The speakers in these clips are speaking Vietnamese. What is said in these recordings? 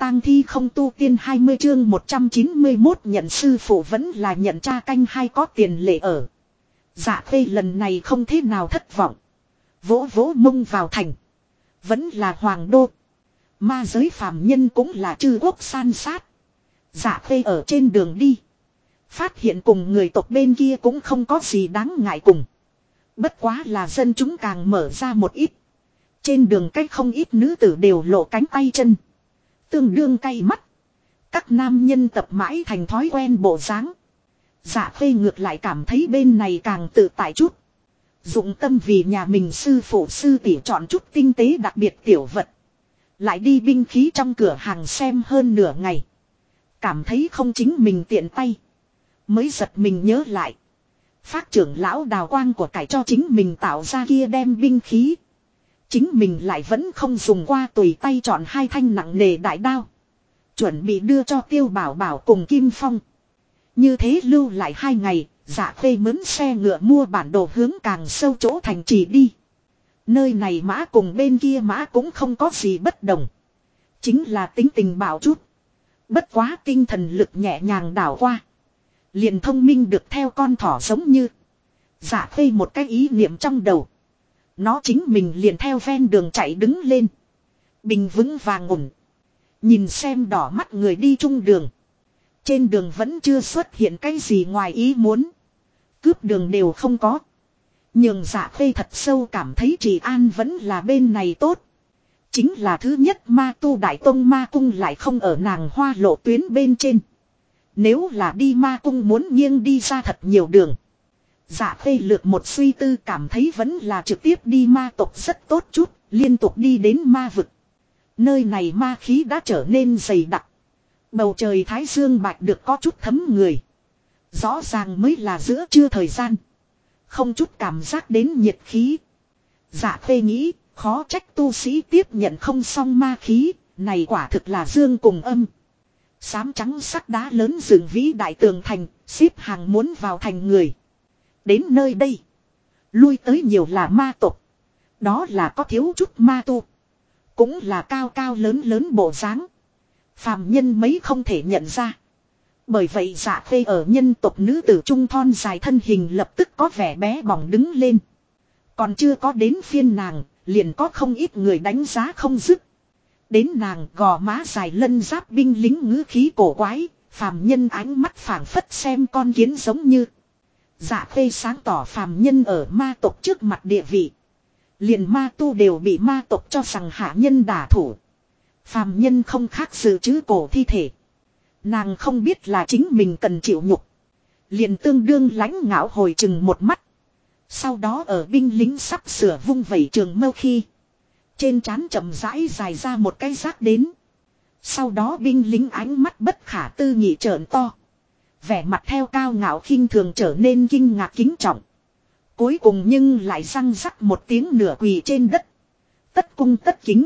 tang thi không tu tiên 20 chương 191 nhận sư phụ vẫn là nhận cha canh hay có tiền lệ ở. Dạ Khê lần này không thế nào thất vọng. Vỗ vỗ mông vào thành. Vẫn là hoàng đô. Ma giới phàm nhân cũng là chư quốc san sát. Dạ Khê ở trên đường đi. Phát hiện cùng người tộc bên kia cũng không có gì đáng ngại cùng. Bất quá là dân chúng càng mở ra một ít. Trên đường cách không ít nữ tử đều lộ cánh tay chân. Tương đương cay mắt. Các nam nhân tập mãi thành thói quen bộ dáng. Dạ Khê ngược lại cảm thấy bên này càng tự tại chút. Dụng tâm vì nhà mình sư phụ sư tỷ chọn chút tinh tế đặc biệt tiểu vật. Lại đi binh khí trong cửa hàng xem hơn nửa ngày. Cảm thấy không chính mình tiện tay. Mới giật mình nhớ lại. Phác trưởng lão đào quang của cải cho chính mình tạo ra kia đem binh khí. Chính mình lại vẫn không dùng qua, tùy tay chọn hai thanh nặng nề đại đao. Chuẩn bị đưa cho Tiêu Bảo Bảo cùng Kim Phong. Như thế lưu lại 2 ngày, Dạ Khê mướn xe ngựa mua bản đồ hướng càng sâu chỗ thành trì đi. Nơi này mã cùng bên kia mã cũng không có gì bất đồng. Chính là tính tình bảo chút. Bất quá tinh thần lực nhẹ nhàng đảo qua. Liền thông minh được theo con thỏ giống như. Dạ Khê một cái ý niệm trong đầu. Nó chính mình liền theo ven đường chạy đứng lên. Bình vững vàng ổn. Nhìn xem đỏ mắt người đi chung đường. Trên đường vẫn chưa xuất hiện cái gì ngoài ý muốn. Cướp đường đều không có. Nhưng Dạ Khê thật sâu cảm thấy Trì An vẫn là bên này tốt. Chính là thứ nhất Ma Tu Đại Tông Ma Cung lại không ở nàng hoa lộ tuyến bên trên. Nếu là đi Ma Cung muốn nghiêng đi ra thật nhiều đường. Dạ Khê lược một suy tư cảm thấy vẫn là trực tiếp đi ma tộc rất tốt chút, liên tục đi đến ma vực. Nơi này ma khí đã trở nên dày đặc. Bầu trời thái dương bạch được có chút thấm người. Rõ ràng mới là giữa trưa thời gian. Không chút cảm giác đến nhiệt khí. Dạ Khê nghĩ, khó trách tu sĩ tiếp nhận không xong ma khí, này quả thực là dương cùng âm. Xám trắng sắc đá lớn dựng vĩ đại tường thành, xếp hàng muốn vào thành người. Đến nơi đây, lui tới nhiều là ma tộc. Đó là có thiếu chút ma tu. Cũng là cao cao lớn lớn bộ dáng. Phàm nhân mấy không thể nhận ra. Bởi vậy Dạ Khê ở nhân tộc nữ tử trung thon dài thân hình lập tức có vẻ bé bỏng đứng lên. Còn chưa có đến phiên nàng, liền có không ít người đánh giá không dứt. Đến nàng gò má dài lân giáp binh lính ngữ khí cổ quái, phàm nhân ánh mắt phảng phất xem con kiến giống như. Dạ Khê sáng tỏ phàm nhân ở ma tộc trước mặt địa vị. Liền ma tu đều bị ma tộc cho rằng hạ nhân đả thủ. Phàm nhân không khác dự trữ cổ thi thể. Nàng không biết là chính mình cần chịu nhục. Liền tương đương lãnh ngạo hồi chừng một mắt. Sau đó ở binh lính sắp sửa vung vẩy trường mâu khi. Trên trán chậm rãi dài ra một cái rác đến. Sau đó binh lính ánh mắt bất khả tư nghị trợn to. Vẻ mặt theo cao ngạo khinh thường trở nên kinh ngạc kính trọng. Cuối cùng nhưng lại răng rắc một tiếng nửa quỳ trên đất. Tất cung tất kính.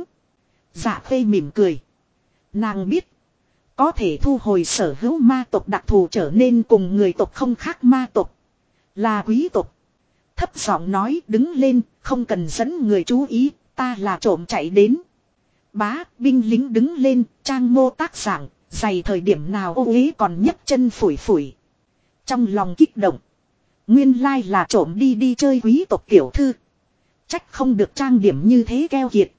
Dạ Khê mỉm cười. Nàng biết. Có thể thu hồi sở hữu ma tộc đặc thù trở nên cùng người tộc không khác ma tộc. Là quý tộc. Thấp giọng nói đứng lên, không cần dẫn người chú ý, ta là trộm chạy đến. Bá, binh lính đứng lên, trang mô tác giảng, giày thời điểm nào ô uế còn nhấc chân phủi phủi. Trong lòng kích động. Nguyên lai là trộm đi chơi quý tộc tiểu thư. Trách không được trang điểm như thế keo kiệt.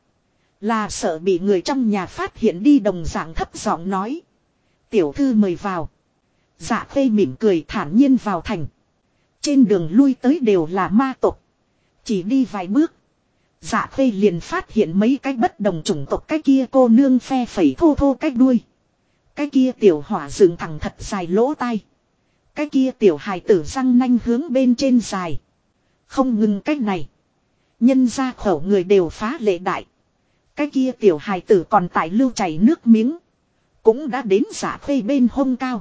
Là sợ bị người trong nhà phát hiện đi đồng dạng thấp giọng nói. Tiểu thư mời vào. Dạ Khê mỉm cười thản nhiên vào thành. Trên đường lui tới đều là ma tộc. Chỉ đi vài bước. Dạ Khê liền phát hiện mấy cái bất đồng chủng tộc, cái kia cô nương phe phẩy thô thô cái đuôi. Cái kia tiểu hỏa dựng thẳng thật dài lỗ tai. Cái kia tiểu hài tử răng nanh hướng bên trên dài. Không ngừng cái này. Nhân ra khẩu người đều phá lệ đại. Cái kia tiểu hài tử còn tại lưu chảy nước miếng. Cũng đã đến Dạ Khê bên hông cao.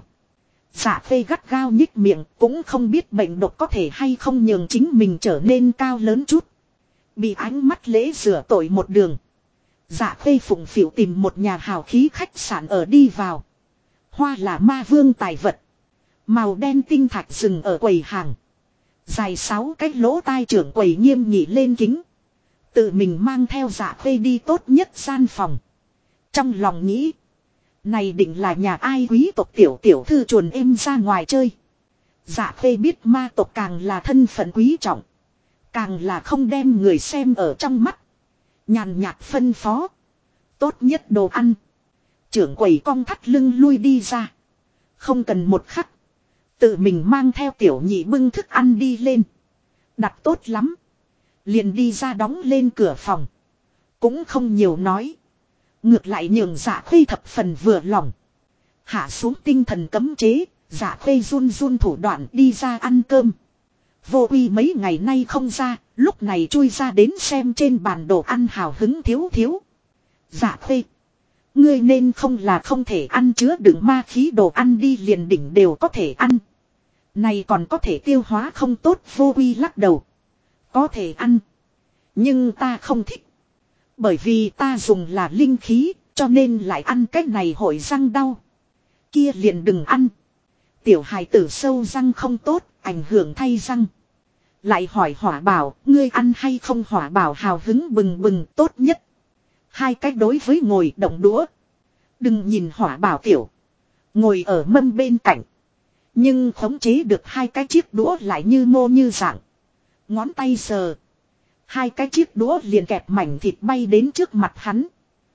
Dạ Khê gắt gao nhích miệng, cũng không biết bệnh độc có thể hay không nhường chính mình trở nên cao lớn chút. Bị ánh mắt lễ rửa tội một đường. Dạ Khê phụng phịu tìm một nhà hào khí khách sạn ở đi vào. Hoa là ma vương tài vật. Màu đen tinh thạch dừng ở quầy hàng. Dài 6 cái lỗ tai trưởng quầy nghiêm nghị lên kính. Tự mình mang theo Dạ Khê đi tốt nhất gian phòng. Trong lòng nghĩ. Này định là nhà ai quý tộc tiểu tiểu thư chuồn êm ra ngoài chơi. Dạ khê biết ma tộc càng là thân phận quý trọng. Càng là không đem người xem ở trong mắt. Nhàn nhạt phân phó. Tốt nhất đồ ăn. Trưởng quầy cong thắt lưng lui đi ra. Không cần một khắc. Tự mình mang theo tiểu nhị bưng thức ăn đi lên. Đặt tốt lắm. Liền đi ra đóng lên cửa phòng. Cũng không nhiều nói. Ngược lại nhường Dạ Khê thập phần vừa lòng. Hạ xuống tinh thần cấm chế. Dạ Khê run run thủ đoạn đi ra ăn cơm. Vô Uy mấy ngày nay không ra. Lúc này chui ra đến xem trên bàn đồ ăn hào hứng thiếu thiếu. Dạ Khê. Ngươi nên không là không thể ăn chứa đựng ma khí đồ ăn đi liền đỉnh đều có thể ăn. Này còn có thể tiêu hóa không tốt. Vô Uy lắc đầu. Có thể ăn. Nhưng ta không thích. Bởi vì ta dùng là linh khí, cho nên lại ăn cái này hội răng đau. Kia liền đừng ăn. Tiểu hài tử sâu răng không tốt, ảnh hưởng thay răng. Lại hỏi Hỏa Bảo, ngươi ăn hay không? Hỏa Bảo hào hứng bừng bừng tốt nhất. Hai cách đối với ngồi động đũa. Đừng nhìn Hỏa Bảo tiểu. Ngồi ở mâm bên cạnh. Nhưng khống chế được hai cái chiếc đũa lại như mô như dạng. Ngón tay sờ. Hai cái chiếc đũa liền kẹp mảnh thịt bay đến trước mặt hắn.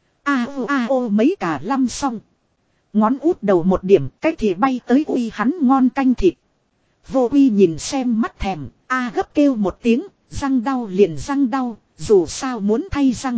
Ô mấy cả lăm xong. Ngón út đầu một điểm, cái thì bay tới uy hắn ngon canh thịt. Vô Uy nhìn xem mắt thèm, gấp kêu một tiếng, răng đau liền răng đau, dù sao muốn thay răng.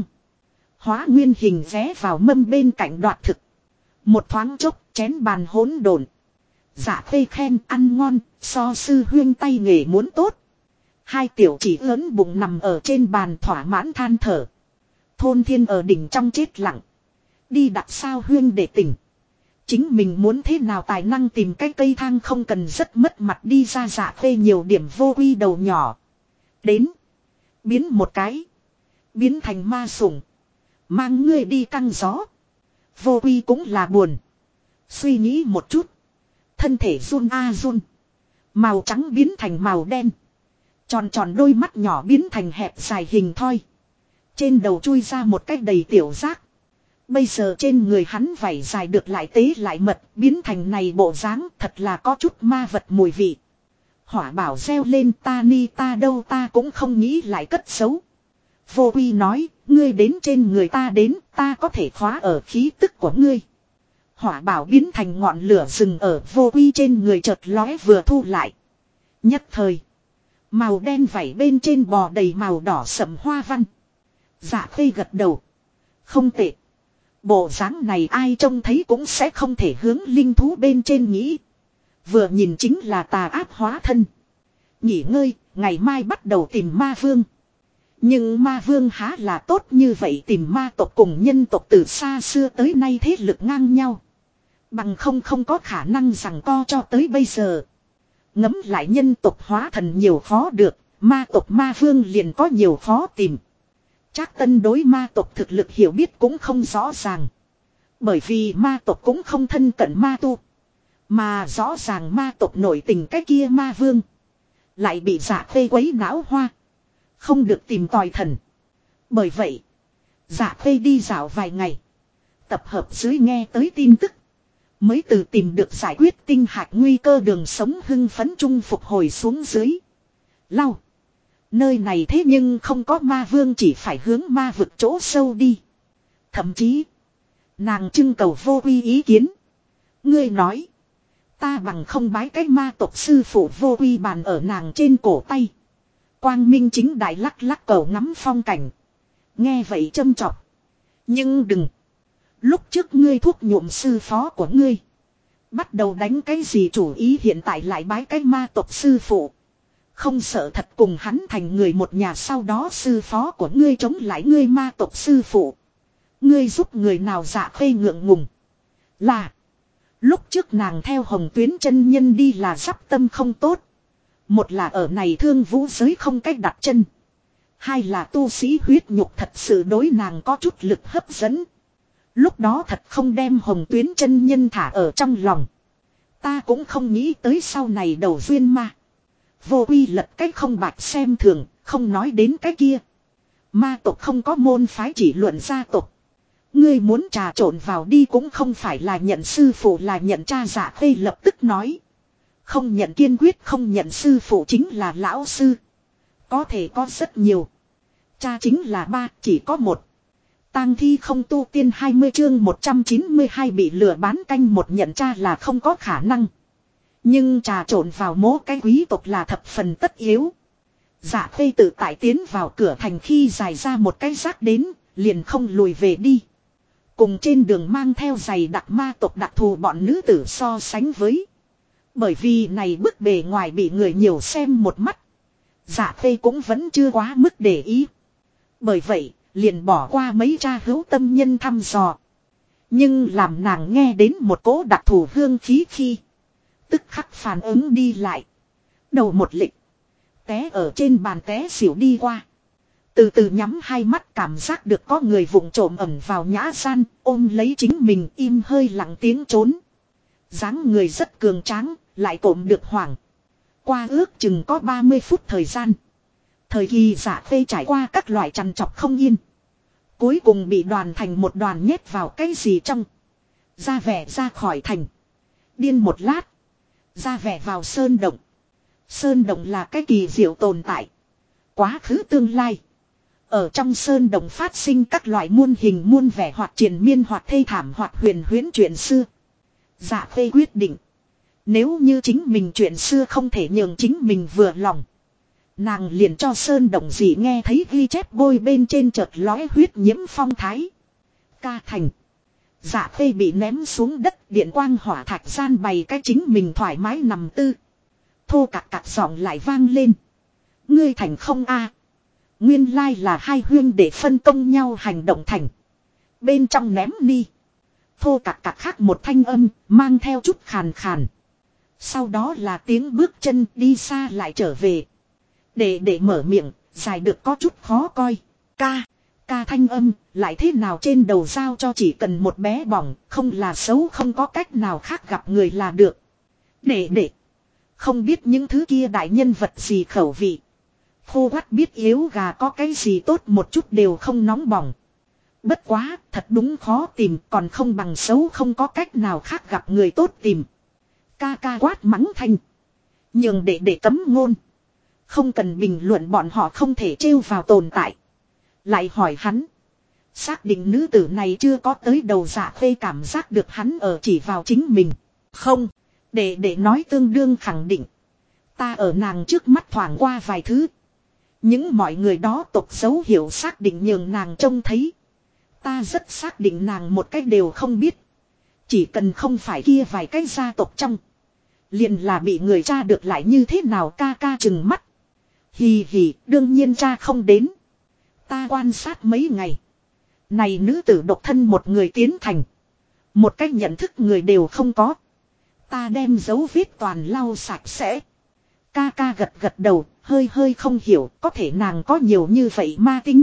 Hóa nguyên hình ghé vào mâm bên cạnh đoạt thực. Một thoáng chốc, chén bàn hỗn độn. Dạ Khê khen ăn ngon, so sư huyên tay nghề muốn tốt. Hai tiểu chỉ lớn bụng nằm ở trên bàn thỏa mãn than thở. Thôn Thiên ở đỉnh trong chết lặng. Đi đặt sao huyên để tỉnh. Chính mình muốn thế nào tài năng tìm cái cây thang không cần rất mất mặt đi ra. Dạ Khê nhiều điểm Vô Uy đầu nhỏ. Đến. Biến một cái. Biến thành ma sủng. Mang ngươi đi căng gió. Vô Uy cũng là buồn. Suy nghĩ một chút. Thân thể run run. Màu trắng biến thành màu đen. Tròn tròn đôi mắt nhỏ biến thành hẹp dài hình thoi. Trên đầu chui ra một cái đầy tiểu giác. Bây giờ trên người hắn vảy dài được lại tế lại mật. Biến thành này bộ dáng thật là có chút ma vật mùi vị. Hỏa Bảo reo lên ta ni ta đâu ta cũng không nghĩ lại cất xấu. Vô Uy nói ngươi đến trên người ta đến ta có thể khóa ở khí tức của ngươi. Hỏa Bảo biến thành ngọn lửa rừng ở Vô Uy trên người chợt lóe vừa thu lại. Nhất thời. Màu đen vảy bên trên bò đầy màu đỏ sẫm hoa văn. Dạ Khê gật đầu. Không tệ. Bộ dáng này ai trông thấy cũng sẽ không thể hướng linh thú bên trên nghĩ. Vừa nhìn chính là tà ác hóa thân. Nghỉ ngơi, ngày mai bắt đầu tìm ma vương. Nhưng ma vương há là tốt như vậy tìm ma tộc cùng nhân tộc từ xa xưa tới nay thế lực ngang nhau. Bằng không có khả năng rằng co cho tới bây giờ. Ngấm lại nhân tộc hóa thần nhiều khó được, ma tộc ma vương liền có nhiều khó tìm. Trác Tân đối ma tộc thực lực hiểu biết cũng không rõ ràng. Bởi vì ma tộc cũng không thân cận ma tu. Mà rõ ràng ma tộc nổi tình cái kia ma vương. Lại bị Dạ Khê quấy não hoa. Không được tìm tòi thần. Bởi vậy, Dạ Khê đi dạo vài ngày. Tập hợp dưới nghe tới tin tức. Mới từ tìm được giải quyết tinh hạch nguy cơ đường sống hưng phấn chung phục hồi xuống dưới. Lau. Nơi này thế nhưng không có ma vương chỉ phải hướng ma vực chỗ sâu đi. Thậm chí. Nàng trưng cầu Vô Uy ý kiến. Ngươi nói. Ta bằng không bái cái ma tộc sư phụ. Vô Uy bàn ở nàng trên cổ tay. Quang minh chính đại lắc lắc cầu ngắm phong cảnh. Nghe vậy châm chọc. Nhưng đừng. Lúc trước ngươi thuốc nhuộm sư phó của ngươi. Bắt đầu đánh cái gì chủ ý hiện tại lại bái cái ma tộc sư phụ. Không sợ thật cùng hắn thành người một nhà sau đó sư phó của ngươi chống lại ngươi ma tộc sư phụ. Ngươi giúp người nào? Dạ Khê ngượng ngùng. Là. Lúc trước nàng theo Hồng Tuyến chân nhân đi là sắp tâm không tốt. Một là ở này thương vũ giới không cách đặt chân. Hai là tu sĩ huyết nhục thật sự đối nàng có chút lực hấp dẫn. Lúc đó thật không đem Hồng Tuyến chân nhân thả ở trong lòng. Ta cũng không nghĩ tới sau này đầu duyên ma. Vô Uy lật cách không bạch xem thường, không nói đến cái kia. Ma tộc không có môn phái chỉ luận gia tộc. Ngươi muốn trà trộn vào đi cũng không phải là nhận sư phụ là nhận cha. Dạ khê lập tức nói. Không nhận, kiên quyết không nhận. Sư phụ chính là lão sư. Có thể có rất nhiều. Cha chính là ba, chỉ có một. Tang thi không tu tiên 20 chương 192 bị lừa bán canh một. Nhận cha là không có khả năng. Nhưng trà trộn vào mố cái quý tộc là thập phần tất yếu. Dạ khê tự tại tiến vào cửa thành khi dài ra một cái rác đến, liền không lùi về đi. Cùng trên đường mang theo giày đặc ma tộc đặc thù bọn nữ tử so sánh với. Bởi vì này bức bề ngoài bị người nhiều xem một mắt. Dạ khê cũng vẫn chưa quá mức để ý. Bởi vậy, liền bỏ qua mấy cha hữu tâm nhân thăm dò. Nhưng làm nàng nghe đến một cỗ đặc thù hương khí khi. Tức khắc phản ứng đi lại. Đầu một lịch. Té ở trên bàn té xỉu đi qua. Từ từ nhắm hai mắt cảm giác được có người vụng trộm ẩn vào nhã gian, ôm lấy chính mình im hơi lặng tiếng trốn. Dáng người rất cường tráng, lại cộm được hoảng. Qua ước chừng có 30 phút thời gian. Thời kỳ Dạ khê trải qua các loại trằn trọc không yên. Cuối cùng bị đoàn thành một đoàn nhét vào cái gì trong. Ra vẻ ra khỏi thành. Điên một lát. Ra vẻ vào sơn động. Sơn động là cái kỳ diệu tồn tại. Quá khứ tương lai. Ở trong sơn động phát sinh các loại muôn hình muôn vẻ hoặc triền miên hoặc thê thảm hoặc huyền huyễn chuyện xưa. Dạ khê quyết định. Nếu như chính mình chuyện xưa không thể nhường chính mình vừa lòng. Nàng liền cho sơn động gì nghe thấy ghi chép bôi bên trên chợt lóe huyết nhiễm phong thái. Ca thành. Dạ khê bị ném xuống đất, điện quang hỏa thạch gian bày cái chính mình thoải mái nằm tư. Thô cạc cạc giọng lại vang lên. Ngươi thành không a? Nguyên lai là hai huyên để phân công nhau hành động thành. Bên trong ném ni. Thô cạc cạc khác một thanh âm, mang theo chút khàn khàn. Sau đó là tiếng bước chân đi xa lại trở về. Để mở miệng, dài được có chút khó coi. Ca thanh âm, lại thế nào trên đầu giao cho chỉ cần một bé bỏng, không là xấu không có cách nào khác gặp người là được. Để. Không biết những thứ kia đại nhân vật gì khẩu vị. Khô quắt biết yếu gà có cái gì tốt một chút đều không nóng bỏng. Bất quá, thật đúng khó tìm, còn không bằng xấu không có cách nào khác gặp người tốt tìm. Ca quát mắng thanh. Nhường để cấm ngôn. Không cần bình luận bọn họ không thể trêu vào tồn tại. Lại hỏi hắn. Xác định nữ tử này chưa có tới đầu. Dạ khê cảm giác được hắn ở chỉ vào chính mình. Không. Để nói tương đương khẳng định. Ta ở nàng trước mắt thoảng qua vài thứ. Những mọi người đó tục dấu hiệu xác định nhường nàng trông thấy. Ta rất xác định nàng một cách đều không biết. Chỉ cần không phải kia vài cái gia tộc trong. Liền là bị người tra được lại như thế nào. Ca chừng mắt. Hì hì, đương nhiên cha không đến. Ta quan sát mấy ngày. Này nữ tử độc thân một người tiến thành. Một cách nhận thức người đều không có. Ta đem dấu vết toàn lau sạch sẽ. Ca gật đầu, hơi không hiểu, có thể nàng có nhiều như vậy ma tinh.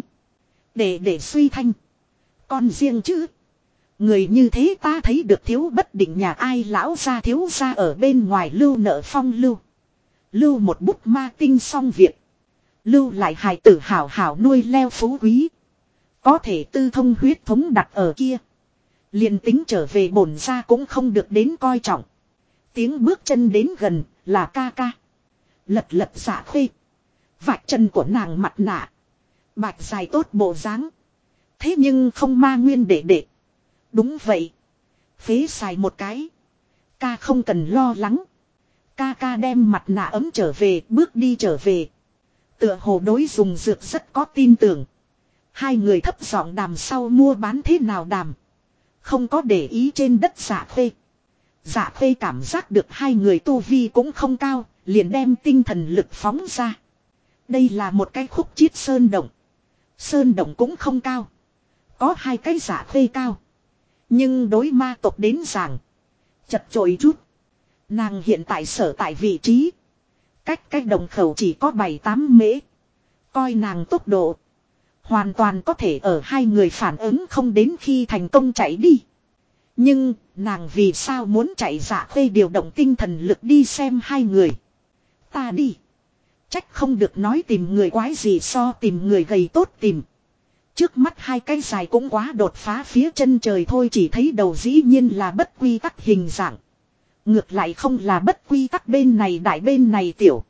Để suy thanh. Con riêng chứ. Người như thế ta thấy được thiếu bất định nhà ai lão gia thiếu gia ở bên ngoài lưu nợ phong lưu. Lưu một bút ma tinh xong việc. Lưu lại hài tử hảo hảo nuôi leo phú quý. Có thể tư thông huyết thống đặt ở kia. Liền tính trở về bổn gia cũng không được đến coi trọng. Tiếng bước chân đến gần là ca. Lật Dạ khê. Vạch chân của nàng mặt nạ. Bạch dài tốt bộ dáng. Thế nhưng không ma nguyên để. Đúng vậy. Phế xài một cái. Ca không cần lo lắng. Ca đem mặt nạ ấm trở về, bước đi trở về. Tựa hồ đối dùng dược rất có tin tưởng. Hai người thấp giọng đàm sau mua bán thế nào đàm. Không có để ý trên đất Dạ khê. Dạ khê cảm giác được hai người tu vi cũng không cao, liền đem tinh thần lực phóng ra. Đây là một cái khúc chiết sơn động. Sơn động cũng không cao. Có hai cái Dạ khê cao. Nhưng đối ma tộc đến giảng. Chật chội chút. Nàng hiện tại sở tại vị trí. Cách cái đồng khẩu chỉ có 7-8 mễ. Coi nàng tốc độ. Hoàn toàn có thể ở hai người phản ứng không đến khi thành công chạy đi. Nhưng nàng vì sao muốn chạy? Dạ khê điều động tinh thần lực đi xem hai người. Ta đi. Trách không được nói tìm người quái gì so tìm người gầy tốt tìm. Trước mắt hai cái dài cũng quá đột phá phía chân trời thôi, chỉ thấy đầu dĩ nhiên là bất quy tắc hình dạng. Ngược lại không là bất quy tắc bên này đại bên này tiểu.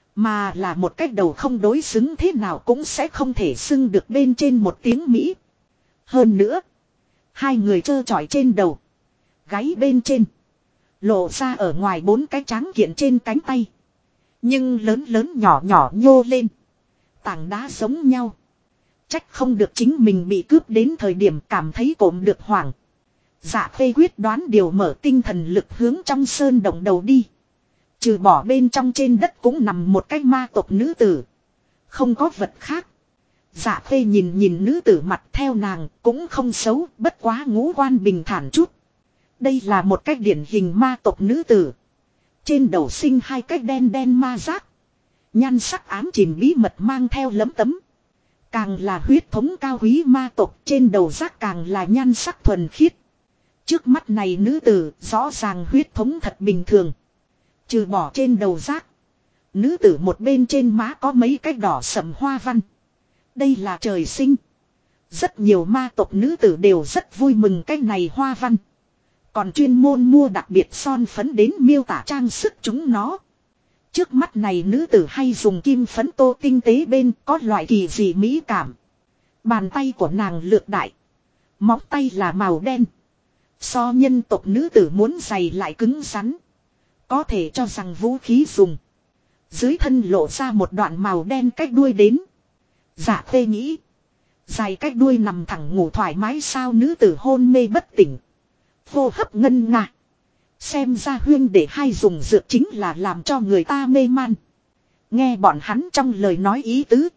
Mà là một cái đầu không đối xứng thế nào cũng sẽ không thể xưng được bên trên một tiếng Mỹ. Hơn nữa, hai người trơ trọi trên đầu, gáy bên trên, lộ ra ở ngoài bốn cái tráng kiện trên cánh tay. Nhưng lớn lớn nhỏ nhỏ nhô lên, tảng đá giống nhau. Trách không được chính mình bị cướp đến thời điểm cảm thấy cộm được hoảng. Dạ Khê quyết đoán điều mở tinh thần lực hướng trong sơn động đầu đi. Trừ bỏ bên trong trên đất cũng nằm một cái ma tộc nữ tử. Không có vật khác. Dạ Khê nhìn nhìn nữ tử mặt theo nàng cũng không xấu, bất quá ngũ quan bình thản chút. Đây là một cái điển hình ma tộc nữ tử. Trên đầu sinh hai cái đen đen ma giác. Nhan sắc ám chìm bí mật mang theo lấm tấm. Càng là huyết thống cao quý ma tộc, trên đầu giác càng là nhan sắc thuần khiết. Trước mắt này nữ tử rõ ràng huyết thống thật bình thường. Trừ bỏ trên đầu giác, nữ tử một bên trên má có mấy cái đỏ sẫm hoa văn. Đây là trời sinh. Rất nhiều ma tộc nữ tử đều rất vui mừng cái này hoa văn. Còn chuyên môn mua đặc biệt son phấn đến miêu tả trang sức chúng nó. Trước mắt này nữ tử hay dùng kim phấn tô tinh tế bên có loại kỳ dị mỹ cảm. Bàn tay của nàng lược đại. Móng tay là màu đen. So nhân tộc nữ tử muốn dày lại cứng rắn. Có thể cho rằng vũ khí dùng. Dưới thân lộ ra một đoạn màu đen cách đuôi đến. Dạ Khê nghĩ. Dài cách đuôi nằm thẳng ngủ thoải mái sao, nữ tử hôn mê bất tỉnh. Hô hấp ngân nga. Xem ra huyên để hai dùng dược chính là làm cho người ta mê man. Nghe bọn hắn trong lời nói ý tứ.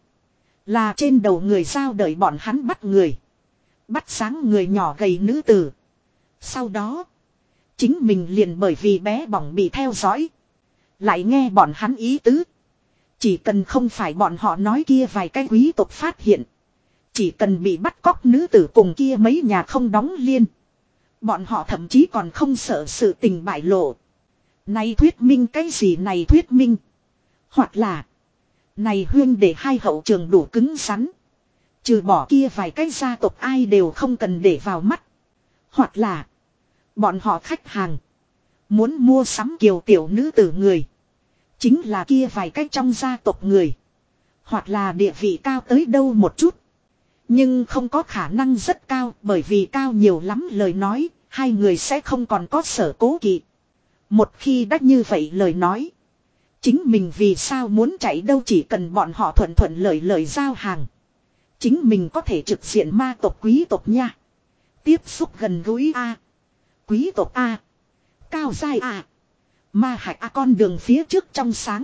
Là trên đầu người giao đợi bọn hắn bắt người. Bắt sáng người nhỏ gầy nữ tử. Sau đó. Chính mình liền bởi vì bé bỏng bị theo dõi. Lại nghe bọn hắn ý tứ. Chỉ cần không phải bọn họ nói kia vài cái quý tộc phát hiện. Chỉ cần bị bắt cóc nữ tử cùng kia mấy nhà không đóng liên. Bọn họ thậm chí còn không sợ sự tình bại lộ. Này thuyết minh cái gì này thuyết minh? Hoặc là. Này huyên để hai hậu trường đủ cứng rắn. Trừ bỏ kia vài cái gia tộc ai đều không cần để vào mắt. Hoặc là. Bọn họ khách hàng. Muốn mua sắm kiều tiểu nữ tử người. Chính là kia vài cái trong gia tộc người. Hoặc là địa vị cao tới đâu một chút. Nhưng không có khả năng rất cao, bởi vì cao nhiều lắm lời nói, hai người sẽ không còn có sở cố kỵ. Một khi đã như vậy lời nói, chính mình vì sao muốn chạy đâu, chỉ cần bọn họ thuận thuận lời giao hàng. Chính mình có thể trực diện ma tộc quý tộc nha. Tiếp xúc gần gũi A. Quý tộc A. Cao giai A. Ma hạch A, con đường phía trước trong sáng.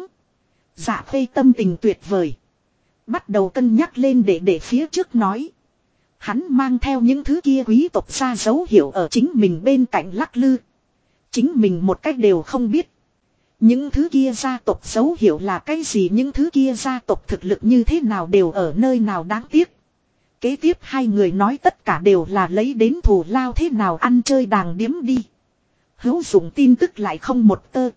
Dạ Khê tâm tình tuyệt vời. Bắt đầu cân nhắc lên để phía trước nói. Hắn mang theo những thứ kia quý tộc ra dấu hiệu ở chính mình bên cạnh lắc lư. Chính mình một cách đều không biết. Những thứ kia gia tộc dấu hiệu là cái gì, những thứ kia gia tộc thực lực như thế nào đều ở nơi nào, đáng tiếc. Kế tiếp hai người nói tất cả đều là lấy đến thù lao thế nào ăn chơi đàng điếm đi. Hữu dụng tin tức lại không một tơ.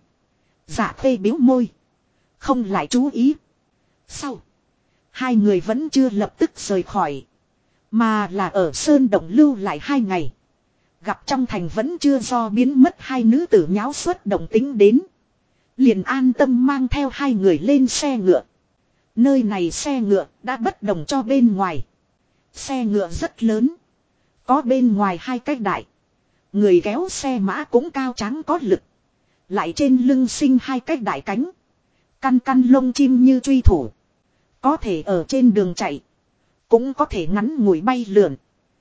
Dạ Khê biếu môi. Không lại chú ý. Sau. Hai người vẫn chưa lập tức rời khỏi. Mà là ở sơn động lưu lại 2 ngày. Gặp trong thành vẫn chưa do biến mất hai nữ tử nháo xuất động tính đến. Liền an tâm mang theo hai người lên xe ngựa. Nơi này xe ngựa đã bất đồng cho bên ngoài. Xe ngựa rất lớn. Có bên ngoài 2 cái đại. Người kéo xe mã cũng cao tráng có lực. Lại trên lưng sinh 2 cái đại cánh. Căn căn lông chim như truy thủ. Có thể ở trên đường chạy. Cũng có thể ngắn ngủi bay lượn.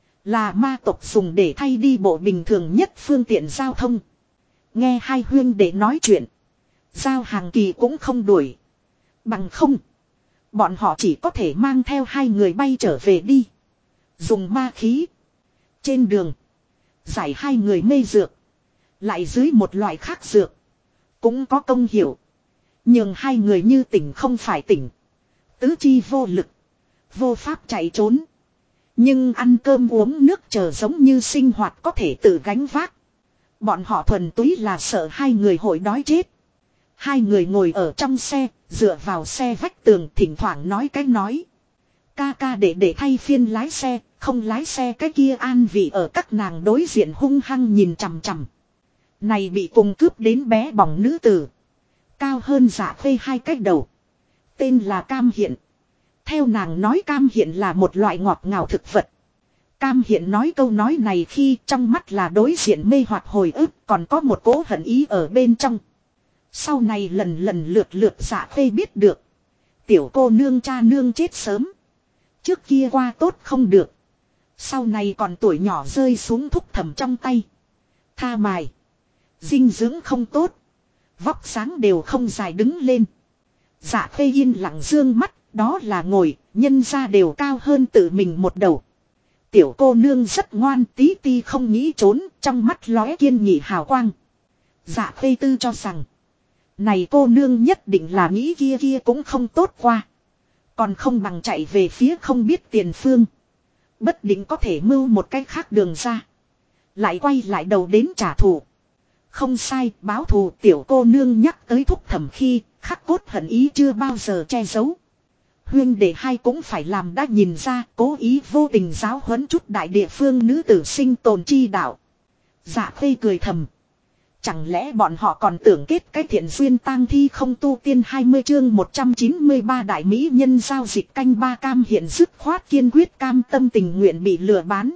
Là ma tộc dùng để thay đi bộ bình thường nhất phương tiện giao thông. Nghe hai huyên để nói chuyện. Giao hàng kỳ cũng không đuổi. Bằng không. Bọn họ chỉ có thể mang theo hai người bay trở về đi. Dùng ma khí. Trên đường. Giải hai người mê dược. Lại dưới một loại khác dược. Cũng có công hiệu. Nhưng hai người như tỉnh không phải tỉnh. Tứ chi vô lực. Vô pháp chạy trốn. Nhưng ăn cơm uống nước chờ giống như sinh hoạt có thể tự gánh vác. Bọn họ thuần túy là sợ hai người hội đói chết. Hai người ngồi ở trong xe, dựa vào xe vách tường thỉnh thoảng nói cái nói. ca ca để thay phiên lái xe, không lái xe cái kia an vị ở các nàng đối diện hung hăng nhìn chằm chằm. Này bị cùng cướp đến bé bỏng nữ tử. Cao hơn Dạ Khê 2 cái đầu. Tên là Cam Hiện. Theo nàng nói cam hiện là một loại ngọt ngào thực vật. Cam hiện nói câu nói này khi trong mắt là đối diện mê hoặc hồi ức, còn có một cỗ hận ý ở bên trong. Sau này lần lần lượt Dạ Khê biết được. Tiểu cô nương cha nương chết sớm. Trước kia qua tốt không được. Sau này còn tuổi nhỏ rơi xuống thúc thầm trong tay. Tha mài. Dinh dưỡng không tốt. Vóc sáng đều không dài đứng lên. Dạ Khê yên lặng dương mắt. Đó là ngồi, nhân ra đều cao hơn tự mình một đầu. Tiểu cô nương rất ngoan, tí ti không nghĩ trốn, trong mắt lóe kiên nghị hào quang. Dạ Khê tư cho rằng, này cô nương nhất định là nghĩ kia kia cũng không tốt qua. Còn không bằng chạy về phía không biết tiền phương. Bất định có thể mưu một cách khác đường ra. Lại quay lại đầu đến trả thù. Không sai, báo thù tiểu cô nương nhắc tới thúc thẩm khi, khắc cốt hận ý chưa bao giờ che giấu. Huyên đệ hai cũng phải làm đã nhìn ra, cố ý vô tình giáo huấn chút đại địa phương nữ tử sinh tồn chi đạo. Dạ Khê cười thầm. Chẳng lẽ bọn họ còn tưởng kết cái thiện duyên tang thi không tu tiên 20 chương 193 đại mỹ nhân giao dịch canh ba Cam Hiện dứt khoát kiên quyết cam tâm tình nguyện bị lừa bán.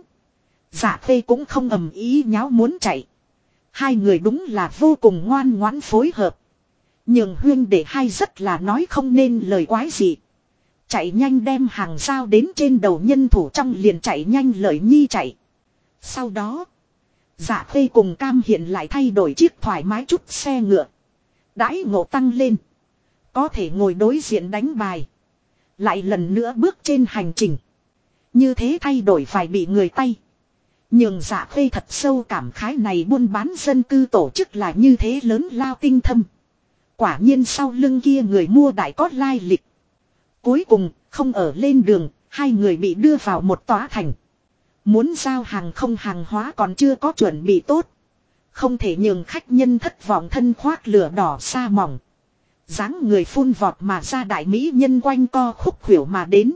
Dạ Khê cũng không ầm ý nháo muốn chạy. Hai người đúng là vô cùng ngoan ngoãn phối hợp. Nhưng huyên đệ hai rất là nói không nên lời quái gì. Chạy nhanh đem hàng giao đến trên đầu nhân thủ trong liền chạy nhanh lợi nhi chạy. Sau đó, Dạ Khê cùng Cam Hiện lại thay đổi chiếc thoải mái chút xe ngựa. Đãi ngộ tăng lên. Có thể ngồi đối diện đánh bài. Lại lần nữa bước trên hành trình. Như thế thay đổi phải bị người tay. Nhưng Dạ Khê thật sâu cảm khái này buôn bán dân cư tổ chức là như thế lớn lao tinh thâm. Quả nhiên sau lưng kia người mua đại có lai lịch. Cuối cùng, không ở lên đường, hai người bị đưa vào một tòa thành. Muốn giao hàng không hàng hóa còn chưa có chuẩn bị tốt. Không thể nhường khách nhân thất vọng thân khoác lửa đỏ sa mỏng. Dáng người phun vọt mà ra đại mỹ nhân quanh co khúc khuỷu mà đến.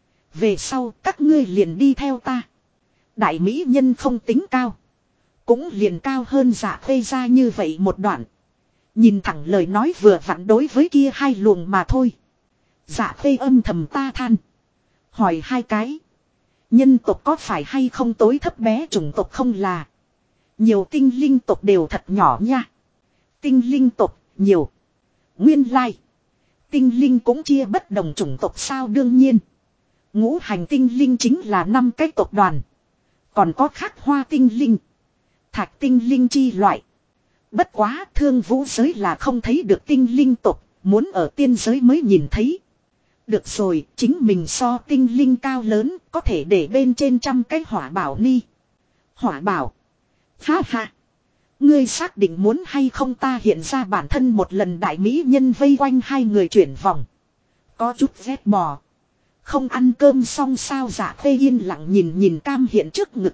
Về sau các ngươi liền đi theo ta. Đại mỹ nhân không tính cao. Cũng liền cao hơn Dạ Khê ra như vậy một đoạn. Nhìn thẳng lời nói vừa vặn đối với kia hai luồng mà thôi. Dạ Khê âm thầm ta than. Hỏi hai cái. Nhân tộc có phải hay không tối thấp bé chủng tộc không là. Nhiều tinh linh tộc đều thật nhỏ nha. Tinh linh tộc nhiều. Nguyên lai. Tinh linh cũng chia bất đồng chủng tộc sao đương nhiên. Ngũ hành tinh linh chính là 5 cái tộc đoàn. Còn có khác hoa tinh linh. Thạch tinh linh chi loại. Bất quá thương vũ giới là không thấy được tinh linh tộc. Muốn ở tiên giới mới nhìn thấy. Được rồi, chính mình so tinh linh cao lớn, có thể để bên trên 100 cái hỏa bảo ni. Hỏa bảo. Ha ha. Ngươi xác định muốn hay không ta hiện ra bản thân một lần đại mỹ nhân vây quanh hai người chuyển vòng. Có chút ghét bò. Không ăn cơm xong sao Dạ Khê yên lặng nhìn Cam Hiện trước ngực.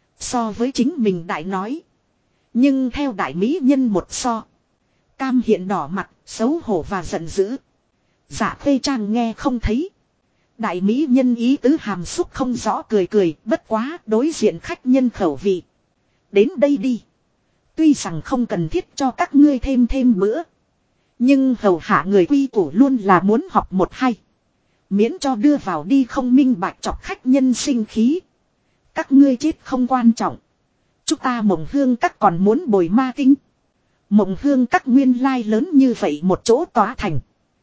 So với chính mình đại nói. Nhưng theo đại mỹ nhân một so. Cam Hiện đỏ mặt, xấu hổ và giận dữ. Dạ Khê Trang nghe không thấy. Đại mỹ nhân ý tứ hàm xúc không rõ cười bất quá đối diện khách nhân khẩu vị. Đến đây đi. Tuy rằng không cần thiết cho các ngươi thêm bữa. Nhưng hầu hạ người quy củ luôn là muốn học một hay. Miễn cho đưa vào đi không minh bạch chọc khách nhân sinh khí. Các ngươi chết không quan trọng. Chúng ta Mộng Hương các còn muốn bồi ma tinh. Mộng Hương các nguyên lai lớn như vậy một chỗ tỏa thành.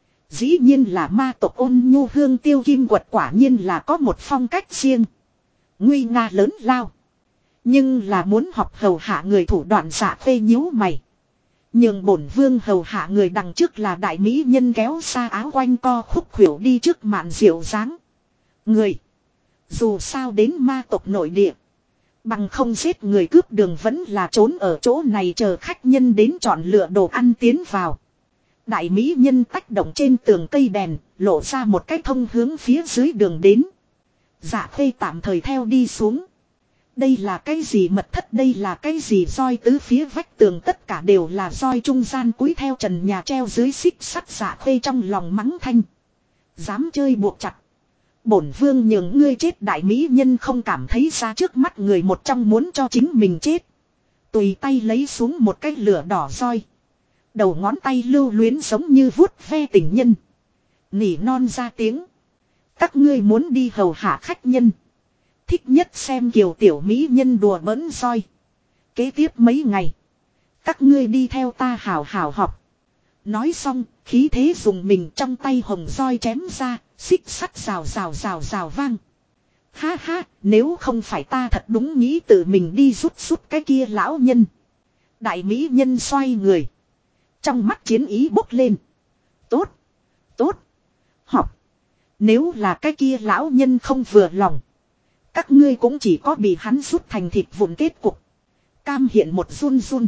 Dĩ nhiên là ma tộc Ôn Nhu Hương Tiêu Kim Quật quả nhiên là có một phong cách riêng. Nguy nga lớn lao. Nhưng là muốn học hầu hạ người thủ đoạn Dạ Khê nhíu mày. Nhưng bổn vương hầu hạ người đằng trước là đại mỹ nhân kéo xa áo quanh co khúc khuỷu đi trước mạn diệu dáng. Người. Dù sao đến ma tộc nội địa. Bằng không giết người cướp đường vẫn là trốn ở chỗ này chờ khách nhân đến chọn lựa đồ ăn tiến vào. Đại mỹ nhân tách động trên tường cây đèn, lộ ra một cái thông hướng phía dưới đường đến. Dạ Khê tạm thời theo đi xuống. Đây là cái gì mật thất, đây là cái gì roi tứ phía vách tường, tất cả đều là roi trung gian cúi theo trần nhà treo dưới xích sắt. Dạ Khê trong lòng mắng thanh. Dám chơi buộc chặt. Bổn vương nhường ngươi chết, đại mỹ nhân không cảm thấy ra trước mắt người một trong muốn cho chính mình chết. Tùy tay lấy xuống một cái lửa đỏ roi. Đầu ngón tay lưu luyến giống như vuốt ve tình nhân. Nỉ non ra tiếng. Các ngươi muốn đi hầu hạ khách nhân. Thích nhất xem kiều tiểu mỹ nhân đùa bỡn roi. Kế tiếp mấy ngày. Các ngươi đi theo ta hào hào học. Nói xong, khí thế dùng mình trong tay hồng roi chém ra, xích sắt rào rào rào rào vang. Ha ha, nếu không phải ta thật đúng nghĩ tự mình đi rút cái kia lão nhân. Đại mỹ nhân xoay người. Trong mắt chiến ý bốc lên. Tốt, tốt, học. Nếu là cái kia lão nhân không vừa lòng. Các ngươi cũng chỉ có bị hắn rút thành thịt vụn kết cục. Cam hiện một run run.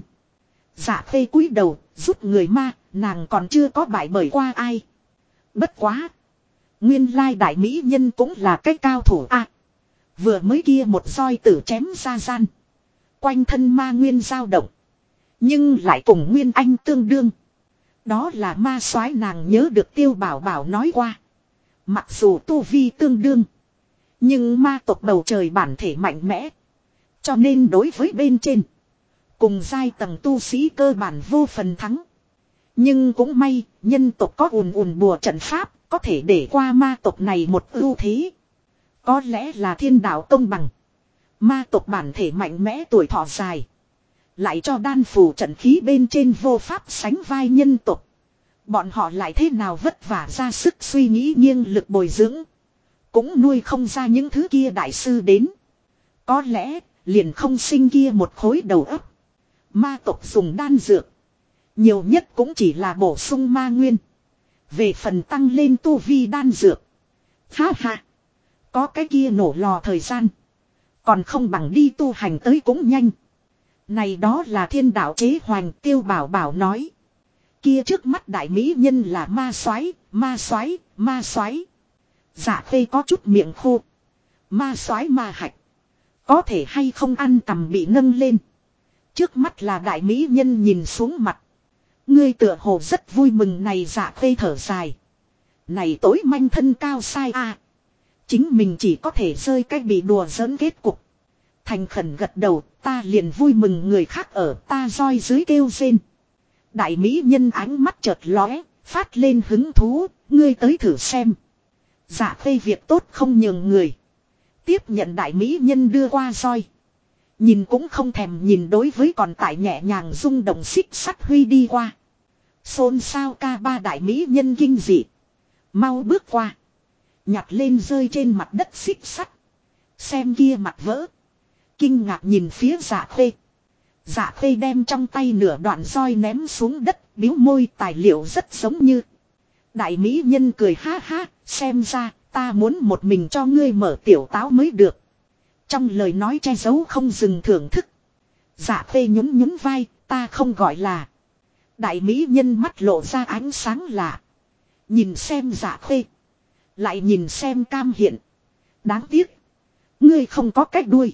Dạ khê cúi đầu, rút người ma, nàng còn chưa có bại bởi qua ai. Bất quá. Nguyên lai đại mỹ nhân cũng là cái cao thủ a. Vừa mới kia một roi tử chém ra gian. Quanh thân ma nguyên dao động. Nhưng lại cùng Nguyên Anh tương đương. Đó là ma soái, nàng nhớ được Tiêu Bảo Bảo nói qua. Mặc dù tu vi tương đương. Nhưng ma tộc bầu trời bản thể mạnh mẽ. Cho nên đối với bên trên. Cùng giai tầng tu sĩ cơ bản vô phần thắng. Nhưng cũng may, nhân tộc có ùn bùa trận pháp, có thể để qua ma tộc này một ưu thế. Có lẽ là thiên đạo công bằng. Ma tộc bản thể mạnh mẽ tuổi thọ dài. Lại cho đan phù trận khí bên trên vô pháp sánh vai nhân tộc. Bọn họ lại thế nào vất vả ra sức suy nghĩ nghiêng lực bồi dưỡng. Cũng nuôi không ra những thứ kia đại sư đến. Có lẽ liền không sinh kia một khối đầu óc. Ma tộc dùng đan dược. Nhiều nhất cũng chỉ là bổ sung ma nguyên. Về phần tăng lên tu vi đan dược. Ha ha. Có cái kia nổ lò thời gian. Còn không bằng đi tu hành tới cũng nhanh. Này đó là thiên đạo chế hoành, Tiêu Bảo Bảo nói. Kia trước mắt đại mỹ nhân là ma soái, ma soái, ma soái. Dạ khê có chút miệng khô. Ma soái ma hạch. Có thể hay không ăn cằm bị nâng lên. Trước mắt là đại mỹ nhân nhìn xuống mặt. Ngươi tựa hồ rất vui mừng này, dạ khê thở dài. Này tối manh thân cao sai a. Chính mình chỉ có thể rơi cách bị đùa giỡn kết cục. Thành khẩn gật đầu, ta liền vui mừng người khác ở ta roi dưới kêu rên. Đại mỹ nhân ánh mắt chợt lóe, phát lên hứng thú, ngươi tới thử xem. Dạ khê việc tốt không nhường người. Tiếp nhận đại mỹ nhân đưa qua roi. Nhìn cũng không thèm nhìn, đối với còn tại nhẹ nhàng rung động xích sắt huy đi qua. Xôn xao ca ba, đại mỹ nhân kinh dị. Mau bước qua. Nhặt lên rơi trên mặt đất xích sắt. Xem kia mặt vỡ. Kinh ngạc nhìn phía dạ khê. Dạ khê đem trong tay nửa đoạn roi ném xuống đất, biếu môi, tài liệu rất giống như. Đại mỹ nhân cười ha ha, xem ra ta muốn một mình cho ngươi mở tiểu táo mới được. Trong lời nói che giấu không dừng thưởng thức. Dạ khê nhún nhún vai, ta không gọi là. Đại mỹ nhân mắt lộ ra ánh sáng lạ. Nhìn xem dạ khê. Lại nhìn xem Cam Hiện. Đáng tiếc. Ngươi không có cái đuôi.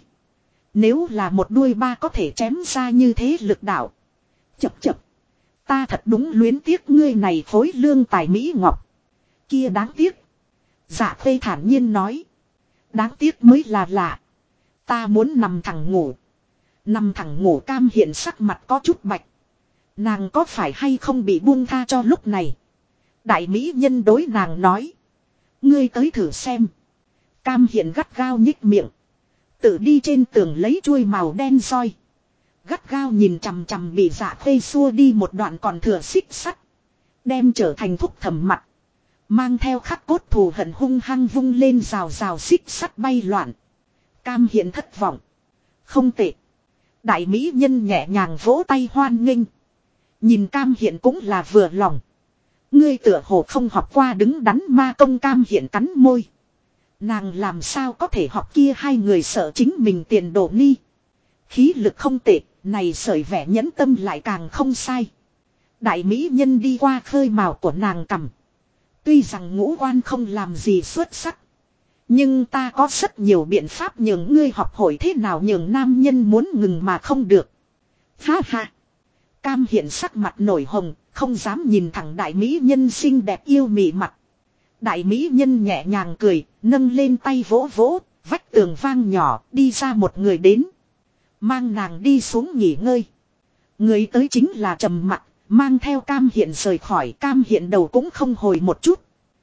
Nếu là một đuôi ba có thể chém ra như thế lực đạo. Chập chập. Ta thật đúng luyến tiếc ngươi này phối lương tài mỹ ngọc. Kia đáng tiếc. Dạ khê thản nhiên nói. Đáng tiếc mới là lạ. Ta muốn nằm thẳng ngủ. Nằm thẳng ngủ. Cam Hiện sắc mặt có chút bạch. Nàng có phải hay không bị buông tha cho lúc này. Đại mỹ nhân đối nàng nói. Ngươi tới thử xem. Cam Hiện gắt gao nhích miệng. Tự đi trên tường lấy chuôi màu đen roi. Gắt gao nhìn chằm chằm bị dạ khê xua đi một đoạn còn thừa xích sắt. Đem trở thành thúc thầm mặt. Mang theo khắc cốt thù hận hung hăng vung lên rào rào xích sắt bay loạn. Cam Hiện thất vọng. Không tệ. Đại mỹ nhân nhẹ nhàng vỗ tay hoan nghênh. Nhìn Cam Hiện cũng là vừa lòng. Ngươi tựa hồ không học qua đứng đắn ma công. Cam Hiện cắn môi. Nàng làm sao có thể học kia, hai người sợ chính mình tiền đổ ni. Khí lực không tệ, này sợi vẻ nhẫn tâm lại càng không sai. Đại mỹ nhân đi qua khơi mào của nàng cằm. Tuy rằng ngũ quan không làm gì xuất sắc. Nhưng ta có rất nhiều biện pháp nhường ngươi học hỏi thế nào nhường nam nhân muốn ngừng mà không được. Ha ha. Cam Hiện sắc mặt nổi hồng, không dám nhìn thẳng đại mỹ nhân xinh đẹp yêu mị mặt. Đại mỹ nhân nhẹ nhàng cười, nâng lên tay vỗ vỗ, vách tường vang nhỏ, đi ra một người đến. Mang nàng đi xuống nghỉ ngơi. Người tới chính là Trầm Mặc, mang theo Cam Hiện rời khỏi. Cam Hiện đầu cũng không hồi một chút.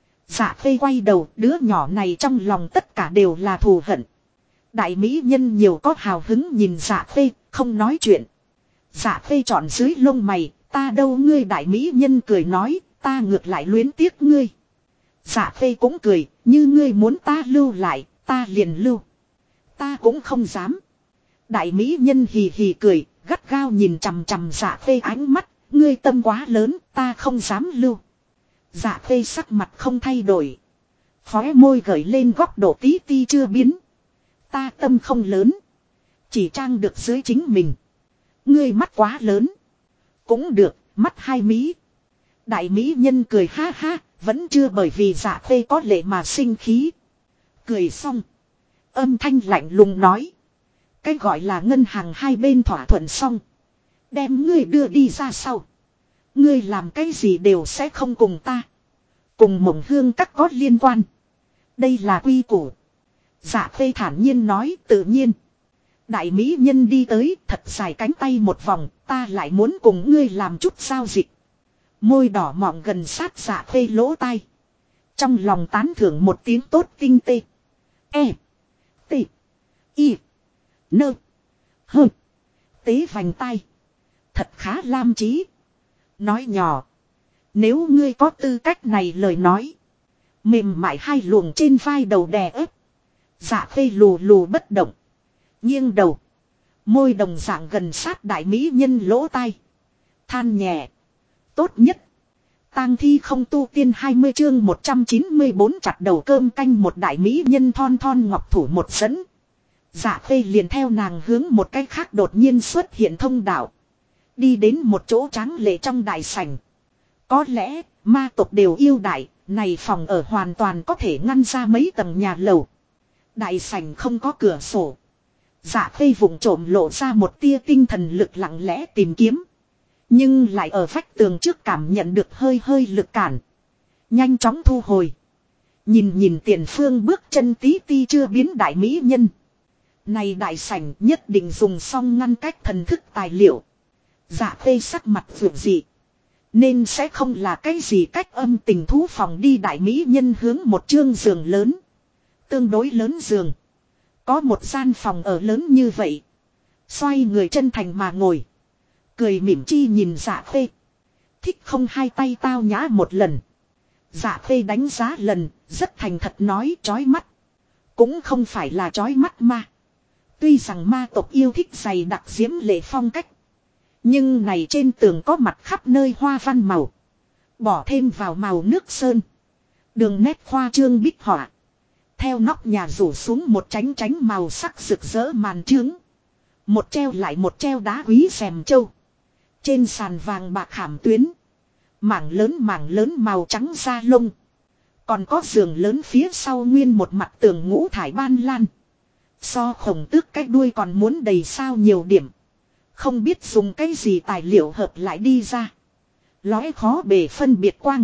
Dạ Khê quay đầu, đứa nhỏ này trong lòng tất cả đều là thù hận. Đại mỹ nhân nhiều có hào hứng nhìn Dạ Khê, không nói chuyện. Dạ Khê trọn dưới lông mày, ta đâu ngươi. Đại mỹ nhân cười nói, ta ngược lại luyến tiếc ngươi. Dạ Khê cũng cười, như ngươi muốn ta lưu lại, ta liền lưu. Ta cũng không dám. Đại mỹ nhân hì hì cười, gắt gao nhìn chằm chằm Dạ Khê ánh mắt, ngươi tâm quá lớn, ta không dám lưu. Dạ Khê sắc mặt không thay đổi. Khóe môi gởi lên góc độ tí ti chưa biến. Ta tâm không lớn. Chỉ trang được dưới chính mình. Ngươi mắt quá lớn. Cũng được, mắt hai mí. Đại mỹ nhân cười ha ha, vẫn chưa bởi vì Dạ Khê có lệ mà sinh khí. Cười xong. Âm thanh lạnh lùng nói. Cái gọi là ngân hàng hai bên thỏa thuận xong. Đem ngươi đưa đi ra sau. Ngươi làm cái gì đều sẽ không cùng ta. Cùng Mộng Hương các có liên quan. Đây là quy củ. Dạ Khê thản nhiên nói tự nhiên. Đại mỹ nhân đi tới thật dài cánh tay một vòng. Ta lại muốn cùng ngươi làm chút giao dịch. Môi đỏ mọng gần sát Dạ Khê lỗ tai. Trong lòng tán thưởng một tiếng tốt tinh tê. E. T. I. Nơ. Hơ. Tế vành tai. Thật khá lam trí. Nói nhỏ. Nếu ngươi có tư cách này lời nói. Mềm mại hai luồng trên vai đầu đè ép. Dạ Khê lù lù bất động. Nghiêng đầu. Môi đồng dạng gần sát đại mỹ nhân lỗ tai. Than nhẹ. Tốt nhất. Tang thi không tu tiên 20 chương 194 chặt đầu cơm canh một đại mỹ nhân thon thon ngọc thủ một dẫn. Dạ Khê liền theo nàng hướng một cách khác đột nhiên xuất hiện thông đạo. Đi đến một chỗ tráng lệ trong đại sảnh. Có lẽ ma tộc đều yêu đại, này phòng ở hoàn toàn có thể ngăn ra mấy tầng nhà lầu. Đại sảnh không có cửa sổ. Dạ Khê vùng trộm lộ ra một tia tinh thần lực lặng lẽ tìm kiếm. Nhưng lại ở vách tường trước cảm nhận được hơi hơi lực cản. Nhanh chóng thu hồi. Nhìn tiền phương bước chân tí ti chưa biến đại mỹ nhân. Này đại sảnh nhất định dùng xong ngăn cách thần thức tài liệu. Dạ Khê sắc mặt vượt dị. Nên sẽ không là cái gì cách âm tình thú phòng đi đại mỹ nhân hướng một chương giường lớn. Tương đối lớn giường. Có một gian phòng ở lớn như vậy. Xoay người chân thành mà ngồi. Cười mỉm chi nhìn Dạ Khê. Thích không hai tay tao nhã một lần. Dạ Khê đánh giá lần, rất thành thật nói chói mắt. Cũng không phải là chói mắt ma. Tuy rằng ma tộc yêu thích dày đặc diễm lệ phong cách. Nhưng này trên tường có mặt khắp nơi hoa văn màu. Bỏ thêm vào màu nước sơn. Đường nét khoa trương bích họa. Theo nóc nhà rủ xuống một tránh màu sắc rực rỡ màn trướng. Một treo lại một treo đá quý xèm châu. Trên sàn vàng bạc khảm tuyến. Mảng lớn màu trắng da lông. Còn có giường lớn phía sau nguyên một mặt tường ngũ thải ban lan. So khổng tước cái đuôi còn muốn đầy sao nhiều điểm. Không biết dùng cái gì tài liệu hợp lại đi ra. Lóe khó bề phân biệt quang.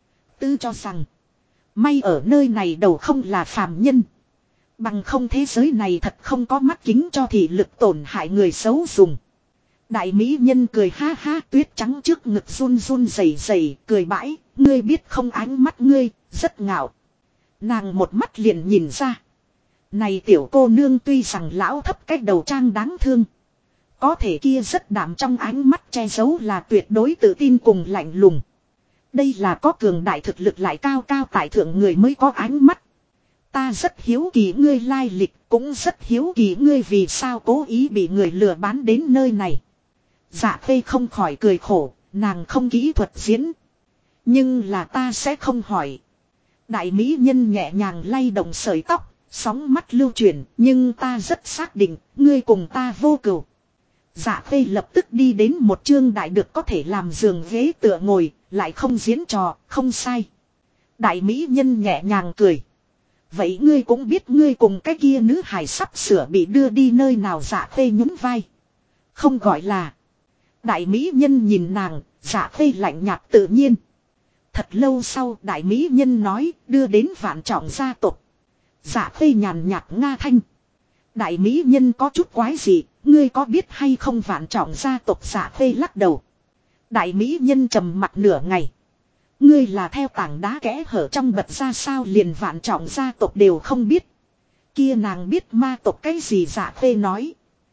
Tư cho rằng. May ở nơi này đầu không là phàm nhân. Bằng không thế giới này thật không có mắt kính cho thị lực tổn hại người xấu dùng. Đại mỹ nhân cười ha ha tuyết trắng trước ngực run run rẩy rẩy cười bãi. Ngươi biết không ánh mắt ngươi, rất ngạo. Nàng một mắt liền nhìn ra. Này tiểu cô nương tuy rằng lão thấp cách đầu trang đáng thương. Có thể kia rất đảm trong ánh mắt che giấu là tuyệt đối tự tin cùng lạnh lùng. Đây là có cường đại thực lực lại cao cao tại thượng người mới có ánh mắt. Ta rất hiếu kỳ ngươi lai lịch, cũng rất hiếu kỳ ngươi vì sao cố ý bị người lừa bán đến nơi này. Dạ Khê không khỏi cười khổ, nàng không kỹ thuật diễn. Nhưng là ta sẽ không hỏi. Đại mỹ nhân nhẹ nhàng lay động sợi tóc, sóng mắt lưu chuyển, nhưng ta rất xác định, ngươi cùng ta vô cừu. Dạ Khê lập tức đi đến một chương đại được có thể làm giường ghế tựa ngồi, lại không diễn trò, không sai. Đại mỹ nhân nhẹ nhàng cười. Vậy ngươi cũng biết ngươi cùng cái kia nữ hài sắp sửa bị đưa đi nơi nào. Dạ Khê nhún vai. Không gọi là. Đại mỹ nhân nhìn nàng, Dạ Khê lạnh nhạt tự nhiên. Thật lâu sau đại mỹ nhân nói đưa đến Vạn Trọng gia tộc. Dạ Khê nhàn nhạt nga thanh. Đại mỹ nhân có chút quái gì, ngươi có biết hay không Vạn Trọng gia tộc? Dạ Khê lắc đầu. Đại mỹ nhân trầm mặt nửa ngày. Ngươi là theo tảng đá kẽ hở trong bật ra sao, liền Vạn Trọng gia tộc đều không biết. Kia nàng biết ma tộc cái gì? Dạ Khê nói.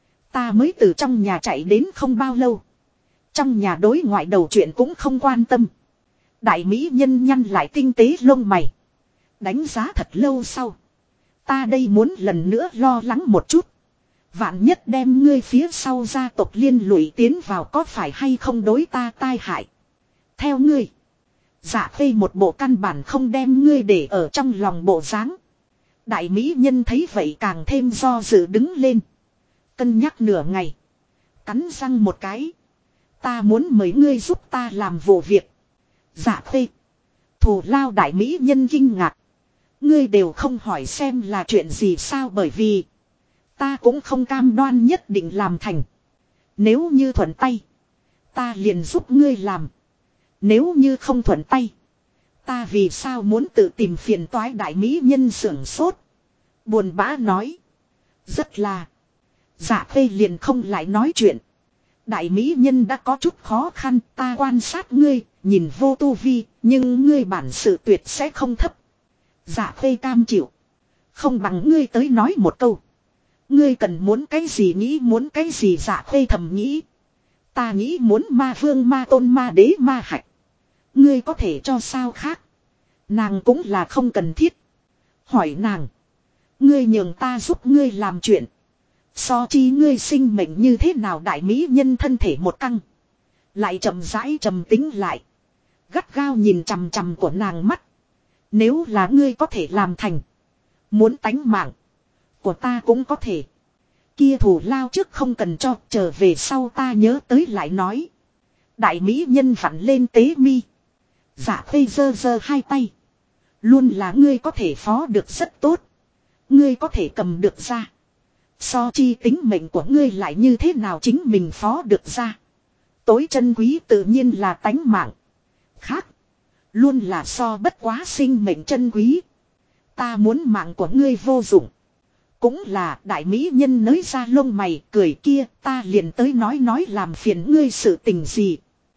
Ta mới từ trong nhà chạy đến không bao lâu. Trong nhà đối ngoại đầu chuyện cũng không quan tâm. Đại mỹ nhân nhăn lại tinh tế lông mày. Đánh giá thật lâu sau. Ta đây muốn lần nữa lo lắng một chút. Vạn nhất đem ngươi phía sau gia tộc liên lụy tiến vào có phải hay không đối ta tai hại. Theo ngươi. Dạ Khê một bộ căn bản không đem ngươi để ở trong lòng bộ dáng. Đại mỹ nhân thấy vậy càng thêm do dự đứng lên. Cân nhắc nửa ngày. Cắn răng một cái. Ta muốn mời ngươi giúp ta làm vụ việc. Dạ Khê. Thù lao? Đại mỹ nhân kinh ngạc. Ngươi đều không hỏi xem là chuyện gì sao, bởi vì ta cũng không cam đoan nhất định làm thành. Nếu như thuận tay, ta liền giúp ngươi làm. Nếu như không thuận tay, ta vì sao muốn tự tìm phiền toái? Đại mỹ nhân sưởng sốt. Buồn bã nói. Rất là. Dạ Khê liền không lại nói chuyện. Đại mỹ nhân đã có chút khó khăn. Ta quan sát ngươi, nhìn vô tu vi, nhưng ngươi bản sự tuyệt sẽ không thấp. Dạ Khê cam chịu. Không bằng ngươi tới nói một câu. Ngươi cần muốn cái gì, nghĩ muốn cái gì? Dạ Khê thầm nghĩ. Ta nghĩ muốn ma vương, ma tôn, ma đế, ma hạch. Ngươi có thể cho sao khác? Nàng cũng là không cần thiết. Hỏi nàng. Ngươi nhường ta giúp ngươi làm chuyện. So chi ngươi sinh mệnh như thế nào? Đại mỹ nhân thân thể một căng. Lại chậm rãi trầm tính lại. Gắt gao nhìn chằm chằm của nàng mắt. Nếu là ngươi có thể làm thành. Muốn tánh mạng của ta cũng có thể. Kia thủ lao trước không cần cho, trở về sau ta nhớ tới lại nói. Đại mỹ nhân vặn lên tế mi. Dạ Khê giơ giơ hai tay. Luôn là ngươi có thể phó được rất tốt. Ngươi có thể cầm được ra. So chi tính mệnh của ngươi lại như thế nào chính mình phó được ra. Tối chân quý tự nhiên là tánh mạng. Khác. Luôn là so bất quá sinh mệnh chân quý. Ta muốn mạng của ngươi vô dụng. Cũng là. Đại mỹ nhân nới ra lông mày cười kia. Ta liền tới nói làm phiền ngươi sự tình gì.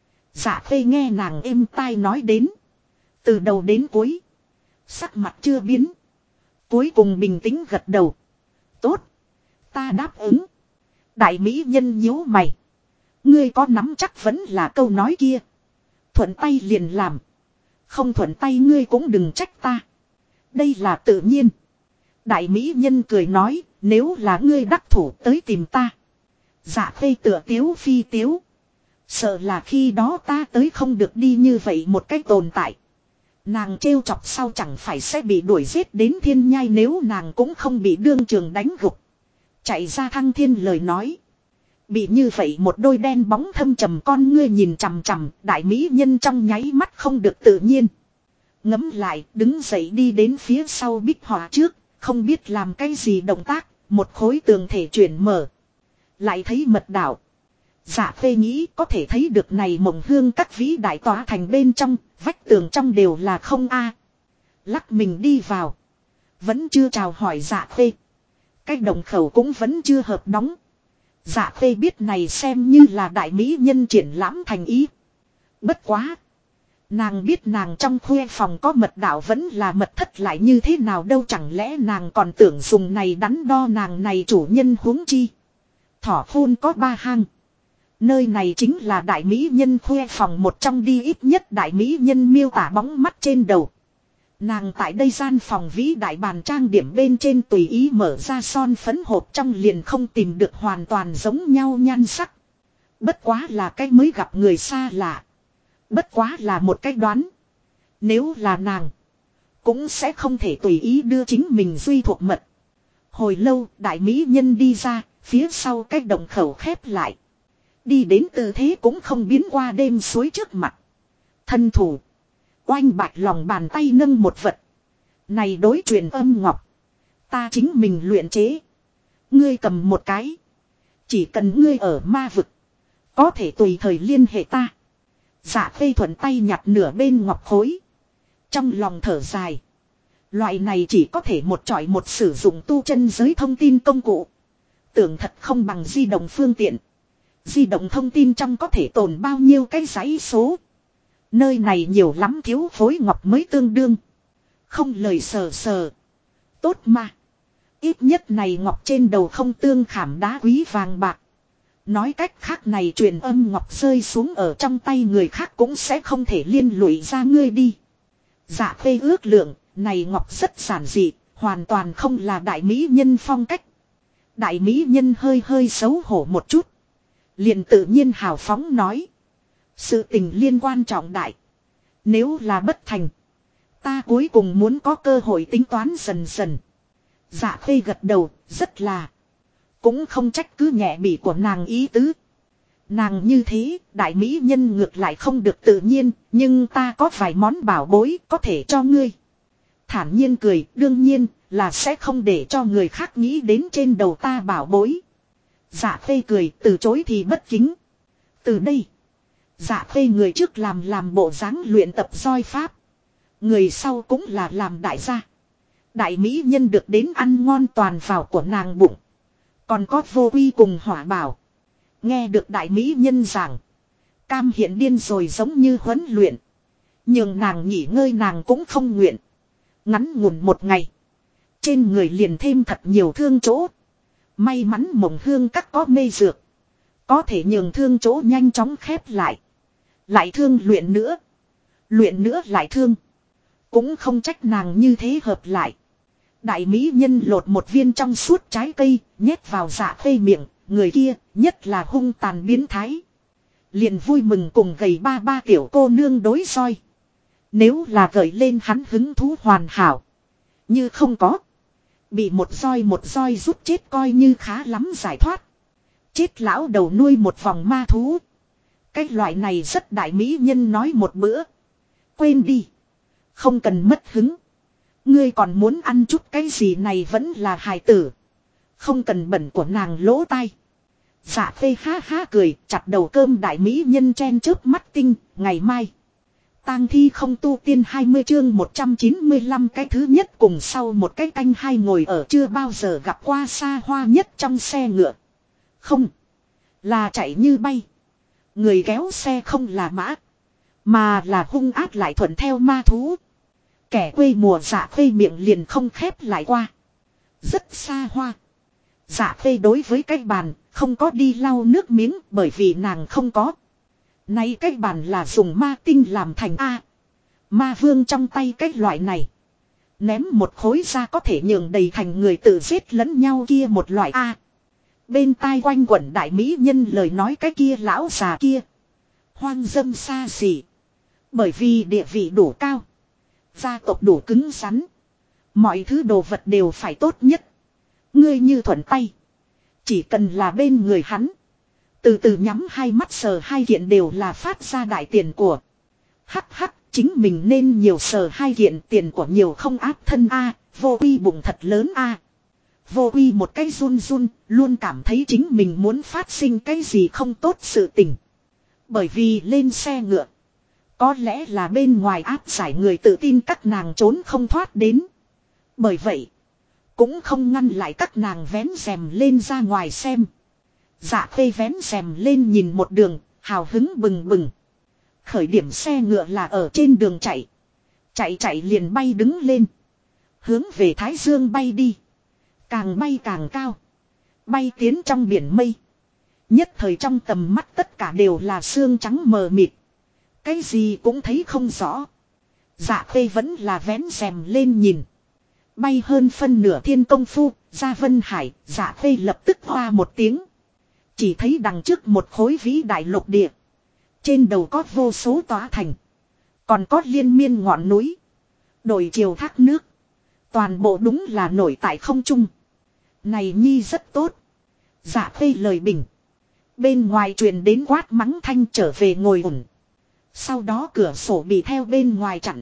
Dạ Khê nghe nàng êm tai nói đến. Từ đầu đến cuối. Sắc mặt chưa biến. Cuối cùng bình tĩnh gật đầu. Tốt. Ta đáp ứng. Đại mỹ nhân nhíu mày. Ngươi có nắm chắc vẫn là câu nói kia. Thuận tay liền làm. Không thuận tay ngươi cũng đừng trách ta. Đây là tự nhiên. Đại mỹ nhân cười nói. Nếu là ngươi đắc thủ tới tìm ta. Dạ Khê tựa tiếu phi tiếu. Sợ là khi đó ta tới không được đi như vậy một cách tồn tại. Nàng trêu chọc sau chẳng phải sẽ bị đuổi giết đến thiên nhai, nếu nàng cũng không bị đương trường đánh gục. Chạy ra thăng thiên lời nói. Bị như vậy một đôi đen bóng thâm trầm con ngươi nhìn chằm chằm, đại mỹ nhân trong nháy mắt không được tự nhiên. Ngấm lại, đứng dậy đi đến phía sau bích họa trước, không biết làm cái gì động tác, một khối tường thể chuyển mở. Lại thấy mật đạo. Dạ Khê nghĩ có thể thấy được này mộng hương các vĩ đại tòa thành bên trong, vách tường trong đều là không a. Lắc mình đi vào. Vẫn chưa chào hỏi Dạ Khê. Cái đồng khẩu cũng vẫn chưa hợp đóng. Dạ Khê biết này xem như là đại mỹ nhân triển lãm thành ý. Bất quá. Nàng biết nàng trong khuê phòng có mật đạo vẫn là mật thất lại như thế nào đâu, chẳng lẽ nàng còn tưởng dùng này đắn đo nàng này chủ nhân huống chi. Thỏ khôn có ba hang. Nơi này chính là đại mỹ nhân khuê phòng một trong đi, ít nhất đại mỹ nhân miêu tả bóng mắt trên đầu. Nàng tại đây gian phòng vĩ đại bàn trang điểm bên trên tùy ý mở ra son phấn hộp trong liền không tìm được hoàn toàn giống nhau nhan sắc. Bất quá là cái mới gặp người xa lạ. Bất quá là một cái đoán. Nếu là nàng, cũng sẽ không thể tùy ý đưa chính mình duy thuộc mật. Hồi lâu đại mỹ nhân đi ra, phía sau cái động khẩu khép lại. Đi đến tư thế cũng không biến qua đêm suối trước mặt. Thân thủ. Oanh bạch lòng bàn tay nâng một vật. Này đối truyền âm ngọc. Ta chính mình luyện chế. Ngươi cầm một cái. Chỉ cần ngươi ở ma vực. Có thể tùy thời liên hệ ta. Dạ Khê thuận tay nhặt nửa bên ngọc khối. Trong lòng thở dài. Loại này chỉ có thể một chọi một sử dụng tu chân giới thông tin công cụ. Tưởng thật không bằng di động phương tiện. Di động thông tin trong có thể tồn bao nhiêu cái dãy số. Nơi này nhiều lắm thiếu khối ngọc mới tương đương. Không lời sờ sờ. Tốt mà. Ít nhất này ngọc trên đầu không tương khảm đá quý vàng bạc. Nói cách khác này truyền âm ngọc rơi xuống ở trong tay người khác cũng sẽ không thể liên lụy ra ngươi đi. Dạ Khê ước lượng, này ngọc rất giản dị, hoàn toàn không là đại mỹ nhân phong cách. Đại mỹ nhân hơi hơi xấu hổ một chút. Liền tự nhiên hào phóng nói. Sự tình liên quan trọng đại. Nếu là bất thành, ta cuối cùng muốn có cơ hội tính toán dần dần. Dạ Khê gật đầu, rất là. Cũng không trách cứ nhẹ bỉ của nàng ý tứ. Nàng như thế, đại mỹ nhân ngược lại không được tự nhiên, nhưng ta có vài món bảo bối có thể cho ngươi. Thản nhiên cười, đương nhiên là sẽ không để cho người khác nghĩ đến trên đầu ta bảo bối. Dạ Khê cười, từ chối thì bất kính. Từ đây, Dạ Khê người trước làm bộ dáng luyện tập roi pháp. Người sau cũng là làm đại gia. Đại mỹ nhân được đến ăn ngon toàn vào của nàng bụng. Còn có vô uy cùng hỏa bảo. Nghe được đại mỹ nhân giảng. Cam hiện điên rồi giống như huấn luyện. Nhưng nàng nghỉ ngơi nàng cũng không nguyện. Ngắn ngủn một ngày. Trên người liền thêm thật nhiều thương chỗ. May mắn mộng hương các có mê dược. Có thể nhường thương chỗ nhanh chóng khép lại. Lại thương luyện nữa. Luyện nữa lại thương. Cũng không trách nàng như thế hợp lại. Đại mỹ nhân lột một viên trong suốt trái cây, nhét vào Dạ Khê miệng, người kia nhất là hung tàn biến thái. Liền vui mừng cùng gầy ba tiểu cô nương đối soi. Nếu là gợi lên hắn hứng thú hoàn hảo. Như không có. Bị một roi rút chết coi như khá lắm giải thoát. Chết lão đầu nuôi một vòng ma thú. Cái loại này rất đại mỹ nhân nói một bữa. Quên đi. Không cần mất hứng. Ngươi còn muốn ăn chút cái gì này vẫn là hài tử. Không cần bẩn của nàng lỗ tai. Dạ Khê ha ha cười, chặt đầu cơm đại mỹ nhân chen chớp mắt tinh, ngày mai. Tang thi không tu tiên 20 chương 195 cái thứ nhất cùng sau một cái canh hai ngồi ở chưa bao giờ gặp qua xa hoa nhất trong xe ngựa. Không. Là chạy như bay. Người kéo xe không là mã. Mà là hung ác lại thuận theo ma thú. Kẻ quê mùa Dạ Khê miệng liền không khép lại qua. Rất xa hoa. Dạ Khê đối với cái bàn không có đi lau nước miếng bởi vì nàng không có. Nay cái bàn là dùng ma tinh làm thành A. Ma vương trong tay cái loại này. Ném một khối ra có thể nhường đầy thành người tự giết lẫn nhau kia một loại A. Bên tai quanh quẩn đại mỹ nhân lời nói cái kia lão già kia. Hoang dâm xa xỉ. Bởi vì địa vị đủ cao. Gia tộc đủ cứng rắn. Mọi thứ đồ vật đều phải tốt nhất. Ngươi như thuận tay. Chỉ cần là bên người hắn. Từ từ nhắm hai mắt sờ hai kiện đều là phát ra đại tiền của. Hắc hắc, chính mình nên nhiều sờ hai kiện tiền của nhiều không áp thân A, vô uy bụng thật lớn A. Vô uy một cái run run, luôn cảm thấy chính mình muốn phát sinh cái gì không tốt sự tình. Bởi vì lên xe ngựa. Có lẽ là bên ngoài áp giải người tự tin các nàng trốn không thoát đến. Bởi vậy, cũng không ngăn lại các nàng vén rèm lên ra ngoài xem. Dạ Khê vén rèm lên nhìn một đường, hào hứng bừng bừng. Khởi điểm xe ngựa là ở trên đường chạy. Chạy liền bay đứng lên. Hướng về Thái Dương bay đi. Càng bay càng cao. Bay tiến trong biển mây. Nhất thời trong tầm mắt tất cả đều là sương trắng mờ mịt. Cái gì cũng thấy không rõ. Dạ Khê vẫn là vén rèm lên nhìn. Bay hơn phân nửa thiên công phu, ra Vân Hải, Dạ Khê lập tức hoa một tiếng. Chỉ thấy đằng trước một khối vĩ đại lục địa. Trên đầu có vô số tòa thành. Còn có liên miên ngọn núi. Đồi chiều thác nước. Toàn bộ đúng là nổi tại không trung. Này nhi rất tốt. Dạ Khê lời bình. Bên ngoài truyền đến quát mắng thanh trở về ngồi ổn. Sau đó cửa sổ bị theo bên ngoài chặn.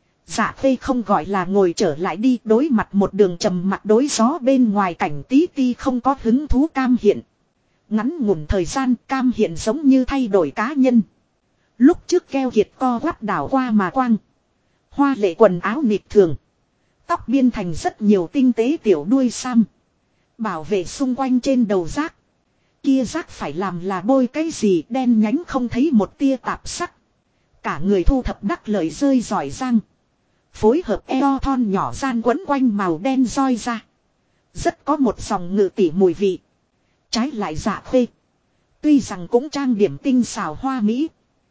Dạ Khê không gọi là ngồi trở lại đi, đối mặt một đường trầm mặt đối gió bên ngoài cảnh tí ti không có hứng thú Cam Hiện. Ngắn ngủn thời gian Cam Hiện giống như thay đổi cá nhân. Lúc trước keo kiệt co quắp đảo qua mà quang. Hoa lệ quần áo nịt thường. Tóc biên thành rất nhiều tinh tế tiểu đuôi sam. Bảo vệ xung quanh trên đầu rác. Kia rác phải làm là bôi cái gì đen nhánh không thấy một tia tạp sắc. Cả người thu thập đắc lợi rơi giỏi răng. Phối hợp eo thon nhỏ gian quấn quanh màu đen roi ra. Rất có một dòng ngự tỉ mùi vị. Trái lại Dạ Khê. Tuy rằng cũng trang điểm tinh xảo hoa mỹ.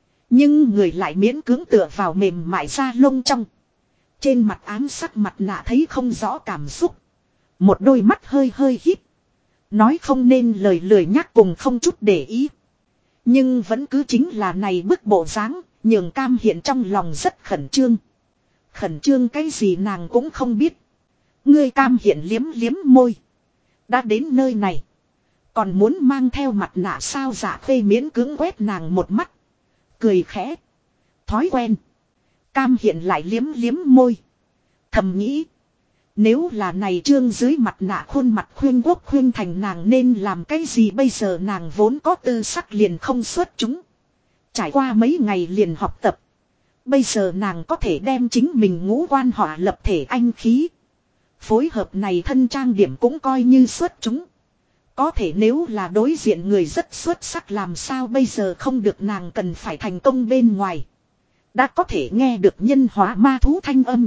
Nhưng người lại miễn cưỡng tựa vào mềm mại da lông trong. Trên mặt ám sắc mặt nạ thấy không rõ cảm xúc. Một đôi mắt hơi hơi híp. Nói không nên lời lười nhắc cùng không chút để ý. Nhưng vẫn cứ chính là này bức bộ dáng, nhường Cam Hiện trong lòng rất khẩn trương. Khẩn trương cái gì nàng cũng không biết. Ngươi Cam Hiện liếm liếm môi. Đã đến nơi này. Còn muốn mang theo mặt nạ sao Dạ Khê miễn cưỡng quét nàng một mắt. Cười khẽ. Thói quen. Cam Hiện lại liếm liếm môi. Thầm nghĩ. Nếu là này trương dưới mặt nạ khuôn mặt khuyên quốc khuyên thành nàng nên làm cái gì bây giờ nàng vốn có tư sắc liền không xuất chúng. Trải qua mấy ngày liền học tập. Bây giờ nàng có thể đem chính mình ngũ quan họa lập thể anh khí. Phối hợp này thân trang điểm cũng coi như xuất chúng. Có thể nếu là đối diện người rất xuất sắc làm sao bây giờ không được nàng cần phải thành công bên ngoài. Đã có thể nghe được nhân hóa ma thú thanh âm.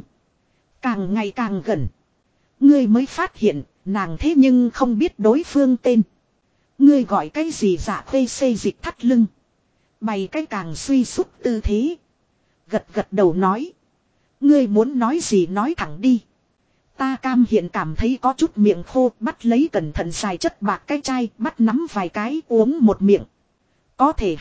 Càng ngày càng gần. Ngươi mới phát hiện nàng thế nhưng không biết đối phương tên. Ngươi gọi cái gì Dạ Khê xê dịch thắt lưng. Bày cái càng suy sút tư thế. Gật gật đầu nói. Ngươi muốn nói gì nói thẳng đi. Ta Cam Hiện cảm thấy có chút miệng khô bắt lấy cẩn thận xài chất bạc cái chai bắt nắm vài cái uống một miệng. Có thể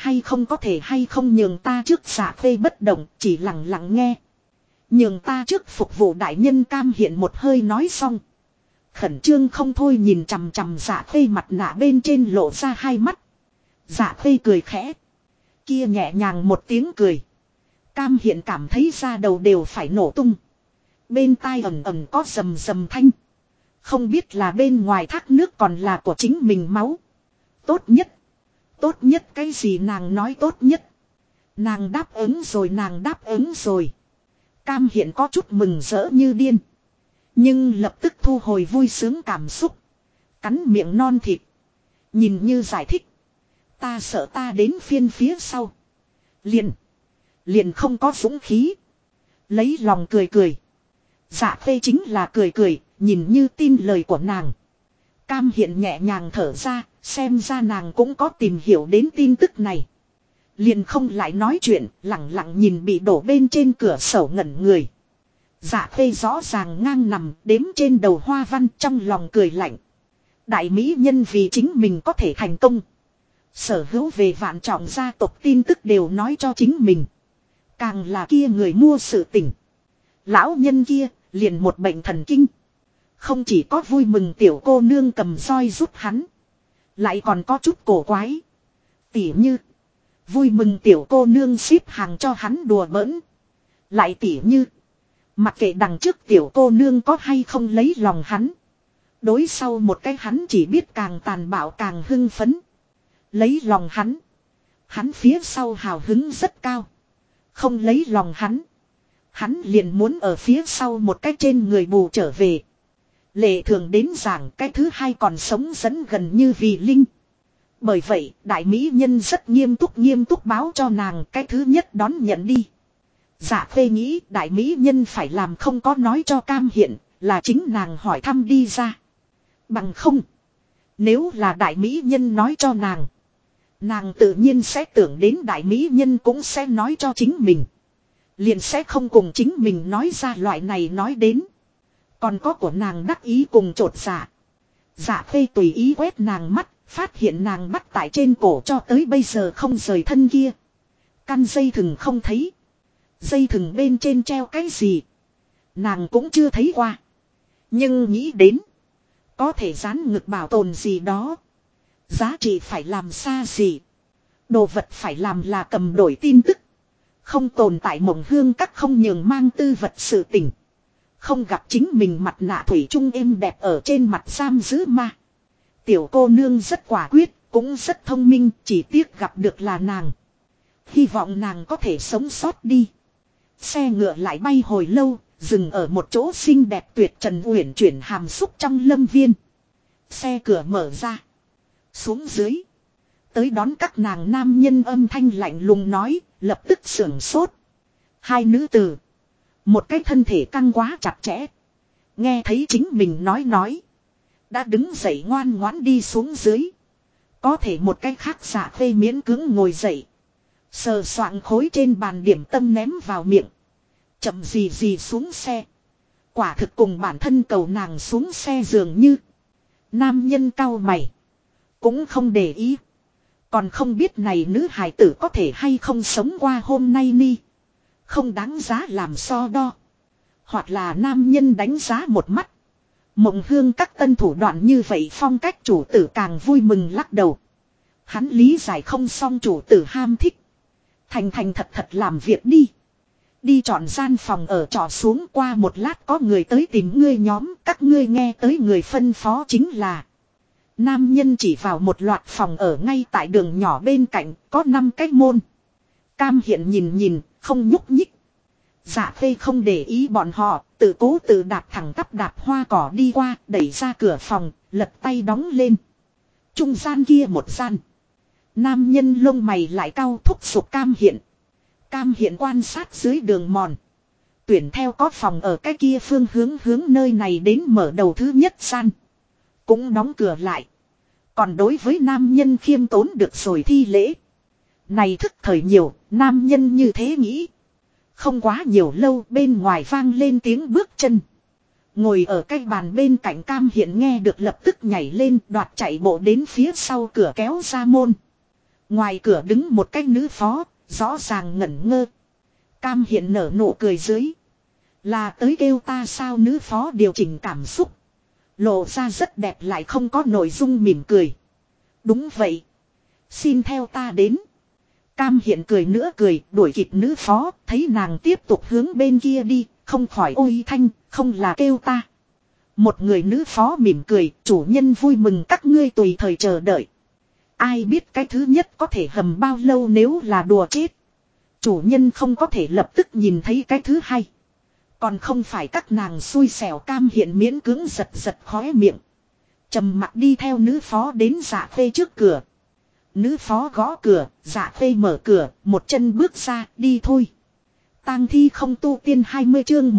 hay không nhường ta trước Dạ Khê bất động chỉ lặng lặng nghe. Nhường ta trước phục vụ đại nhân Cam Hiện một hơi nói xong. Khẩn trương không thôi nhìn chằm chằm Dạ Khê mặt nạ bên trên lộ ra hai mắt. Dạ Khê cười khẽ. Kia nhẹ nhàng một tiếng cười. Cam Hiện cảm thấy da đầu đều phải nổ tung. Bên tai ầm ầm có rầm rầm thanh. Không biết là bên ngoài thác nước còn là của chính mình máu. Tốt nhất. Tốt nhất cái gì nàng nói tốt nhất. Nàng đáp ứng rồi. Cam Hiện có chút mừng rỡ như điên. Nhưng lập tức thu hồi vui sướng cảm xúc. Cắn miệng non thịt. Nhìn như giải thích. Ta sợ ta đến phiên phía sau. Liền không có dũng khí. Lấy lòng cười cười. Dạ Khê chính là cười cười. Nhìn như tin lời của nàng. Cam Hiện nhẹ nhàng thở ra. Xem ra nàng cũng có tìm hiểu đến tin tức này. Liền không lại nói chuyện. Lặng lặng nhìn bị đổ bên trên cửa sổ ngẩn người. Dạ Khê rõ ràng ngang nằm đếm trên đầu hoa văn trong lòng cười lạnh. Đại mỹ nhân vì chính mình có thể thành công. Sở hữu về vạn trọng gia tộc tin tức đều nói cho chính mình. Càng là kia người mua sự tỉnh. Lão nhân kia liền một bệnh thần kinh. Không chỉ có vui mừng tiểu cô nương cầm roi giúp hắn. Lại còn có chút cổ quái. Tỉ như. Vui mừng tiểu cô nương xếp hàng cho hắn đùa bỡn. Lại tỉ như. Mặc kệ đằng trước tiểu cô nương có hay không lấy lòng hắn. Đối sau một cái hắn chỉ biết càng tàn bạo càng hưng phấn. Lấy lòng hắn. Hắn phía sau hào hứng rất cao. Không lấy lòng hắn. Hắn liền muốn ở phía sau một cái trên người bù trở về. Lệ thường đến giảng cái thứ hai còn sống dẫn gần như vì linh. Bởi vậy đại mỹ nhân rất nghiêm túc báo cho nàng cái thứ nhất đón nhận đi. Dạ Khê nghĩ đại mỹ nhân phải làm không có nói cho Cam Hiện là chính nàng hỏi thăm đi ra. Bằng không. Nếu là đại mỹ nhân nói cho nàng. Nàng tự nhiên sẽ tưởng đến đại mỹ nhân cũng sẽ nói cho chính mình. Liền sẽ không cùng chính mình nói ra loại này nói đến. Còn có của nàng đắc ý cùng trột dạ. Dạ Khê tùy ý quét nàng mắt. Phát hiện nàng bắt tại trên cổ cho tới bây giờ không rời thân kia. Căn dây thừng không thấy. Dây thừng bên trên treo cái gì. Nàng cũng chưa thấy qua. Nhưng nghĩ đến. Có thể dán ngực bảo tồn gì đó. Giá trị phải làm xa gì. Đồ vật phải làm là cầm đổi tin tức. Không tồn tại mộng hương các không nhường mang tư vật sự tình. Không gặp chính mình mặt nạ thủy chung êm đẹp ở trên mặt giam giữ ma. Tiểu cô nương rất quả quyết, cũng rất thông minh, chỉ tiếc gặp được là nàng. Hy vọng nàng có thể sống sót đi. Xe ngựa lại bay hồi lâu, dừng ở một chỗ xinh đẹp tuyệt trần uyển chuyển hàm xúc trong lâm viên. Xe cửa mở ra. Xuống dưới. Tới đón các nàng nam nhân âm thanh lạnh lùng nói, lập tức sưởng sốt. Hai nữ tử. Một cái thân thể căng quá chặt chẽ. Nghe thấy chính mình nói. Đã đứng dậy ngoan ngoãn đi xuống dưới. Có thể một cái khác Dạ Khê miễn cưỡng ngồi dậy. Sờ soạng khối trên bàn điểm tâm ném vào miệng. Chậm gì xuống xe. Quả thực cùng bản thân cầu nàng xuống xe dường như. Nam nhân cau mày. Cũng không để ý. Còn không biết này nữ hài tử có thể hay không sống qua hôm nay ni. Không đáng giá làm so đo. Hoặc là nam nhân đánh giá một mắt. Mộng hương các tân thủ đoạn như vậy phong cách chủ tử càng vui mừng lắc đầu. Hắn lý giải không xong chủ tử ham thích. Thành thật làm việc đi. Đi chọn gian phòng ở trọ xuống qua một lát có người tới tìm ngươi nhóm. Các ngươi nghe tới người phân phó chính là. Nam nhân chỉ vào một loạt phòng ở ngay tại đường nhỏ bên cạnh có 5 cái môn. Cam Hiện nhìn không nhúc nhích. Dạ Khê không để ý bọn họ, tự cố tự đạp thẳng tắp đạp hoa cỏ đi qua, đẩy ra cửa phòng, lật tay đóng lên. Trung gian kia một gian. Nam nhân lông mày lại cau thúc giục Cam Hiện. Cam Hiện quan sát dưới đường mòn. Tuyển theo có phòng ở cái kia phương hướng nơi này đến mở đầu thứ nhất gian. Cũng đóng cửa lại. Còn đối với nam nhân khiêm tốn được rồi thi lễ. Này thức thời nhiều, nam nhân như thế nghĩ. Không quá nhiều lâu bên ngoài vang lên tiếng bước chân. Ngồi ở cái bàn bên cạnh Cam Hiện nghe được lập tức nhảy lên đoạt chạy bộ đến phía sau cửa kéo ra môn. Ngoài cửa đứng một cái nữ phó, rõ ràng ngẩn ngơ. Cam Hiện nở nụ cười dưới. Là tới kêu ta sao nữ phó điều chỉnh cảm xúc. Lộ ra rất đẹp lại không có nội dung mỉm cười. Đúng vậy. Xin theo ta đến. Cam Hiện cười nữa cười, đuổi kịp nữ phó, thấy nàng tiếp tục hướng bên kia đi, không khỏi ôi thanh, không là kêu ta. Một người nữ phó mỉm cười, chủ nhân vui mừng các ngươi tùy thời chờ đợi. Ai biết cái thứ nhất có thể hầm bao lâu nếu là đùa chết. Chủ nhân không có thể lập tức nhìn thấy cái thứ hai. Còn không phải các nàng xui xẻo. Cam Hiện miễn cưỡng giật khóe miệng. Trầm mặc đi theo nữ phó đến Dạ Khê trước cửa. Nữ phó gõ cửa, Dạ Khê mở cửa, một chân bước ra, đi thôi. Tang thi không tu tiên 20 chương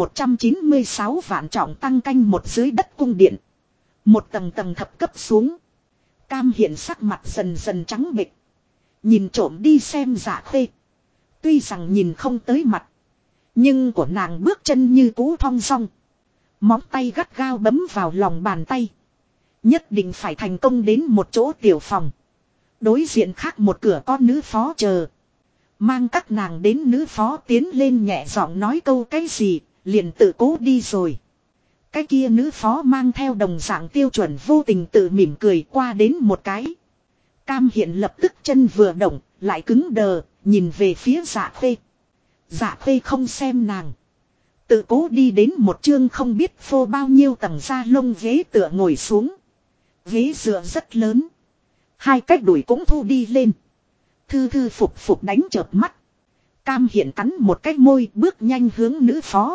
196 vạn trọng tăng canh một dưới đất cung điện. Một tầng thập cấp xuống. Cam Hiện sắc mặt dần trắng bệch. Nhìn trộm đi xem Dạ Khê. Tuy rằng nhìn không tới mặt. Nhưng của nàng bước chân như cú thong dong. Móng tay gắt gao bấm vào lòng bàn tay. Nhất định phải thành công đến một chỗ tiểu phòng. Đối diện khác một cửa có nữ phó chờ. Mang các nàng đến nữ phó tiến lên nhẹ giọng nói câu cái gì, liền tự cố đi rồi. Cái kia nữ phó mang theo đồng dạng tiêu chuẩn vô tình tự mỉm cười qua đến một cái. Cam Hiện lập tức chân vừa động, lại cứng đờ, nhìn về phía Dạ Khê. Dạ Khê không xem nàng. Tự cố đi đến một chương không biết phô bao nhiêu tầng da lông ghế tựa ngồi xuống. Ghế dựa rất lớn. Hai cách đùi cũng thu đi lên. Thư phục đánh chợp mắt. Cam Hiện cắn một cái môi bước nhanh hướng nữ phó.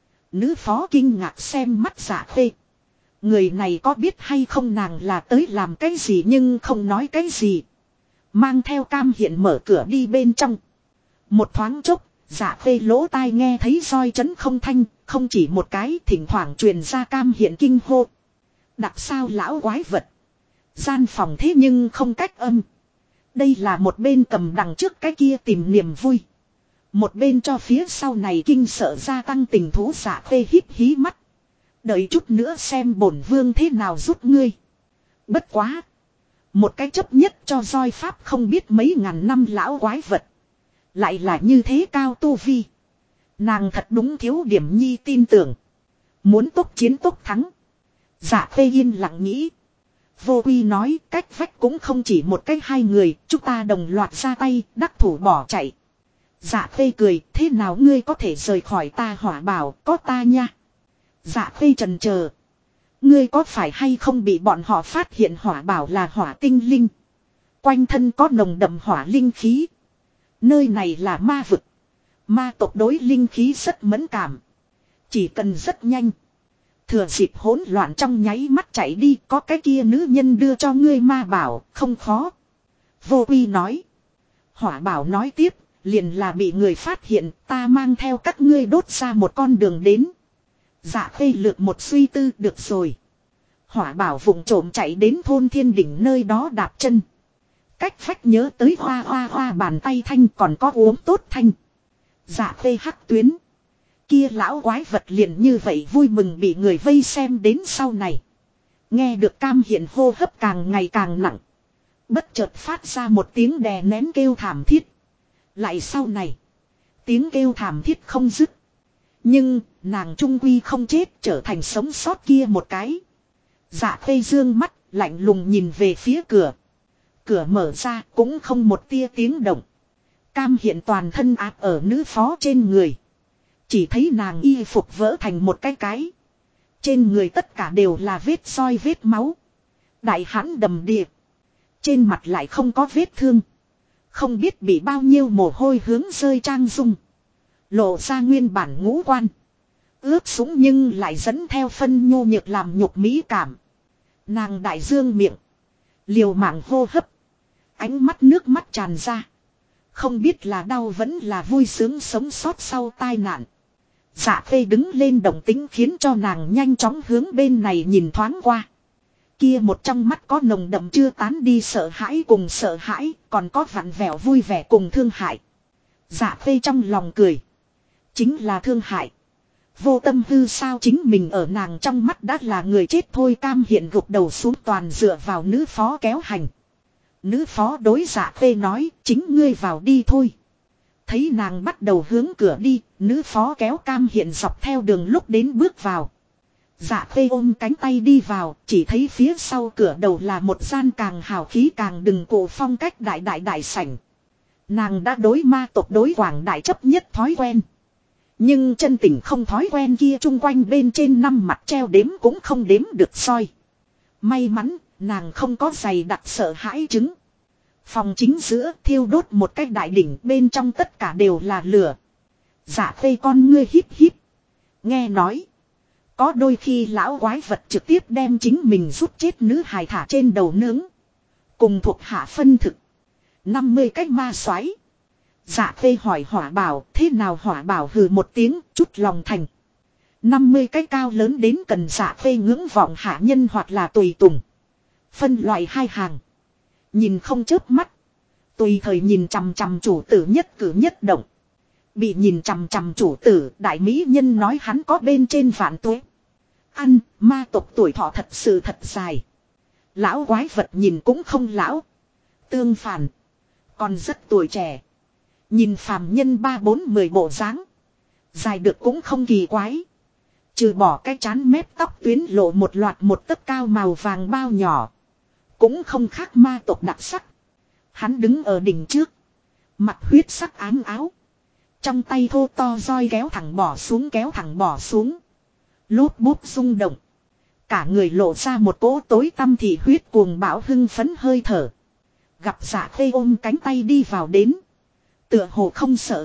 Nữ phó kinh ngạc xem mắt Dạ Khê. Người này có biết hay không nàng là tới làm cái gì nhưng không nói cái gì. Mang theo Cam Hiện mở cửa đi bên trong. Một thoáng chốc, Dạ Khê lỗ tai nghe thấy roi chấn không thanh, không chỉ một cái thỉnh thoảng truyền ra Cam Hiện kinh hô. Đặc sao lão quái vật. Gian phòng thế nhưng không cách âm. Đây là một bên cầm đằng trước cái kia tìm niềm vui. Một bên cho phía sau này kinh sợ gia tăng tình thú. Dạ Khê híp hí mắt. Đợi chút nữa xem bổn vương thế nào giúp ngươi. Bất quá. Một cái chấp nhất cho roi pháp không biết mấy ngàn năm lão quái vật. Lại là như thế cao tu vi. Nàng thật đúng thiếu điểm nhi tin tưởng. Muốn tốc chiến tốc thắng. Dạ Khê yên lặng nghĩ. Vô Quy nói cách vách cũng không chỉ một cách hai người. Chúng ta đồng loạt ra tay đắc thủ bỏ chạy. Dạ Khê cười, thế nào ngươi có thể rời khỏi ta hỏa bảo, có ta nha. Dạ Khê trần chờ. Ngươi có phải hay không bị bọn họ phát hiện hỏa bảo là hỏa tinh linh. Quanh thân có nồng đậm hỏa linh khí. Nơi này là ma vực. Ma tộc đối linh khí rất mẫn cảm. Chỉ cần rất nhanh. Thừa dịp hỗn loạn trong nháy mắt chạy đi, có cái kia nữ nhân đưa cho ngươi ma bảo, không khó. Vô Uy nói. Hỏa bảo nói tiếp, liền là bị người phát hiện, ta mang theo các ngươi đốt ra một con đường đến. Dạ Khê lược một suy tư, được rồi. Hỏa bảo vụng trộm chạy đến thôn Thiên Đỉnh nơi đó đạp chân. Cách phách nhớ tới hoa hoa hoa bàn tay thanh, còn có uống tốt thanh. Dạ Khê hắc tuyến. Kia lão quái vật liền như vậy vui mừng bị người vây xem đến sau này. Nghe được Cam Hiền hô hấp càng ngày càng nặng. Bất chợt phát ra một tiếng đè nén kêu thảm thiết. Lại sau này. Tiếng kêu thảm thiết không dứt. Nhưng nàng trung quy không chết, trở thành sống sót kia một cái. Dạ Khê dương mắt lạnh lùng nhìn về phía cửa. Cửa mở ra cũng không một tia tiếng động. Cam Hiền toàn thân áp ở nữ phó trên người. Chỉ thấy nàng y phục vỡ thành một cái. Trên người tất cả đều là vết roi vết máu. Đại hãn đầm đìa. Trên mặt lại không có vết thương. Không biết bị bao nhiêu mồ hôi hướng rơi trang dung. Lộ ra nguyên bản ngũ quan. Ướp sũng nhưng lại dẫn theo phân nhu nhược làm nhục mỹ cảm. Nàng đại dương miệng. Liều mạng hô hấp. Ánh mắt nước mắt tràn ra. Không biết là đau vẫn là vui sướng sống sót sau tai nạn. Dạ Khê đứng lên động tính khiến cho nàng nhanh chóng hướng bên này nhìn thoáng qua. Kia một trong mắt có nồng đậm chưa tán đi sợ hãi cùng sợ hãi, còn có vặn vẹo vui vẻ cùng thương hại. Dạ Khê trong lòng cười. Chính là thương hại. Vô tâm hư sao chính mình ở nàng trong mắt đã là người chết thôi. Cam Hiền gục đầu xuống toàn dựa vào nữ phó kéo hành. Nữ phó đối Dạ Khê nói, chính ngươi vào đi thôi. Thấy nàng bắt đầu hướng cửa đi, nữ phó kéo Cam Hiền dọc theo đường lúc đến bước vào. Dạ Khê ôm cánh tay đi vào, chỉ thấy phía sau cửa đầu là một gian càng hào khí càng đừng cổ phong cách đại sảnh. Nàng đã đối ma tộc đối quảng đại chấp nhất thói quen. Nhưng chân tình không thói quen kia chung quanh bên trên năm mặt treo đếm cũng không đếm được soi. May mắn, nàng không có giày đặt sợ hãi chứng. Phòng chính giữa thiêu đốt một cái đại đỉnh, bên trong tất cả đều là lửa. Dạ Khê con ngươi híp híp. Nghe nói. Có đôi khi lão quái vật trực tiếp đem chính mình rút chết nữ hài thả trên đầu nướng. Cùng thuộc hạ phân thực. 50 cái ma xoáy. Dạ Khê hỏi Hỏa Bảo, thế nào? Hỏa Bảo hừ một tiếng, chút lòng thành. 50 cái cao lớn đến cần Dạ Khê ngưỡng vọng hạ nhân hoặc là tùy tùng. Phân loại hai hàng. Nhìn không chớp mắt. Tùy thời nhìn chằm chằm chủ tử nhất cử nhất động. Bị nhìn chằm chằm chủ tử, đại mỹ nhân nói hắn có bên trên vạn tuế. Ăn, ma tộc tuổi thọ thật sự thật dài. Lão quái vật nhìn cũng không lão. Tương phản. Còn rất tuổi trẻ. Nhìn phàm nhân 3-4-10 bộ dáng. Dài được cũng không kỳ quái. Trừ bỏ cái chán mép tóc tuyến lộ một loạt một tấc cao màu vàng bao nhỏ. Cũng không khác ma tộc đặc sắc. Hắn đứng ở đỉnh trước. Mặc huyết sắc ám áo. Trong tay thô to roi kéo thẳng bỏ xuống. Lốp bốp rung động. Cả người lộ ra một cỗ tối tăm thì huyết cuồng bão hưng phấn hơi thở. Gặp Dạ Khê ôm cánh tay đi vào đến. Tựa hồ không sợ.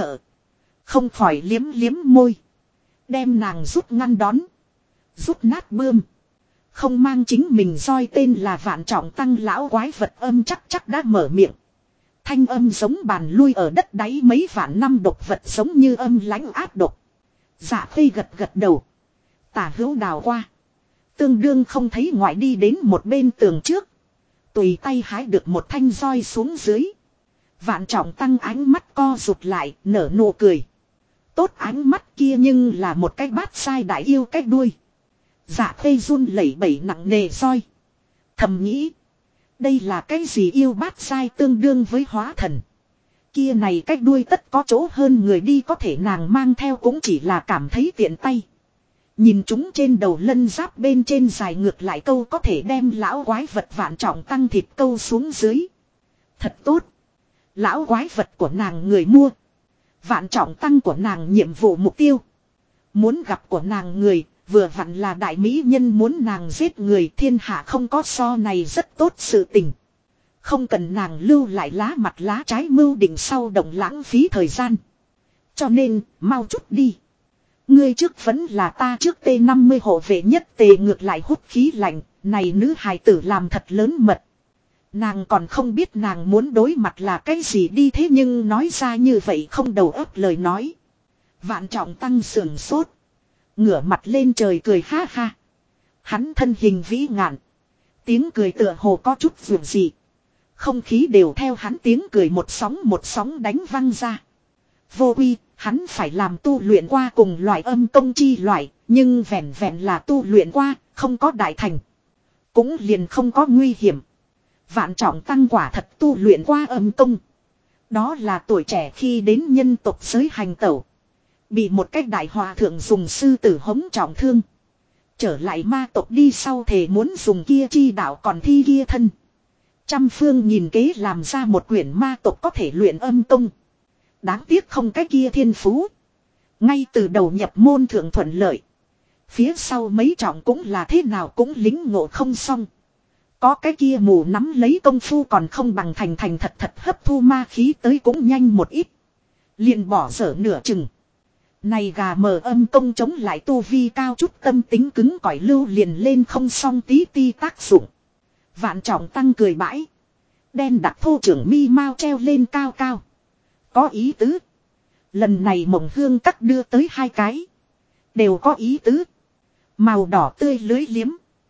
Không khỏi liếm liếm môi. Đem nàng rút ngăn đón. Rút nát bươm. Không mang chính mình roi tên là Vạn Trọng Tăng lão quái vật âm chắc đã mở miệng. Thanh âm giống bàn lui ở đất đáy mấy vạn năm độc vật giống như âm lãnh áp độc. Dạ Khê gật đầu. Tả hữu đào qua. Tương đương không thấy ngoại đi đến một bên tường trước. Tùy tay hái được một thanh roi xuống dưới. Vạn Trọng Tăng ánh mắt co rụt lại, nở nụ cười. Tốt ánh mắt kia nhưng là một cái bát sai đại yêu cái đuôi. Dạ Khê run lẩy bẩy nặng nề roi. Thầm nghĩ. Đây là cái gì yêu bát sai tương đương với hóa thần. Kia này cái đuôi tất có chỗ hơn người đi, có thể nàng mang theo cũng chỉ là cảm thấy tiện tay. Nhìn chúng trên đầu lân giáp bên trên dài ngược lại câu có thể đem lão quái vật Vạn Trọng Tăng thịt câu xuống dưới. Thật tốt. Lão quái vật của nàng người mua. Vạn Trọng Tăng của nàng nhiệm vụ mục tiêu. Muốn gặp của nàng người, vừa vặn là đại mỹ nhân muốn nàng giết người, thiên hạ không có so này rất tốt sự tình. Không cần nàng lưu lại lá mặt lá trái mưu định sau động lãng phí thời gian. Cho nên, mau chút đi. Ngươi trước vẫn là ta trước T50 hộ vệ nhất tề ngược lại hút khí lạnh, này nữ hài tử làm thật lớn mật. Nàng còn không biết nàng muốn đối mặt là cái gì đi thế nhưng nói ra như vậy không đầu óc lời nói. Vạn Trọng Tăng sườn sốt. Ngửa mặt lên trời cười ha ha. Hắn thân hình vĩ ngạn. Tiếng cười tựa hồ có chút vượt dị. Không khí đều theo hắn tiếng cười một sóng đánh văng ra. Vô quy, hắn phải làm tu luyện qua cùng loại âm công chi loại, nhưng vẹn vẹn là tu luyện qua, không có đại thành. Cũng liền không có nguy hiểm. Vạn Trọng Tăng quả thật tu luyện qua âm công. Đó là tuổi trẻ khi đến nhân tộc giới hành tẩu. Bị một cách đại hòa thượng dùng sư tử hống trọng thương. Trở lại ma tộc đi sau thề muốn dùng kia chi đạo còn thi kia thân. Trăm phương nhìn kế làm ra một quyển ma tộc có thể luyện âm công. Đáng tiếc không cái kia thiên phú. Ngay từ đầu nhập môn thượng thuận lợi. Phía sau mấy trọng cũng là thế nào cũng lính ngộ không xong. Có cái kia mù nắm lấy công phu còn không bằng thành thật hấp thu ma khí tới cũng nhanh một ít. Liền bỏ dở nửa chừng. Này gà mờ âm công chống lại tu vi cao chút tâm tính cứng cỏi lưu liền lên không xong tí ti tác dụng. Vạn Trọng Tăng cười bãi. Đen đặc thô trưởng mi mau treo lên cao cao. Có ý tứ. Lần này Mộng Hương cắt đưa tới 2 cái. Đều có ý tứ. Màu đỏ tươi lưới liếm.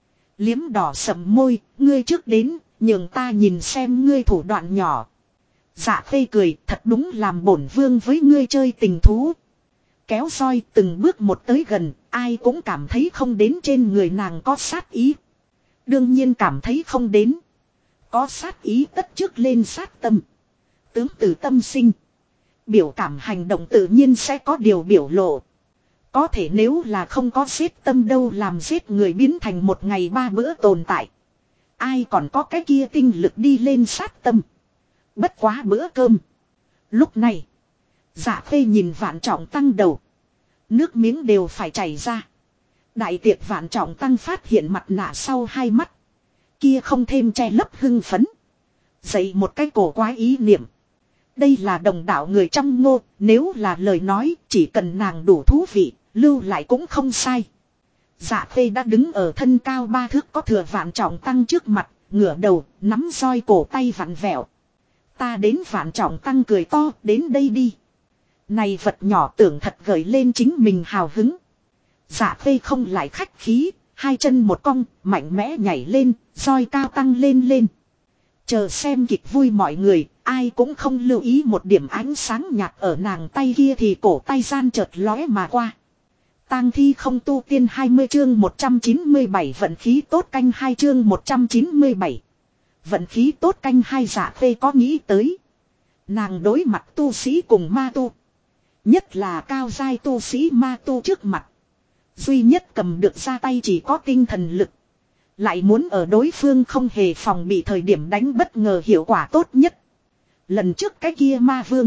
Liếm đỏ sầm môi, ngươi trước đến, nhường ta nhìn xem ngươi thủ đoạn nhỏ. Dạ Khê cười, thật đúng làm bổn vương với ngươi chơi tình thú. Kéo roi từng bước một tới gần, ai cũng cảm thấy không đến trên người nàng có sát ý. Đương nhiên cảm thấy không đến. Có sát ý tất trước lên sát tâm. Tướng từ tâm sinh. Biểu cảm hành động tự nhiên sẽ có điều biểu lộ. Có thể nếu là không có giết tâm đâu làm giết người biến thành một ngày 3 bữa tồn tại. Ai còn có cái kia tinh lực đi lên sát tâm. Bất quá bữa cơm. Lúc này. Dạ Khê nhìn Vạn Trọng Tăng đầu. Nước miếng đều phải chảy ra. Đại tiệc Vạn Trọng Tăng phát hiện mặt nạ sau 2 mắt. Kia không thêm che lấp hưng phấn. Dậy một cái cổ quái ý niệm. Đây là đồng đạo người trong ngô. Nếu là lời nói chỉ cần nàng đủ thú vị. Lưu lại cũng không sai. Dạ Khê đã đứng ở thân cao 3 thước có thừa Vạn Trọng Tăng trước mặt. Ngửa đầu nắm roi cổ tay vặn vẹo. Ta đến Vạn Trọng Tăng cười to đến đây đi. Này vật nhỏ tưởng thật gợi lên chính mình hào hứng. Dạ Khê không lại khách khí. 2 chân một cong mạnh mẽ nhảy lên. Roi cao tăng lên lên. Chờ xem kịch vui mọi người. Ai cũng không lưu ý một điểm ánh sáng nhạt ở nàng tay kia thì cổ tay gian chợt lóe mà qua. Tang thi không tu tiên 20 chương 197 vận khí tốt canh 2 chương 197. Vận khí tốt canh 2 Dạ Khê có nghĩ tới. Nàng đối mặt tu sĩ cùng ma tu. Nhất là cao giai tu sĩ ma tu trước mặt. Duy nhất cầm được ra tay chỉ có tinh thần lực. Lại muốn ở đối phương không hề phòng bị thời điểm đánh bất ngờ hiệu quả tốt nhất. Lần trước cái kia ma vương.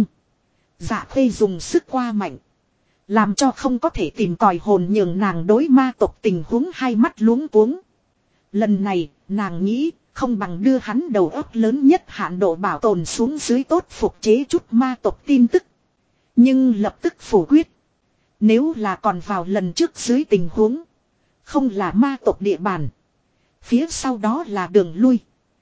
Dạ Khê dùng sức qua mạnh. Làm cho không có thể tìm tòi hồn nhường nàng đối ma tộc tình huống 2 mắt luống cuống. Lần này, nàng nghĩ, không bằng đưa hắn đầu óc lớn nhất hạn độ bảo tồn xuống dưới tốt phục chế chút ma tộc tin tức. Nhưng lập tức phủ quyết. Nếu là còn vào lần trước dưới tình huống. Không là ma tộc địa bàn. Phía sau đó là đường lui.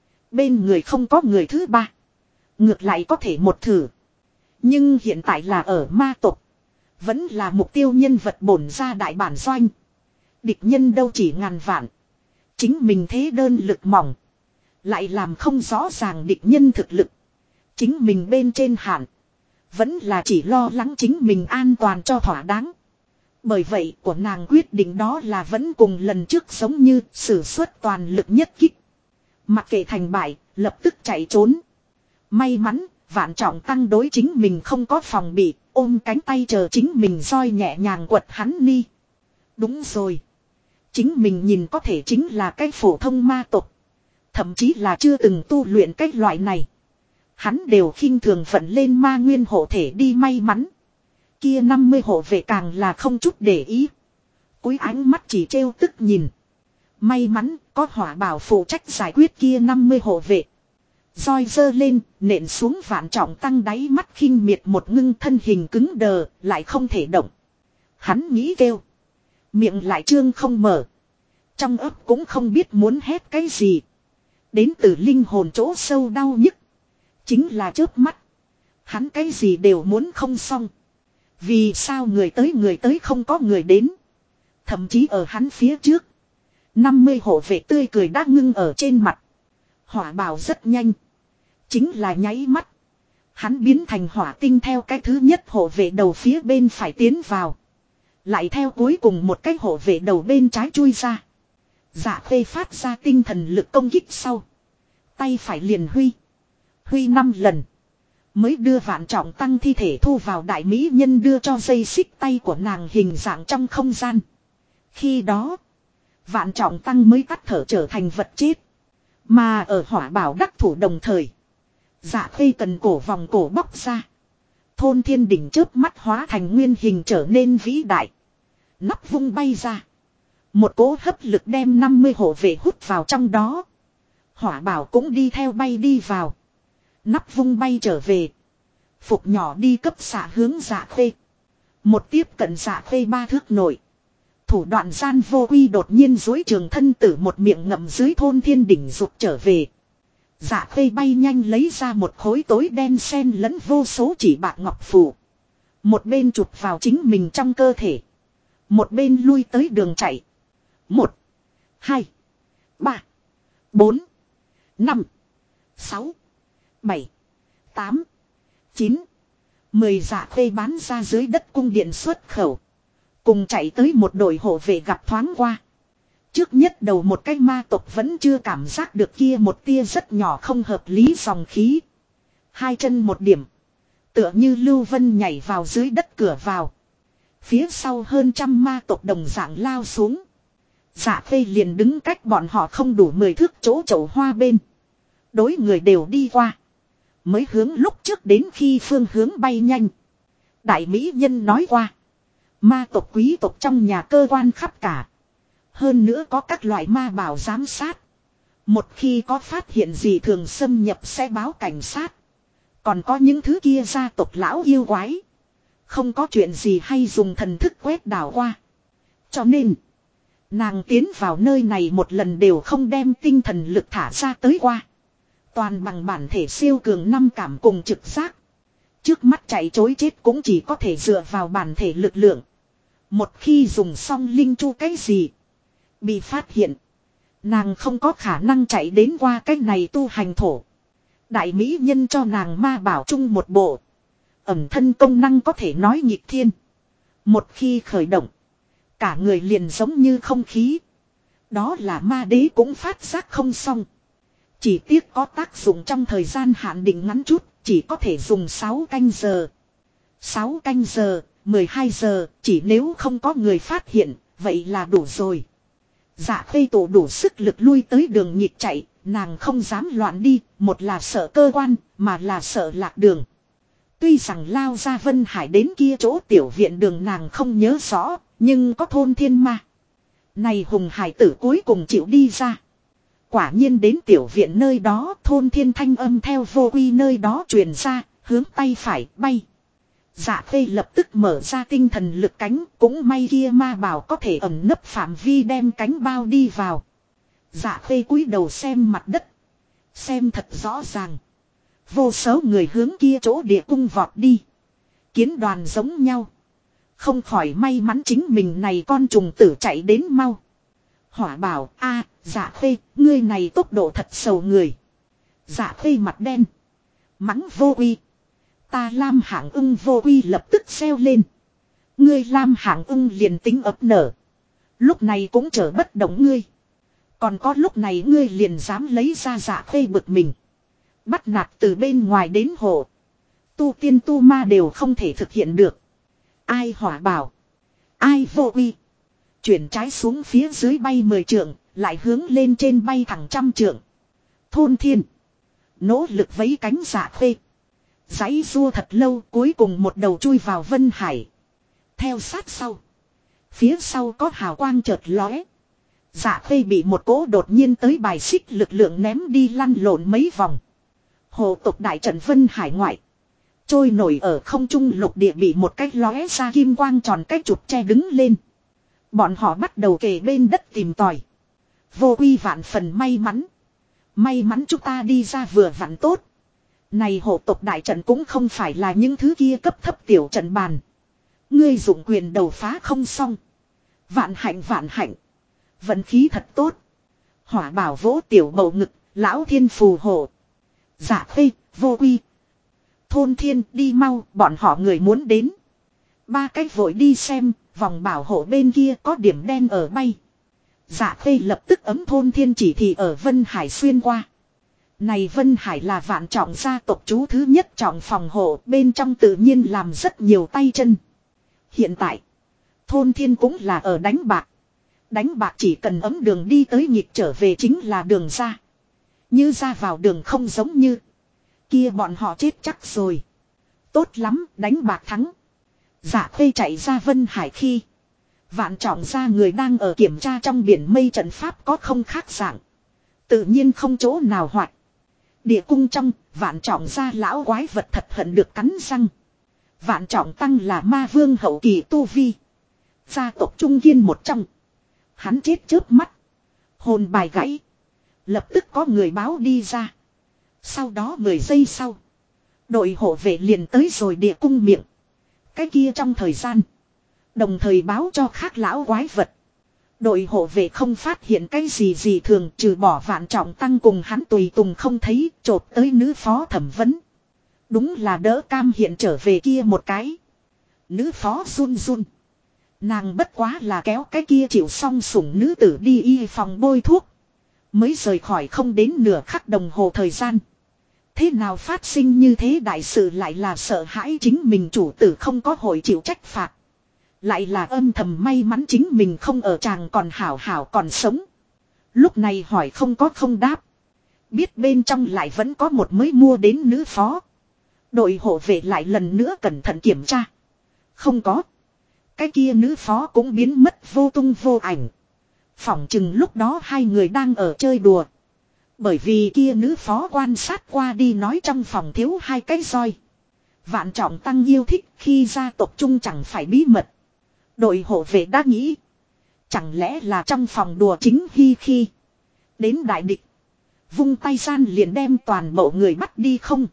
Bên người không có người thứ 3. Ngược lại có thể một thử. Nhưng hiện tại là ở ma tộc. Vẫn là mục tiêu nhân vật bổn ra đại bản doanh. Địch nhân đâu chỉ ngàn vạn. Chính mình thế đơn lực mỏng. Lại làm không rõ ràng địch nhân thực lực. Chính mình bên trên hạn. Vẫn là chỉ lo lắng chính mình an toàn cho thỏa đáng. Bởi vậy của nàng quyết định đó là vẫn cùng lần trước giống như sử xuất toàn lực nhất kích. Mặc kệ thành bại, lập tức chạy trốn. May mắn, Vạn Trọng Tăng đối chính mình không có phòng bị, ôm cánh tay chờ chính mình roi nhẹ nhàng quật hắn đi. Đúng rồi. Chính mình nhìn có thể chính là cái phổ thông ma tộc. Thậm chí là chưa từng tu luyện cái loại này. Hắn đều khinh thường vận lên ma nguyên hộ thể đi may mắn. Kia 50 hộ vệ càng là không chút để ý. Cúi ánh mắt chỉ trêu tức nhìn. May mắn có hỏa bảo phụ trách giải quyết kia 50 hộ vệ. Roi giơ lên, nện xuống Vạn Trọng Tăng đáy mắt khinh miệt một ngưng thân hình cứng đờ, lại không thể động. Hắn nghĩ kêu. Miệng lại trương không mở. Trong ấp cũng không biết muốn hét cái gì. Đến từ linh hồn chỗ sâu đau nhức. Chính là chớp mắt. Hắn cái gì đều muốn không xong. Vì sao người tới không có người đến. Thậm chí ở hắn phía trước. 50 hộ vệ tươi cười đã ngưng ở trên mặt. Hỏa bào rất nhanh. Chính là nháy mắt. Hắn biến thành hỏa tinh theo cái thứ nhất hộ vệ đầu phía bên phải tiến vào. Lại theo cuối cùng một cái hộ vệ đầu bên trái chui ra. Dạ Khê phát ra tinh thần lực công kích sau. Tay phải liền huy 5 lần. Mới đưa Vạn Trọng Tăng thi thể thu vào đại mỹ nhân đưa cho dây xích tay của nàng hình dạng trong không gian. Khi đó, Vạn Trọng Tăng mới tắt thở trở thành vật chết. Mà ở hỏa bảo đắc thủ đồng thời. Dạ Khê cần cổ vòng cổ bóc ra. Thôn thiên đỉnh chớp mắt hóa thành nguyên hình trở nên vĩ đại. Nắp vung bay ra. Một cỗ hấp lực đem 50 hộ vệ hút vào trong đó. Hỏa bảo cũng đi theo bay đi vào. Nắp vung bay trở về. Phục nhỏ đi cấp xạ hướng Dạ Khê. Một tiếp cận Dạ Khê 3 thước nổi. Thủ đoạn gian vô quy đột nhiên dối trường thân tử một miệng ngậm dưới thôn thiên đỉnh rụt trở về. Dạ Khê bay nhanh lấy ra một khối tối đen xen lẫn vô số chỉ bạc ngọc phù. Một bên chụp vào chính mình trong cơ thể. Một bên lui tới đường chạy. 1, 2, 3, 4, 5, 6, 7, 8, 9, 10 Dạ Khê bán ra dưới đất cung điện xuất khẩu. Cùng chạy tới một đội hộ vệ gặp thoáng qua. Trước nhất đầu một cái ma tộc vẫn chưa cảm giác được kia một tia rất nhỏ không hợp lý dòng khí. Hai chân một điểm. Tựa như lưu vân nhảy vào dưới đất cửa vào. Phía sau hơn trăm ma tộc đồng dạng lao xuống. Dạ Khê liền đứng cách bọn họ không đủ 10 thước chỗ chậu hoa bên. Đối người đều đi qua. Mới hướng lúc trước đến khi phương hướng bay nhanh. Đại mỹ nhân nói qua. Ma tộc quý tộc trong nhà cơ quan khắp cả. Hơn nữa có các loại ma bảo giám sát. Một khi có phát hiện gì thường xâm nhập sẽ báo cảnh sát. Còn có những thứ kia gia tộc lão yêu quái. Không có chuyện gì hay dùng thần thức quét đảo qua. Cho nên, nàng tiến vào nơi này một lần đều không đem tinh thần lực thả ra tới qua. Toàn bằng bản thể siêu cường năm cảm cùng trực giác. Trước mắt chạy chối chết cũng chỉ có thể dựa vào bản thể lực lượng. Một khi dùng xong linh chu cái gì. Bị phát hiện. Nàng không có khả năng chạy đến qua cái này tu hành thổ. Đại mỹ nhân cho nàng ma bảo chung một bộ. Ẩm thân công năng có thể nói nhịp thiên. Một khi khởi động. Cả người liền giống như không khí. Đó là ma đế cũng phát giác không xong. Chỉ tiếc có tác dụng trong thời gian hạn định ngắn chút. Chỉ có thể dùng 6 canh giờ. 6 canh giờ, 12 giờ. Chỉ nếu không có người phát hiện. Vậy là đủ rồi. Dạ Khê tổ đủ sức lực lui tới đường nhịp chạy. Nàng không dám loạn đi. Một là sợ cơ quan. Mà là sợ lạc đường. Tuy rằng lao ra Vân Hải đến kia chỗ tiểu viện đường nàng không nhớ rõ. Nhưng có thôn thiên ma. Này hùng hải tử cuối cùng chịu đi ra. Quả nhiên đến tiểu viện nơi đó thôn thiên thanh âm theo vô quy nơi đó truyền ra. Hướng tay phải bay. Dạ Khê lập tức mở ra tinh thần lực cánh. Cũng may kia ma bảo có thể ẩn nấp phạm vi đem cánh bao đi vào. Dạ Khê cúi đầu xem mặt đất. Xem thật rõ ràng. Vô số người hướng kia chỗ địa cung vọt đi. Kiến đoàn giống nhau. Không khỏi may mắn chính mình này con trùng tử chạy đến mau. Hỏa bảo a Dạ Khê, ngươi này tốc độ thật sầu người. Dạ Khê mặt đen. Mắng vô quy. Ta Lam Hạng Ưng vô quy lập tức xeo lên. Ngươi Lam Hạng Ưng liền tính ấp nở. Lúc này cũng trở bất động ngươi. Còn có lúc này ngươi liền dám lấy ra Dạ Khê bực mình. Bắt nạt từ bên ngoài đến hộ. Tu tiên tu ma đều không thể thực hiện được. Ai hỏa bảo. Ai vô uy. Chuyển trái xuống phía dưới bay 10 trượng. Lại hướng lên trên bay thẳng 100 trượng. Thôn thiên. Nỗ lực vấy cánh Dạ Khê. Giãy rua thật lâu cuối cùng một đầu chui vào Vân Hải. Theo sát sau. Phía sau có hào quang chợt lóe. Dạ Khê bị một cỗ đột nhiên tới bài xích lực lượng ném đi lăn lộn mấy vòng. Hộ tộc đại trận Vân Hải ngoại. Trôi nổi ở không trung lục địa bị một cái lóe ra kim quang tròn cái chụp che đứng lên. Bọn họ bắt đầu kề bên đất tìm tòi. Vô quy vạn phần may mắn. May mắn chúng ta đi ra vừa vặn tốt. Này hộ tộc đại trận cũng không phải là những thứ kia cấp thấp tiểu trận bàn. Ngươi dụng quyền đầu phá không xong. Vạn hạnh vạn hạnh. Vận khí thật tốt. Hỏa bảo vỗ tiểu bầu ngực, lão thiên phù hộ. Dạ khê, vô quy. Thôn thiên đi mau, bọn họ người muốn đến. Ba cách vội đi xem, vòng bảo hộ bên kia có điểm đen ở bay. Dạ khê lập tức ấm thôn thiên chỉ thị ở Vân Hải xuyên qua. Này Vân Hải là vạn trọng gia tộc chú thứ nhất trọng phòng hộ, bên trong tự nhiên làm rất nhiều tay chân. Hiện tại, thôn thiên cũng là ở đánh bạc. Đánh bạc chỉ cần ấm đường đi tới nhịp trở về chính là đường ra. Như ra vào đường không giống như. Kia bọn họ chết chắc rồi. Tốt lắm, đánh bạc thắng. Dạ khê chạy ra Vân Hải khi. Vạn trọng gia người đang ở kiểm tra trong biển mây trận pháp có không khác dạng. Tự nhiên không chỗ nào hoạt. Địa cung trong, vạn trọng gia lão quái vật thật hận được cắn răng. Vạn trọng tăng là ma vương hậu kỳ tu vi. Gia tộc trung kiên một trong. Hắn chết chớp mắt. Hồn bài gãy. Lập tức có người báo đi ra. Sau đó 10 giây sau. Đội hộ vệ liền tới rồi địa cung miệng. Cái kia trong thời gian. Đồng thời báo cho khác lão quái vật. Đội hộ vệ không phát hiện cái gì thường trừ bỏ vạn trọng tăng cùng hắn tùy tùng không thấy chộp tới nữ phó thẩm vấn. Đúng là đỡ cam hiện trở về kia một cái. Nữ phó run run. Nàng bất quá là kéo cái kia chịu xong sủng nữ tử đi y phòng bôi thuốc. Mới rời khỏi không đến nửa khắc đồng hồ thời gian. Thế nào phát sinh như thế đại sự lại là sợ hãi chính mình chủ tử không có hội chịu trách phạt. Lại là âm thầm may mắn chính mình không ở chàng còn hảo hảo còn sống. Lúc này hỏi không có không đáp. Biết bên trong lại vẫn có một mới mua đến nữ phó. Đội hộ vệ lại lần nữa cẩn thận kiểm tra. Không có. Cái kia nữ phó cũng biến mất vô tung vô ảnh. Phỏng chừng lúc đó hai người đang ở chơi đùa. Bởi vì kia nữ phó quan sát qua đi nói trong phòng thiếu hai cái roi. Vạn trọng tăng yêu thích khi gia tộc chung chẳng phải bí mật. Đội hộ vệ đã nghĩ. Chẳng lẽ là trong phòng đùa chính khi. Đến đại địch. Vung tay gian liền đem toàn bộ người bắt đi không.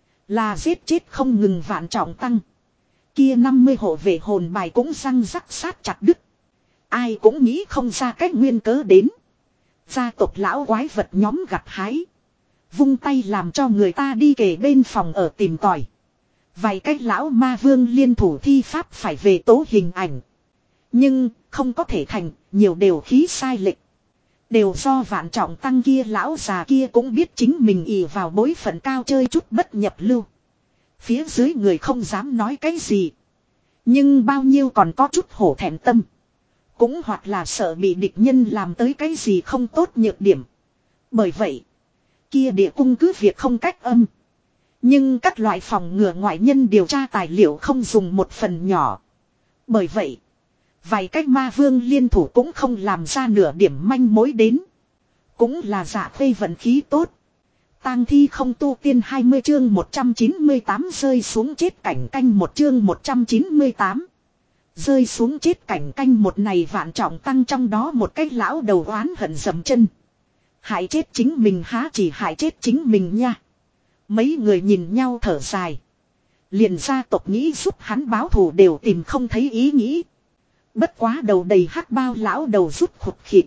Là giết chết không ngừng vạn trọng tăng. Kia 50 hộ vệ hồn bài cũng răng rắc sát chặt đứt. Ai cũng nghĩ không ra cách nguyên cớ đến. Gia tộc lão quái vật nhóm gặt hái. Vung tay làm cho người ta đi kề bên phòng ở tìm tòi. Vài cách lão ma vương liên thủ thi pháp phải về tố hình ảnh. Nhưng không có thể thành, nhiều đều khí sai lệch. Đều do vạn trọng tăng kia lão già kia cũng biết chính mình ỷ vào bối phận cao chơi chút bất nhập lưu. Phía dưới người không dám nói cái gì. Nhưng bao nhiêu còn có chút hổ thẹn tâm. Cũng hoặc là sợ bị địch nhân làm tới cái gì không tốt nhược điểm. Bởi vậy, kia địa cung cứ việc không cách âm. Nhưng các loại phòng ngừa ngoại nhân điều tra tài liệu không dùng một phần nhỏ. Bởi vậy, vài cách ma vương liên thủ cũng không làm ra nửa điểm manh mối đến. Cũng là dạ khê vận khí tốt. Tang thi không tu tiên 20 chương 198 rơi xuống chết cảnh canh một chương 198. Rơi xuống chết cảnh canh một này vạn trọng tăng trong đó một cái lão đầu oán hận dầm chân. Hại chết chính mình há chỉ hại chết chính mình nha. Mấy người nhìn nhau thở dài. Liền gia tộc nghĩ giúp hắn báo thù đều tìm không thấy ý nghĩ. Bất quá đầu đầy hắc bao lão đầu rút khụt khịt.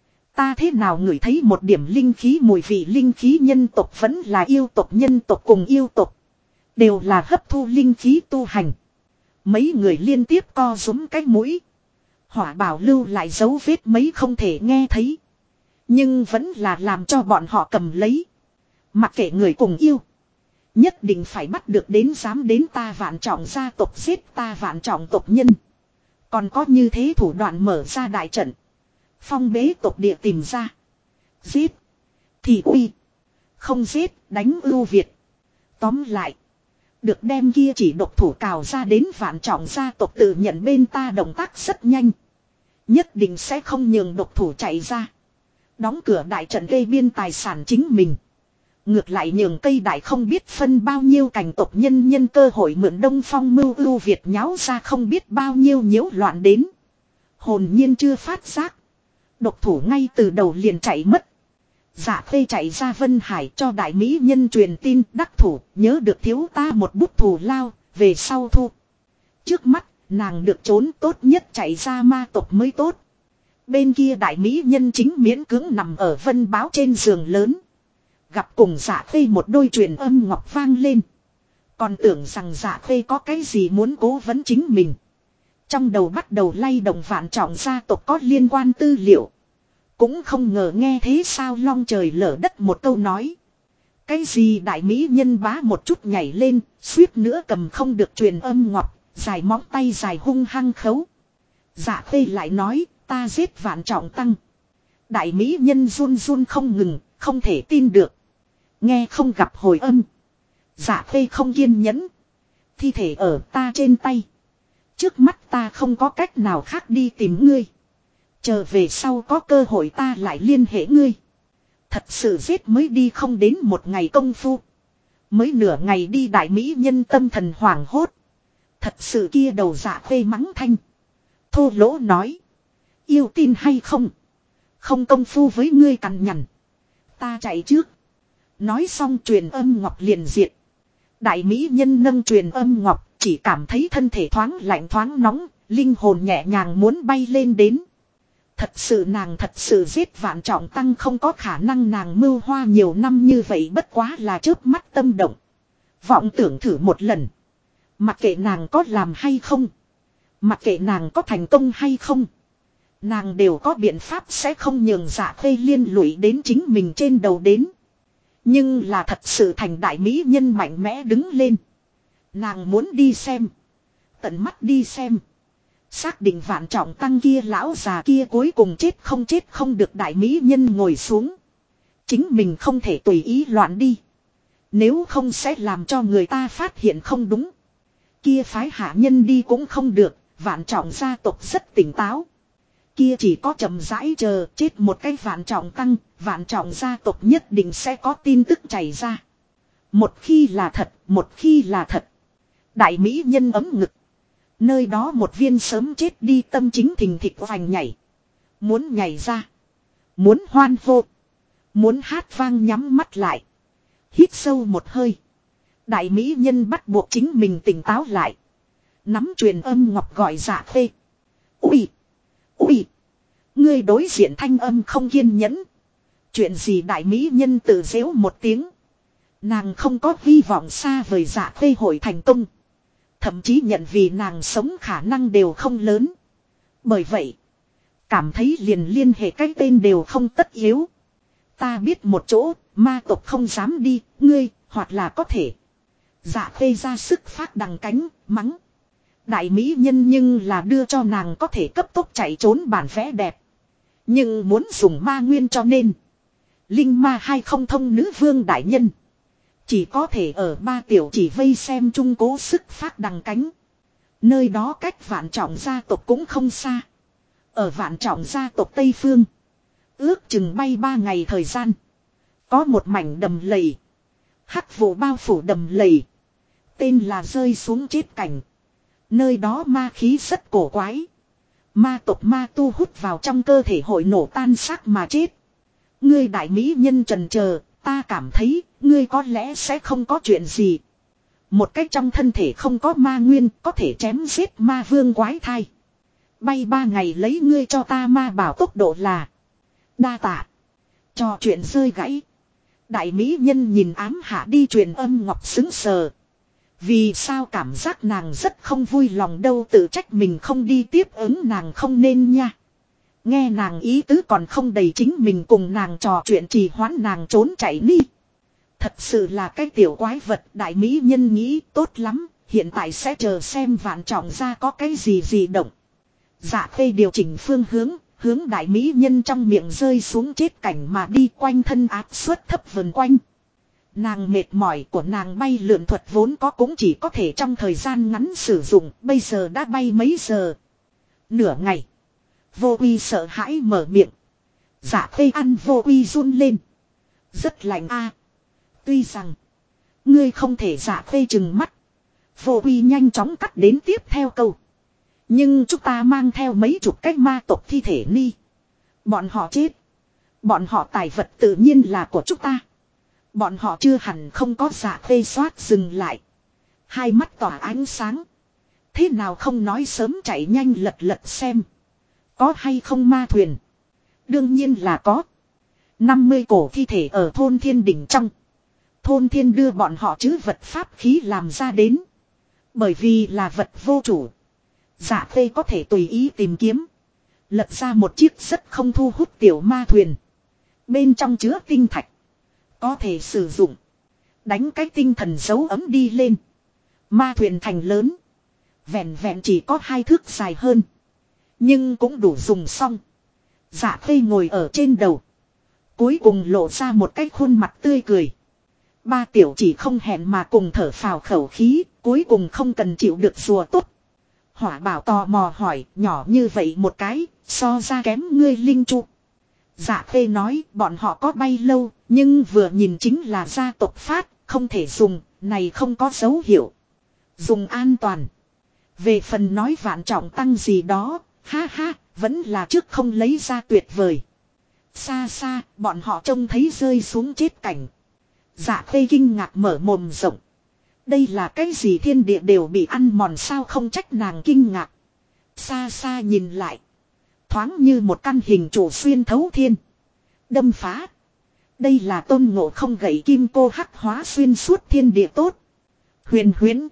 Ta thế nào ngửi thấy một điểm linh khí mùi vị linh khí nhân tộc vẫn là yêu tộc nhân tộc cùng yêu tộc. Đều là hấp thu linh khí tu hành. Mấy người liên tiếp co rúm cái mũi. Hỏa bảo lưu lại dấu vết mấy không thể nghe thấy. Nhưng vẫn là làm cho bọn họ cầm lấy. Mặc kệ người cùng yêu. Nhất định phải bắt được đến dám đến ta vạn trọng gia tộc giết ta vạn trọng tộc nhân. Còn có như thế thủ đoạn mở ra đại trận. Phong bế tộc địa tìm ra. Giết. Thì uy. Không giết đánh ưu việt. Tóm lại. Được đem kia chỉ độc thủ cào ra đến vạn trọng gia tộc tự nhận bên ta động tác rất nhanh. Nhất định sẽ không nhường độc thủ chạy ra. Đóng cửa đại trận gây biên tài sản chính mình. Ngược lại nhường cây đại không biết phân bao nhiêu cảnh tộc nhân cơ hội mượn Đông Phong mưu ưu Việt nháo ra không biết bao nhiêu nhiễu loạn đến. Hồn nhiên chưa phát giác. Độc thủ ngay từ đầu liền chạy mất. Dạ Khê chạy ra Vân Hải cho đại mỹ nhân truyền tin đắc thủ, nhớ được thiếu ta một bút thù lao, về sau thu. Trước mắt, nàng được trốn tốt nhất chạy ra ma tộc mới tốt. Bên kia đại mỹ nhân chính miễn cưỡng nằm ở Vân Báo trên giường lớn. Gặp cùng Dạ Khê một đôi truyền âm ngọc vang lên. Còn tưởng rằng Dạ Khê có cái gì muốn cố vấn chính mình. Trong đầu bắt đầu lay động Vạn Trọng gia tộc có liên quan tư liệu. Cũng không ngờ nghe thế sao long trời lở đất một câu nói. Cái gì đại mỹ nhân bá một chút nhảy lên, suýt nữa cầm không được truyền âm ngọc, dài móng tay dài hung hăng khấu. Dạ Khê lại nói, ta giết Vạn Trọng tăng. Đại mỹ nhân run run không ngừng, không thể tin được. Nghe không gặp hồi âm. Dạ Khê không kiên nhẫn. Thi thể ở ta trên tay. Trước mắt ta không có cách nào khác đi tìm ngươi. Chờ về sau có cơ hội ta lại liên hệ ngươi. Thật sự giết mới đi không đến một ngày công phu. Mới nửa ngày đi đại mỹ nhân tâm thần hoảng hốt. Thật sự kia đầu Dạ Khê mắng thanh. Thô lỗ nói. Yêu tin hay không? Không công phu với ngươi cằn nhằn. Ta chạy trước. Nói xong truyền âm ngọc liền diệt. Đại mỹ nhân nâng truyền âm ngọc, chỉ cảm thấy thân thể thoáng lạnh thoáng nóng, linh hồn nhẹ nhàng muốn bay lên đến. Thật sự nàng thật sự giết Vạn Trọng tăng không có khả năng, nàng mưu hoa nhiều năm như vậy bất quá là chớp mắt tâm động. Vọng tưởng thử một lần. Mặc kệ nàng có làm hay không. Mặc kệ nàng có thành công hay không. Nàng đều có biện pháp sẽ không nhường Dạ Khê liên lụy đến chính mình trên đầu đến. Nhưng là thật sự thành đại mỹ nhân mạnh mẽ đứng lên. Nàng muốn đi xem. Tận mắt đi xem. Xác định Vạn Trọng tăng kia lão già kia cuối cùng chết không được, đại mỹ nhân ngồi xuống. Chính mình không thể tùy ý loạn đi. Nếu không sẽ làm cho người ta phát hiện không đúng. Kia phái hạ nhân đi cũng không được, Vạn Trọng gia tộc rất tỉnh táo. Kia chỉ có chậm rãi chờ chết một cái Vạn Trọng tăng, Vạn Trọng gia tộc nhất định sẽ có tin tức chảy ra. Một khi là thật, một khi là thật. Đại mỹ nhân ấm ngực. Nơi đó một viên sớm chết đi tâm chính thình thịch vành nhảy. Muốn nhảy ra. Muốn hoan hô. Muốn hát vang nhắm mắt lại. Hít sâu một hơi. Đại mỹ nhân bắt buộc chính mình tỉnh táo lại. Nắm truyền âm ngọc gọi Dạ Khê. Ui! Ui! Ngươi đối diện thanh âm không kiên nhẫn. Chuyện gì đại mỹ nhân tự giễu một tiếng. Nàng không có hy vọng xa vời Dạ Khê hội thành công. Thậm chí nhận vì nàng sống khả năng đều không lớn. Bởi vậy, cảm thấy liền liên hệ cái tên đều không tất yếu. Ta biết một chỗ, ma tộc không dám đi, ngươi, hoặc là có thể. Dạ Khê ra sức phát đằng cánh, mắng. Đại mỹ nhân nhưng là đưa cho nàng có thể cấp tốc chạy trốn bản vẽ đẹp. Nhưng muốn dùng ma nguyên cho nên. Linh ma hay không thông nữ vương đại nhân. Chỉ có thể ở ba tiểu chỉ vây xem chung cố sức phát đằng cánh. Nơi đó cách Vạn Trọng gia tộc cũng không xa. Ở Vạn Trọng gia tộc Tây Phương. Ước chừng bay 3 ngày thời gian. Có một mảnh đầm lầy. Hắc vụ bao phủ đầm lầy. Tên là rơi xuống chết cảnh. Nơi đó ma khí rất cổ quái. Ma tộc ma tu hút vào trong cơ thể hội nổ tan xác mà chết. Ngươi đại mỹ nhân trần chờ, ta cảm thấy ngươi có lẽ sẽ không có chuyện gì. Một cách trong thân thể không có ma nguyên có thể chém giết ma vương quái thai. Bay 3 ngày lấy ngươi cho ta ma bảo tốc độ là. Đa tạ. Cho chuyện rơi gãy. Đại mỹ nhân nhìn ám hạ đi truyền âm ngọc xứng sờ. Vì sao cảm giác nàng rất không vui lòng đâu, tự trách mình không đi tiếp ứng nàng không nên nha. Nghe nàng ý tứ còn không đầy chính mình cùng nàng trò chuyện trì hoãn nàng trốn chạy đi. Thật sự là cái tiểu quái vật, đại mỹ nhân nghĩ tốt lắm, hiện tại sẽ chờ xem Vạn Trọng gia có cái gì động. Dạ Khê điều chỉnh phương hướng đại mỹ nhân trong miệng rơi xuống chết cảnh mà đi, quanh thân áp suất thấp vần quanh. Nàng mệt mỏi của nàng bay lượn thuật vốn có cũng chỉ có thể trong thời gian ngắn sử dụng, bây giờ đã bay mấy giờ. Nửa ngày. Vô Uy sợ hãi mở miệng. Dạ Khê ăn Vô Uy run lên. Rất lạnh a. Tuy rằng. Ngươi không thể Dạ Khê trừng mắt. Vô Uy nhanh chóng cắt đến tiếp theo câu. Nhưng chúng ta mang theo mấy chục cái ma tộc thi thể ni. Bọn họ chết. Bọn họ tài vật tự nhiên là của chúng ta. Bọn họ chưa hẳn không có. Dạ Khê xoát dừng lại. Hai mắt tỏa ánh sáng. Thế nào không nói sớm chạy nhanh lật lật xem. Có hay không ma thuyền. Đương nhiên là có. 50 cổ thi thể ở thôn thiên đỉnh trong. Thôn thiên đưa bọn họ chứ vật pháp khí làm ra đến. Bởi vì là vật vô chủ. Dạ Khê có thể tùy ý tìm kiếm. Lật ra một chiếc rất không thu hút tiểu ma thuyền. Bên trong chứa tinh thạch. Có thể sử dụng. Đánh cái tinh thần dấu ấm đi lên. Ma thuyền thành lớn. Vẹn vẹn chỉ có 2 thước dài hơn. Nhưng cũng đủ dùng xong. Dạ Khê ngồi ở trên đầu. Cuối cùng lộ ra một cái khuôn mặt tươi cười. Ba tiểu chỉ không hẹn mà cùng thở phào khẩu khí. Cuối cùng không cần chịu được rùa tốt. Hỏa Bảo tò mò hỏi, nhỏ như vậy một cái, so ra kém ngươi linh chu. Dạ Khê nói, bọn họ có bay lâu, nhưng vừa nhìn chính là gia tộc phát, không thể dùng, này không có dấu hiệu. Dùng an toàn. Về phần nói vạn trọng tăng gì đó, ha ha, vẫn là trước không lấy ra tuyệt vời. Xa xa, bọn họ trông thấy rơi xuống chết cảnh. Dạ Khê kinh ngạc mở mồm rộng. Đây là cái gì, thiên địa đều bị ăn mòn sao, không trách nàng kinh ngạc. Xa xa nhìn lại. Thoáng như một căn hình trụ xuyên thấu thiên. Đâm phá. Đây là Tôn Ngộ Không gậy kim cô hắc hóa xuyên suốt thiên địa tốt. Huyền huyễn.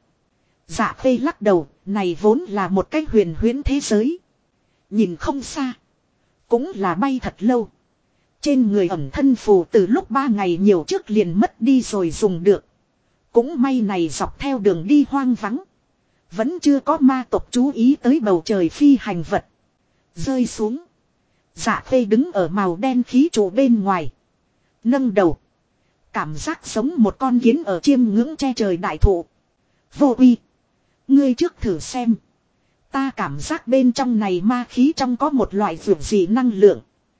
Dạ Khê lắc đầu, này vốn là một cái huyền huyễn thế giới. Nhìn không xa. Cũng là bay thật lâu. Trên người ẩm thân phù từ lúc 3 ngày nhiều trước liền mất đi rồi dùng được. Cũng may này dọc theo đường đi hoang vắng. Vẫn chưa có ma tộc chú ý tới bầu trời phi hành vật. Rơi xuống. Dạ Khê đứng ở màu đen khí trụ bên ngoài. Nâng đầu. Cảm giác giống một con kiến ở chiêm ngưỡng che trời đại thụ. Vô Uy. Ngươi trước thử xem. Ta cảm giác bên trong này ma khí trong có một loại vượt dị năng lượng.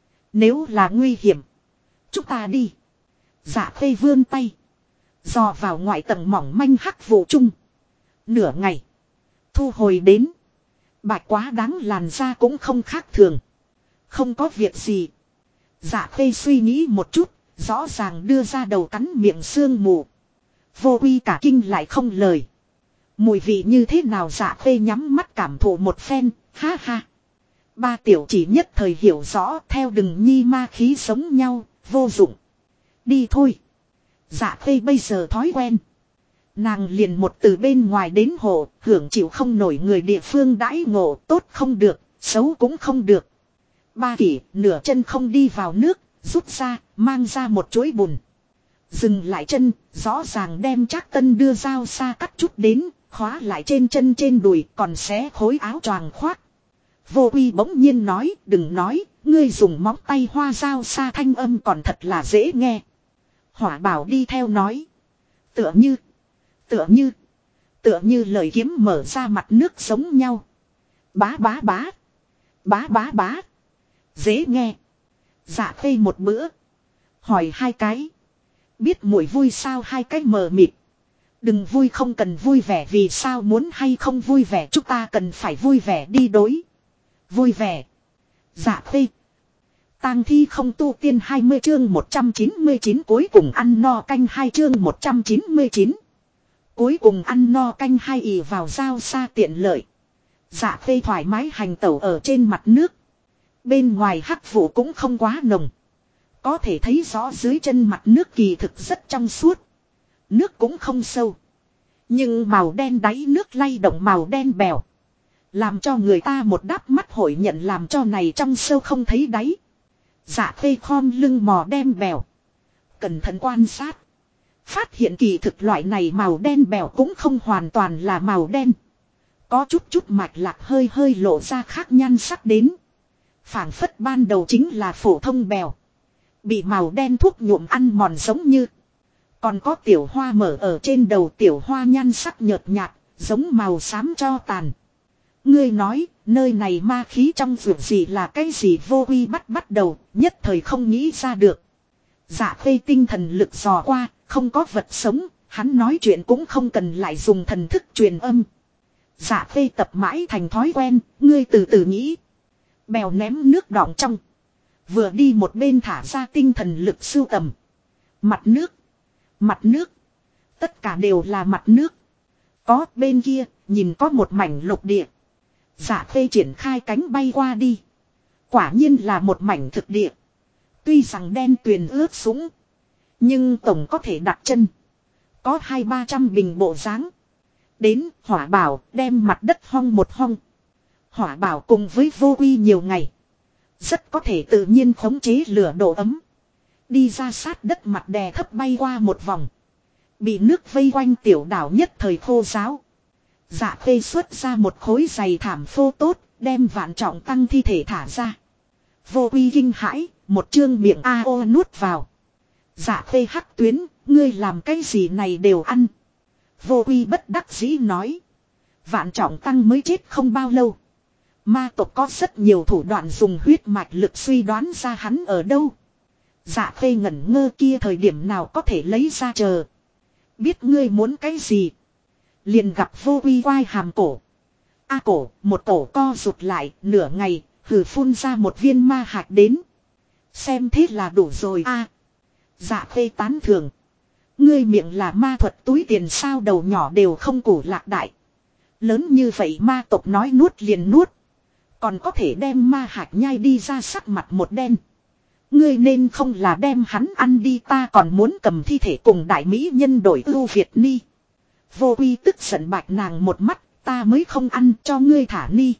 Nếu là nguy hiểm. Chúng ta đi. Dạ Khê vươn tay. Dò vào ngoại tầng mỏng manh hắc vụ chung. Nửa ngày. Thu hồi đến. Bạch quá đáng làn da cũng không khác thường. Không có việc gì. Dạ Khê suy nghĩ một chút. Rõ ràng đưa ra đầu cắn miệng sương mù. Vô Uy cả kinh lại không lời. Mùi vị như thế nào? Dạ Khê nhắm mắt cảm thụ một phen. Ha ha. Ba tiểu chỉ nhất thời hiểu rõ. Theo đừng nhi ma khí giống nhau. Vô dụng. Đi thôi. Dạ Khê bây giờ thói quen. Nàng liền một từ bên ngoài đến hộ, hưởng chịu không nổi người địa phương đãi ngộ, tốt không được, xấu cũng không được. Ba kỷ, nửa chân không đi vào nước, rút ra, mang ra một chuỗi bùn. Dừng lại chân, rõ ràng đem Trác Tân đưa dao xa cắt chút đến, khóa lại trên chân trên đùi, còn xé khối áo choàng khoác. Vô Uy bỗng nhiên nói, đừng nói, ngươi dùng móng tay hoa dao xa thanh âm còn thật là dễ nghe. Hỏa Bảo đi theo nói. Tựa như lời kiếm mở ra mặt nước giống nhau. Bá bá bá. Bá bá bá. Dễ nghe. Dạ Khê một bữa. Hỏi 2 cái. Biết muội vui sao? 2 cái mờ mịt. Đừng vui, không cần vui vẻ. Vì sao muốn hay không vui vẻ? Chúng ta cần phải vui vẻ đi đối. Vui vẻ. Dạ Khê. Tang thi không tu tiên 20 chương 199 cuối cùng ăn no canh 2 chương 199. Cuối cùng ăn no canh 2 ì vào dao xa tiện lợi. Dạ Khê thoải mái hành tẩu ở trên mặt nước. Bên ngoài hắc vụ cũng không quá nồng. Có thể thấy rõ dưới chân mặt nước kỳ thực rất trong suốt. Nước cũng không sâu. Nhưng màu đen đáy nước lay động màu đen bèo. Làm cho người ta một đáp mắt hội nhận làm cho này trong sâu không thấy đáy. Dạ Khê khom lưng mò đen bèo. Cẩn thận quan sát. Phát hiện kỳ thực loại này màu đen bèo cũng không hoàn toàn là màu đen. Có chút mạch lạc hơi hơi lộ ra khác nhan sắc đến. Phảng phất ban đầu chính là phổ thông bèo. Bị màu đen thuốc nhuộm ăn mòn giống như. Còn có tiểu hoa mở ở trên đầu, tiểu hoa nhan sắc nhợt nhạt, giống màu xám cho tàn. Ngươi nói, nơi này ma khí trong vượt gì là cái gì? Vô Uy bắt đầu, nhất thời không nghĩ ra được. Dạ Khê tinh thần lực dò qua, Không có vật sống, hắn nói chuyện cũng không cần lại dùng thần thức truyền âm. Dạ Khê tập mãi thành thói quen, ngươi từ từ nghĩ. Bèo ném nước đọng trong. Vừa đi một bên thả ra tinh thần lực sưu tầm. Mặt nước. Mặt nước. Tất cả đều là mặt nước. Có bên kia, nhìn có một mảnh lục địa. Dạ Khê triển khai cánh bay qua đi. Quả nhiên là một mảnh thực địa. Tuy rằng đen tuyền ướt sũng. Nhưng tổng có thể đặt chân. Có 200-300 bình bộ dáng. Đến Hỏa Bảo đem mặt đất hong một hong. Hỏa Bảo cùng với Vô Uy nhiều ngày. Rất có thể tự nhiên khống chế lửa độ ấm. Đi ra sát đất mặt đè thấp bay qua một vòng. Bị nước vây quanh tiểu đảo nhất thời khô ráo. Dạ Khê xuất ra một khối giày thảm phô tốt, đem Vạn Trọng Tăng thi thể thả ra. Vô Uy kinh hãi, một chương miệng ao nuốt vào. Dạ Khê hắc tuyến, ngươi làm cái gì này đều ăn. Vô Uy bất đắc dĩ nói. Vạn Trọng Tăng mới chết không bao lâu. Ma tộc có rất nhiều thủ đoạn dùng huyết mạch lực suy đoán ra hắn ở đâu. Dạ Khê ngẩn ngơ kia thời điểm nào có thể lấy ra chờ. Biết ngươi muốn cái gì. Liền gặp Vô Uy quai hàm cổ. Cổ, một cổ co rụt lại, nửa ngày, hừ phun ra một viên ma hạt đến. Xem thế là đủ rồi Dạ Khê tán thường. Ngươi miệng là ma thuật túi tiền sao đầu nhỏ đều không củ lạc đại. Lớn như vậy ma tộc nói nuốt liền nuốt. Còn có thể đem ma hạt nhai đi ra sắc mặt một đen. Ngươi nên không là đem hắn ăn đi ta còn muốn cầm thi thể cùng đại mỹ nhân đổi ưu Việt ni. Vô Uy tức giận bạch nàng một mắt, ta mới không ăn cho ngươi thả ni.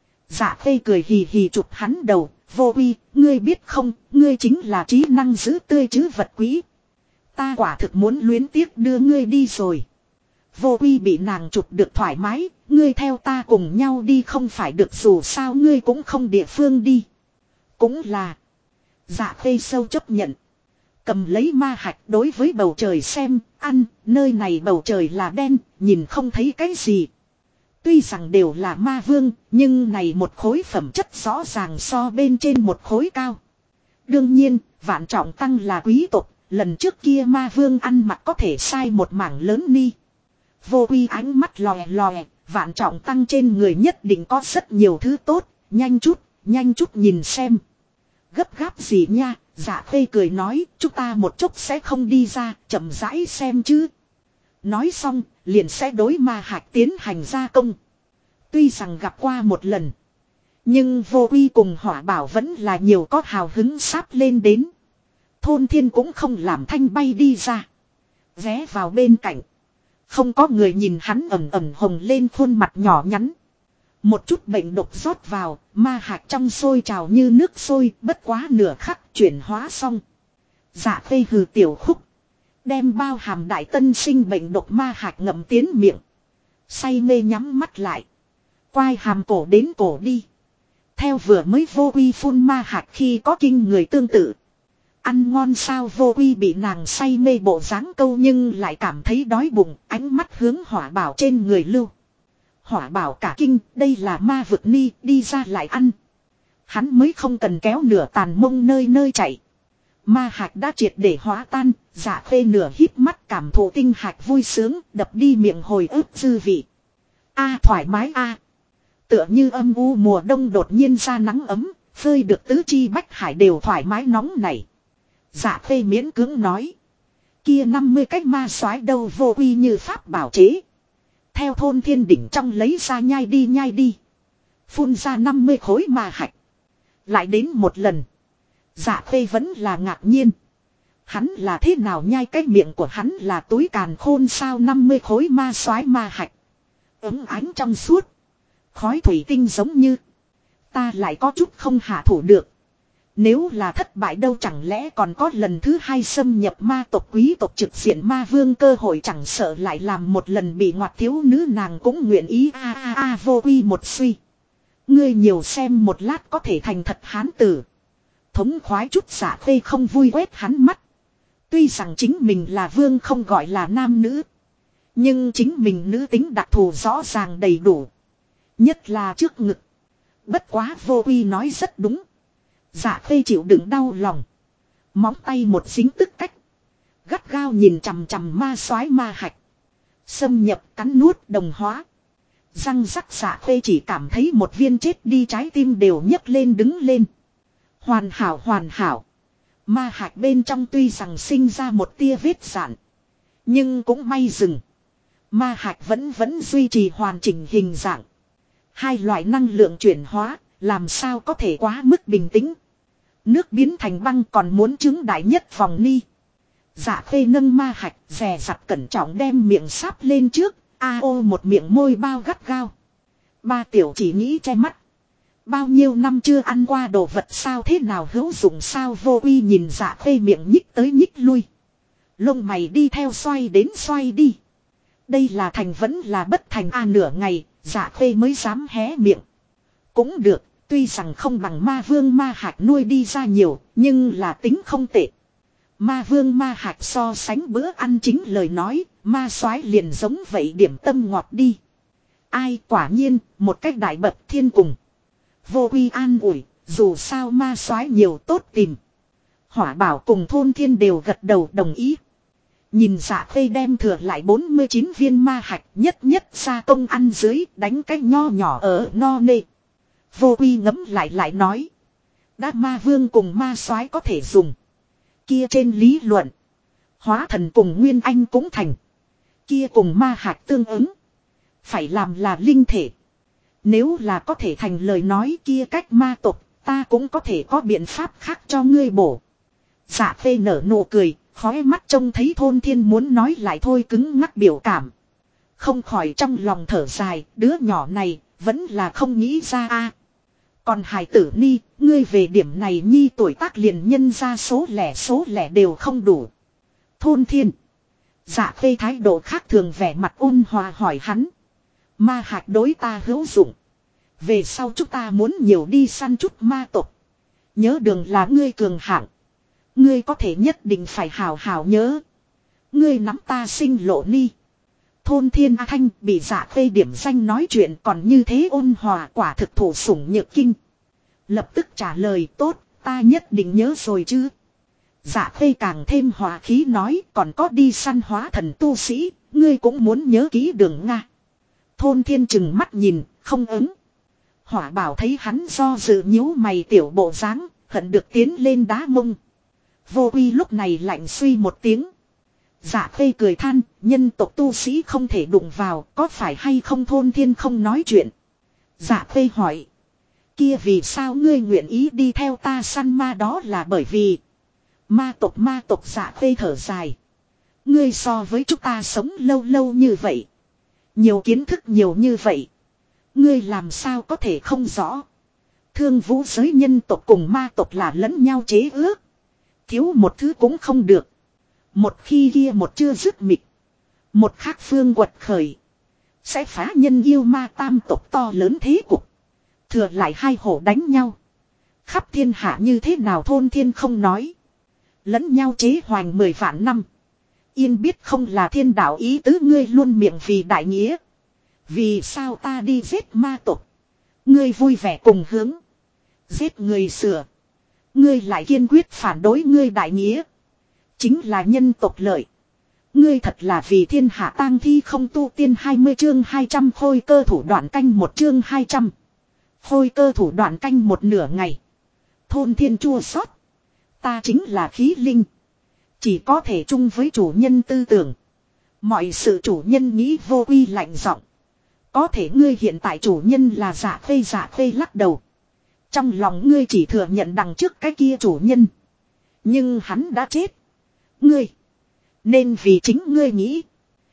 Dạ Khê cười hì hì chụp hắn đầu, Vô Uy, ngươi biết không, ngươi chính là trí năng giữ tươi chứ vật quý. Ta quả thực muốn luyến tiếc đưa ngươi đi rồi. Vô Uy bị nàng chụp được thoải mái, ngươi theo ta cùng nhau đi không phải được dù sao ngươi cũng không địa phương đi. Cũng là. Dạ Khê sâu chấp nhận. Cầm lấy ma hạch đối với bầu trời xem, ăn, nơi này bầu trời là đen, nhìn không thấy cái gì. Tuy rằng đều là ma vương, nhưng này một khối phẩm chất rõ ràng so bên trên một khối cao. Đương nhiên, Vạn Trọng Tăng là quý tộc, lần trước kia ma vương ăn mặc có thể sai một mảng lớn ni. Vô Uy ánh mắt lòe lòe, Vạn Trọng Tăng trên người nhất định có rất nhiều thứ tốt, nhanh chút nhìn xem. Gấp gáp gì nha, Dạ Khê cười nói, chúng ta một chút sẽ không đi ra, chậm rãi xem chứ. Nói xong, liền sẽ đối ma hạt tiến hành gia công. Tuy rằng gặp qua một lần. Nhưng Vô Uy cùng Hỏa Bảo vẫn là nhiều có hào hứng sáp lên đến. Thôn Thiên cũng không làm thanh bay đi ra. Ghé vào bên cạnh. Không có người nhìn hắn ẩm ẩm hồng lên khuôn mặt nhỏ nhắn. Một chút bệnh độc rót vào, ma hạt trong sôi trào như nước sôi, bất quá nửa khắc chuyển hóa xong. Dạ Khê hừ tiểu khúc. Đem bao hàm đại tân sinh bệnh độc ma hạt ngậm tiến miệng. Say mê nhắm mắt lại. Quai hàm cổ đến cổ đi. Theo vừa mới Vô Uy phun ma hạt khi có kinh người tương tự. Ăn ngon sao Vô Uy bị nàng say mê bộ dáng câu nhưng lại cảm thấy đói bụng, ánh mắt hướng Hỏa Bảo trên người lưu. Hỏa Bảo cả kinh, đây là ma vực ni, đi ra lại ăn. Hắn mới không cần kéo nửa tàn mông nơi nơi chạy. Ma hạt đã triệt để hóa tan, Dạ Khê nửa hít mắt cảm thụ tinh hạt vui sướng, đập đi miệng hồi ức dư vị. Thoải mái Tựa như âm u mùa đông đột nhiên ra nắng ấm, phơi được tứ chi bách hải đều thoải mái nóng này. Dạ Khê miễn cưỡng nói. Kia 50 cách ma soái đâu Vô Uy như pháp bảo chế. Theo Thôn Thiên đỉnh trong lấy ra nhai đi. Phun ra 50 khối ma hạch. Lại đến một lần. Dạ Khê vẫn là ngạc nhiên. Hắn là thế nào nhai cái miệng của hắn là túi càn khôn sao 50 khối ma soái ma hạch. Ấm ánh trong suốt. Khói thủy tinh giống như. Ta lại có chút không hạ thủ được. Nếu là thất bại đâu chẳng lẽ còn có lần thứ hai xâm nhập ma tộc quý tộc trực diện ma vương cơ hội chẳng sợ lại làm một lần bị ngoặt thiếu nữ nàng cũng nguyện ý Vô Uy một suy. Ngươi nhiều xem một lát có thể thành thật hán tử. Thống khoái chút Dạ Khê không vui quét hắn mắt. Tuy rằng chính mình là vương không gọi là nam nữ. Nhưng chính mình nữ tính đặc thù rõ ràng đầy đủ. Nhất là trước ngực. Bất quá Vô Uy nói rất đúng. Dạ Khê chịu đựng đau lòng. Móng tay một dính tức cách. gắt gao nhìn chằm chằm ma soái ma hạch. Xâm nhập cắn nuốt đồng hóa. Răng rắc Dạ Khê chỉ cảm thấy một viên chết đi trái tim đều nhấc lên đứng lên. Hoàn hảo hoàn hảo. Ma hạch bên trong tuy rằng sinh ra một tia vết dạn. Nhưng cũng may dừng. Ma hạch vẫn duy trì hoàn chỉnh hình dạng. Hai loại năng lượng chuyển hóa, làm sao có thể quá mức bình tĩnh. Nước biến thành băng còn muốn chứng đại nhất vòng ni. Dạ Khê nâng ma hạch, dè dặt cẩn trọng đem miệng sáp lên trước, một miệng môi bao gắt gao. Ba tiểu chỉ nghĩ che mắt. Bao nhiêu năm chưa ăn qua đồ vật sao thế nào hữu dụng sao Vô Uy nhìn Dạ Khê miệng nhích tới nhích lui. Lông mày đi theo xoay đến xoay đi. Đây là thành vẫn là bất thành nửa ngày, Dạ Khê mới dám hé miệng. Cũng được, tuy rằng không bằng ma vương ma hạch nuôi đi ra nhiều, nhưng là tính không tệ. Ma vương ma hạch so sánh bữa ăn chính lời nói, ma soái liền giống vậy điểm tâm ngọt đi. Ai quả nhiên, một cách đại bậc thiên cùng. Vô Uy an ủi, dù sao ma soái nhiều tốt tìm. Hỏa Bảo cùng Thôn Thiên đều gật đầu đồng ý. Nhìn Dạ Khê đem thừa lại 49 viên ma hạch nhất nhất ra công ăn dưới đánh cái nho nhỏ ở no nê. Vô Uy ngấm lại nói. Đã ma vương cùng ma soái có thể dùng. Kia trên lý luận. Hóa thần cùng Nguyên Anh cũng thành. Kia cùng ma hạch tương ứng. Phải làm là linh thể. Nếu là có thể thành lời nói kia cách ma tộc, ta cũng có thể có biện pháp khác cho ngươi bổ. Dạ Khê nở nụ cười, khóe mắt trông thấy Thôn Thiên muốn nói lại thôi cứng ngắc biểu cảm. Không khỏi trong lòng thở dài, đứa nhỏ này, vẫn là không nghĩ ra Còn hài tử ni, ngươi về điểm này nhi tuổi tác liền nhân ra số lẻ đều không đủ. Thôn Thiên. Dạ Khê thái độ khác thường vẻ mặt ôn hòa hỏi hắn. Ma hạch đối ta hữu dụng. Về sau chúng ta muốn nhiều đi săn chút ma tộc. Nhớ đường là ngươi cường hạng. Ngươi có thể nhất định phải hào hào nhớ. Ngươi nắm ta sinh lộ ni. Thôn Thiên Thanh bị Dạ Khê điểm danh nói chuyện còn như thế ôn hòa quả thực thủ sủng nhược kinh. Lập tức trả lời tốt, ta nhất định nhớ rồi chứ. Dạ Khê càng thêm hòa khí nói còn có đi săn hóa thần tu sĩ, ngươi cũng muốn nhớ kỹ đường Nga. Thôn Thiên chừng mắt nhìn, không ứng. Hỏa Bảo thấy hắn do dự nhíu mày tiểu bộ dáng, hận được tiến lên đá mông. Vô Uy lúc này lạnh suy một tiếng. Dạ Khê cười than, nhân tộc tu sĩ không thể đụng vào, có phải hay không Thôn Thiên không nói chuyện. Dạ Khê hỏi. Kia vì sao ngươi nguyện ý đi theo ta săn ma đó là bởi vì. Ma tộc Dạ Khê thở dài. Ngươi so với chúng ta sống lâu như vậy. Nhiều kiến thức nhiều như vậy. Ngươi làm sao có thể không rõ. Thương vũ giới nhân tộc cùng ma tộc là lẫn nhau chế ước. Thiếu một thứ cũng không được. Một khi kia một chưa dứt mịch. Một khác phương quật khởi. Sẽ phá nhân yêu ma tam tộc to lớn thế cục. Thừa lại hai hổ đánh nhau. Khắp thiên hạ như thế nào Thôn Thiên không nói. Lẫn nhau chế hoành 10 vạn năm. Yên biết không là thiên đạo ý tứ ngươi luôn miệng vì đại nghĩa. Vì sao ta đi giết ma tộc. Ngươi vui vẻ cùng hướng. Giết người sửa. Ngươi lại kiên quyết phản đối ngươi đại nghĩa. Chính là nhân tộc lợi. Ngươi thật là vì thiên hạ tang thi không tu tiên 20 chương 200 khôi cơ thủ đoạn canh một chương 200. Khôi cơ thủ đoạn canh một nửa ngày. Thôn Thiên chua xót. Ta chính là khí linh. Chỉ có thể chung với chủ nhân tư tưởng. Mọi sự chủ nhân nghĩ Vô Uy lạnh giọng. Có thể ngươi hiện tại chủ nhân là Dạ Khê lắc đầu. Trong lòng ngươi chỉ thừa nhận đằng trước cái kia chủ nhân. Nhưng hắn đã chết. Ngươi. Nên vì chính ngươi nghĩ.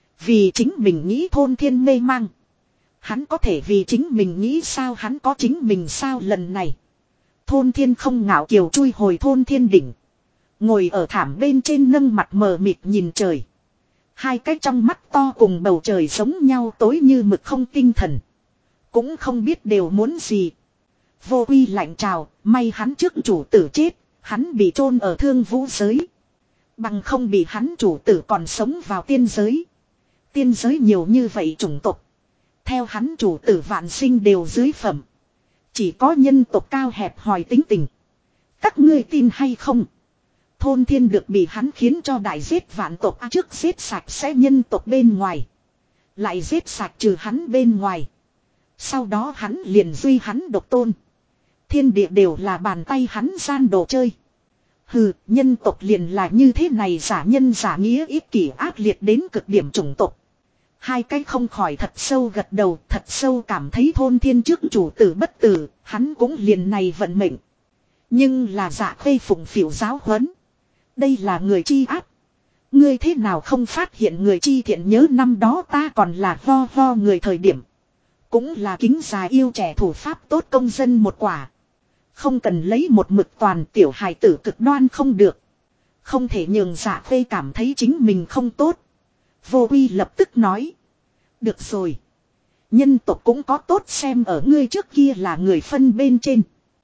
Vì chính mình nghĩ Thôn Thiên mê mang. Hắn có thể vì chính mình nghĩ sao hắn có chính mình sao lần này. Thôn Thiên không ngạo kiều chui hồi Thôn Thiên đỉnh. Ngồi ở thảm bên trên nâng mặt mờ mịt nhìn trời. Hai cái trong mắt to cùng bầu trời giống nhau tối như mực không tinh thần. Cũng không biết đều muốn gì. Vô Uy lạnh trào, may hắn trước chủ tử chết, hắn bị chôn ở Thương Vũ giới. Bằng không bị hắn chủ tử còn sống vào tiên giới. Tiên giới nhiều như vậy chủng tộc. Theo hắn chủ tử vạn sinh đều dưới phẩm. Chỉ có nhân tộc cao hẹp hòi tính tình. Các ngươi tin hay không? Thôn thiên được bị hắn khiến cho đại giết vạn tộc trước giết sạch sẽ nhân tộc bên ngoài. Lại giết sạch trừ hắn bên ngoài. Sau đó hắn liền duy hắn độc tôn. Thiên địa đều là bàn tay hắn gian đồ chơi. Hừ, nhân tộc liền là như thế này giả nhân giả nghĩa ích kỷ ác liệt đến cực điểm chủng tộc. Hai cái không khỏi thật sâu gật đầu, thật sâu cảm thấy thôn thiên trước chủ tử bất tử, hắn cũng liền này vận mệnh. Nhưng là giả khê phụng phịu giáo huấn. Đây là người chi ác. Ngươi thế nào không phát hiện người chi thiện nhớ năm đó ta còn là ho người thời điểm. Cũng là kính già yêu trẻ thủ pháp tốt công dân một quả. Không cần lấy một mực toàn tiểu hài tử cực đoan không được. Không thể nhường giả khê cảm thấy chính mình không tốt. Vô uy lập tức nói. Được rồi. Nhân tộc cũng có tốt xem ở ngươi trước kia là người phân bên trên.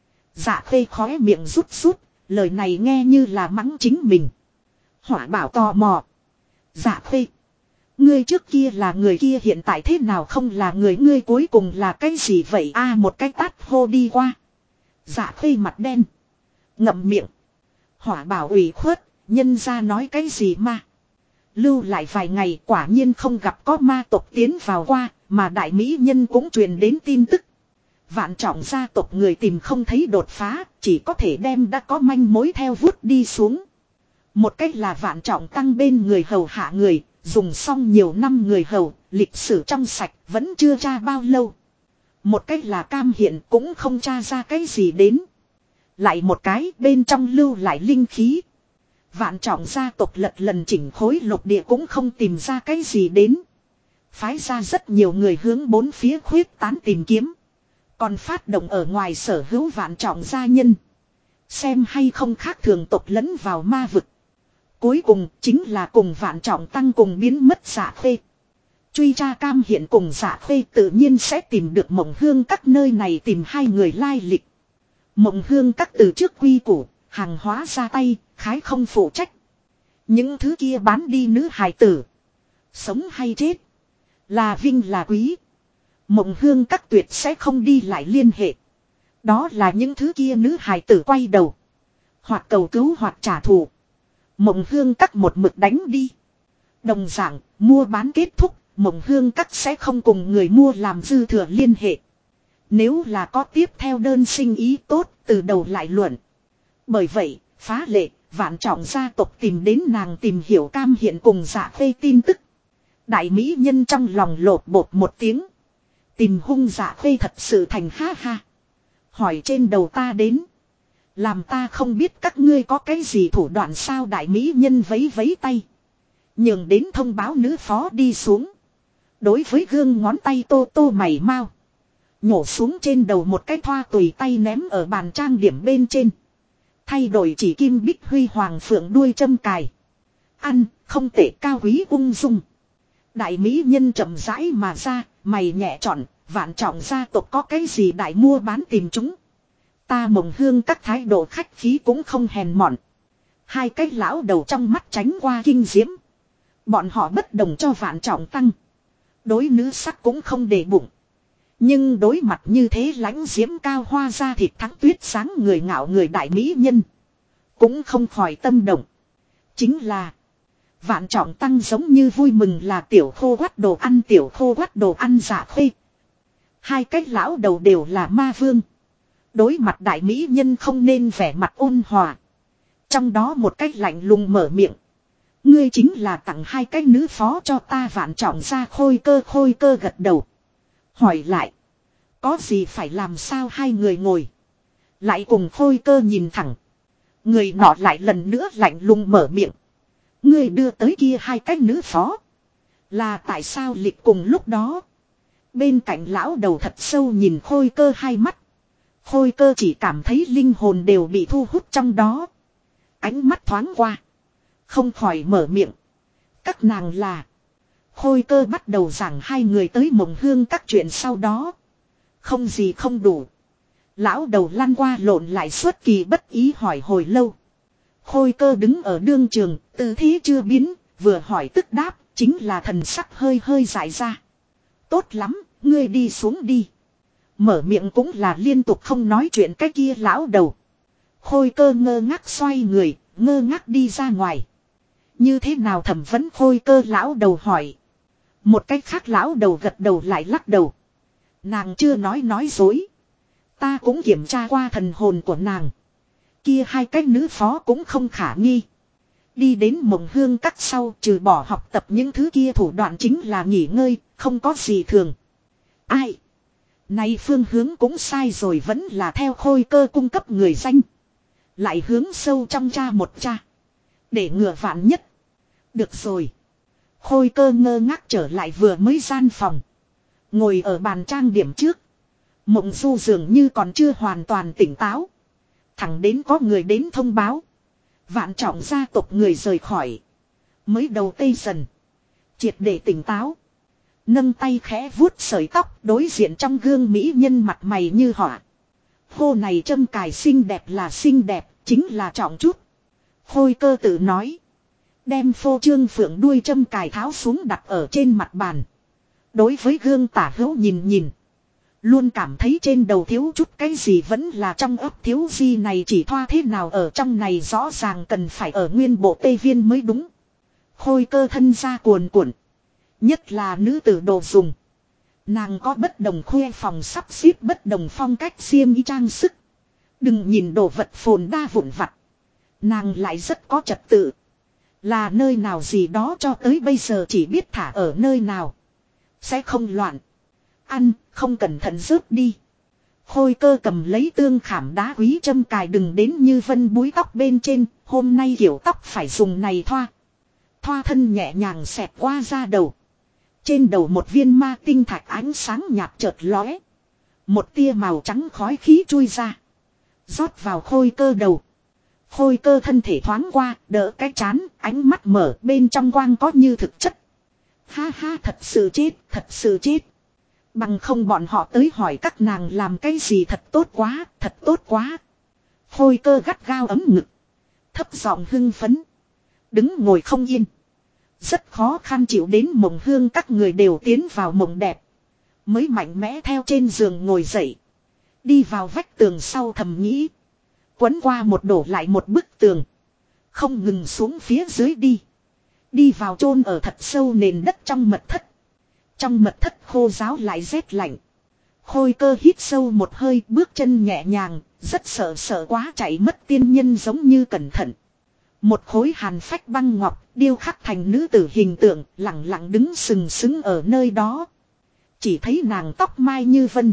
Dạ khê khóe miệng rút rút. Lời này nghe như là mắng chính mình. Hỏa bảo tò mò. Dạ khê. Ngươi trước kia là người kia hiện tại thế nào không là người ngươi cuối cùng là cái gì vậy một cái tát hô đi qua. Dạ khê mặt đen. Ngậm miệng. Hỏa bảo ủy khuất. Nhân ra nói cái gì mà. Lưu lại vài ngày quả nhiên không gặp có ma tộc tiến vào qua. Mà đại mỹ nhân cũng truyền đến tin tức. Vạn trọng gia tộc người tìm không thấy đột phá. Chỉ có thể đem đã có manh mối theo vút đi xuống. Một cách là vạn trọng tăng bên người hầu hạ người. Dùng xong nhiều năm người hầu. Lịch sử trong sạch vẫn chưa tra bao lâu. Một cách là cam hiện cũng không tra ra cái gì đến. Lại một cái bên trong lưu lại linh khí. Vạn trọng gia tộc lật lần chỉnh khối lục địa cũng không tìm ra cái gì đến. Phái ra rất nhiều người hướng bốn phía khuyết tán tìm kiếm. Còn phát động ở ngoài sở hữu vạn trọng gia nhân. Xem hay không khác thường tộc lẫn vào ma vực. Cuối cùng chính là cùng vạn trọng tăng cùng biến mất giả khê. Truy tra cam hiện cùng giả khê tự nhiên sẽ tìm được mộng hương các nơi này tìm hai người lai lịch. Mộng hương các từ trước quy củ, hàng hóa ra tay, khái không phụ trách. Những thứ kia bán đi nữ hài tử. Sống hay chết. Là vinh là quý. Mộng hương các tuyệt sẽ không đi lại liên hệ. Đó là những thứ kia nữ hài tử quay đầu. Hoặc cầu cứu hoặc trả thù. Mộng hương các một mực đánh đi. Đồng dạng, mua bán kết thúc, mộng hương các sẽ không cùng người mua làm dư thừa liên hệ. Nếu là có tiếp theo đơn sinh ý tốt, từ đầu lại luận. Bởi vậy, phá lệ, vạn trọng gia tộc tìm đến nàng tìm hiểu cam hiện cùng giả khê tin tức. Đại mỹ nhân trong lòng lột bột một tiếng. Tìm hung giả khê thật sự thành ha ha. Hỏi trên đầu ta đến. Làm ta không biết các ngươi có cái gì thủ đoạn sao đại mỹ nhân vấy vấy tay. Nhường đến thông báo nữ phó đi xuống. Đối với gương ngón tay tô tô mày mau. Nhổ xuống trên đầu một cái thoa tùy tay ném ở bàn trang điểm bên trên. Thay đổi chỉ kim bích huy hoàng phượng đuôi châm cài. Ăn, không tệ cao quý ung dung. Đại mỹ nhân chậm rãi mà ra, mày nhẹ trọn, vạn trọng gia tộc có cái gì đại mua bán tìm chúng. Ta mộng hương các thái độ khách khí cũng không hèn mọn. Hai cái lão đầu trong mắt tránh qua kinh diễm. Bọn họ bất đồng cho vạn trọng tăng. Đối nữ sắc cũng không để bụng. Nhưng đối mặt như thế lãnh diễm cao hoa da thịt thắng tuyết sáng người ngạo người đại mỹ nhân. Cũng không khỏi tâm động. Chính là. Vạn trọng tăng giống như vui mừng là tiểu khô quắt đồ ăn tiểu khô quắt đồ ăn giả khê. Hai cái lão đầu đều là ma vương. Đối mặt đại mỹ nhân không nên vẻ mặt ôn hòa. Trong đó một cách lạnh lùng mở miệng. Ngươi chính là tặng hai cái nữ phó cho ta vạn trọng ra khôi cơ gật đầu. Hỏi lại. Có gì phải làm sao hai người ngồi. Lại cùng khôi cơ nhìn thẳng. Người nọ lại lần nữa lạnh lùng mở miệng. Ngươi đưa tới kia hai cái nữ phó. Là tại sao lịch cùng lúc đó. Bên cạnh lão đầu thật sâu nhìn khôi cơ hai mắt. Khôi cơ chỉ cảm thấy linh hồn đều bị thu hút trong đó. Ánh mắt thoáng qua. Không khỏi mở miệng. Các nàng là. Khôi cơ bắt đầu giảng hai người tới mộng hương các chuyện sau đó. Không gì không đủ. Lão đầu lăn qua lộn lại suốt kỳ bất ý hỏi hồi lâu. Khôi cơ đứng ở đương trường, tư thế chưa biến, vừa hỏi tức đáp, chính là thần sắc hơi hơi dại ra. Tốt lắm, ngươi đi xuống đi. Mở miệng cũng là liên tục không nói chuyện cái kia lão đầu. Khôi cơ ngơ ngác xoay người, ngơ ngác đi ra ngoài. Như thế nào thẩm vấn Khôi Cơ lão đầu hỏi. Một cách khác lão đầu gật đầu lại lắc đầu. Nàng chưa nói dối. Ta cũng kiểm tra qua thần hồn của nàng. Kia hai cái nữ phó cũng không khả nghi. Đi đến Mộng Hương Các sau trừ bỏ học tập những thứ kia thủ đoạn chính là nghỉ ngơi, không có gì thường. Ai? Này phương hướng cũng sai rồi, vẫn là theo Khôi Cơ cung cấp người danh. Lại hướng sâu trong tra một tra. Để ngừa vạn nhất. Được rồi. Khôi Cơ ngơ ngác trở lại vừa mới gian phòng. Ngồi ở bàn trang điểm trước. Mộng Du dường như còn chưa hoàn toàn tỉnh táo. Thẳng đến có người đến thông báo. Vạn Trọng gia tộc người rời khỏi. Mới đầu tây dần. Triệt để tỉnh táo. Nâng tay khẽ vuốt sợi tóc, đối diện trong gương mỹ nhân mặt mày như họa. Cô này châm cài xinh đẹp là xinh đẹp, chính là trọng chút. Khôi Cơ tự nói. Đem phô trương phượng đuôi châm cài tháo xuống đặt ở trên mặt bàn. Đối với gương tả hữu nhìn nhìn. Luôn cảm thấy trên đầu thiếu chút cái gì, vẫn là trong ấp thiếu gì này chỉ thoa thế nào ở trong này rõ ràng cần phải ở nguyên bộ Tây Viên mới đúng. Khôi Cơ thân ra cuồn cuộn. Nhất là nữ tử đồ dùng. Nàng có bất đồng khuê phòng sắp xếp bất đồng phong cách xiêm y trang sức. Đừng nhìn đồ vật phồn đa vụn vặt. Nàng lại rất có trật tự. Là nơi nào gì đó cho tới bây giờ chỉ biết thả ở nơi nào. Sẽ không loạn. Ăn, không cẩn thận rớt đi. Khôi Cơ cầm lấy tương khảm đá quý châm cài đừng đến như vân búi tóc bên trên. Hôm nay kiểu tóc phải dùng này thoa. Thoa thân nhẹ nhàng xẹt qua da đầu. Trên đầu một viên ma tinh thạch ánh sáng nhạt chợt lóe. Một tia màu trắng khói khí chui ra. Rót vào Khôi Cơ đầu. Khôi Cơ thân thể thoáng qua, đỡ cái chán, ánh mắt mở, bên trong quang có như thực chất. Ha ha, thật sự chết, thật sự chết. Bằng không bọn họ tới hỏi các nàng làm cái gì, thật tốt quá, thật tốt quá. Khôi Cơ gắt gao ấm ngực. Thấp giọng hưng phấn. Đứng ngồi không yên. Rất khó khăn chịu đến Mộng Hương các người đều tiến vào mộng đẹp. Mới mạnh mẽ theo trên giường ngồi dậy. Đi vào vách tường sau thầm nghĩ. Quấn qua một đổ lại một bức tường. Không ngừng xuống phía dưới đi. Đi vào chôn ở thật sâu nền đất trong mật thất. Trong mật thất khô ráo lại rét lạnh. Khôi Cơ hít sâu một hơi, bước chân nhẹ nhàng, rất sợ quá chạy mất tiên nhân giống như cẩn thận. Một khối hàn phách băng ngọc điêu khắc thành nữ tử hình tượng lặng lặng đứng sừng sững ở nơi đó. Chỉ thấy nàng tóc mai như vân.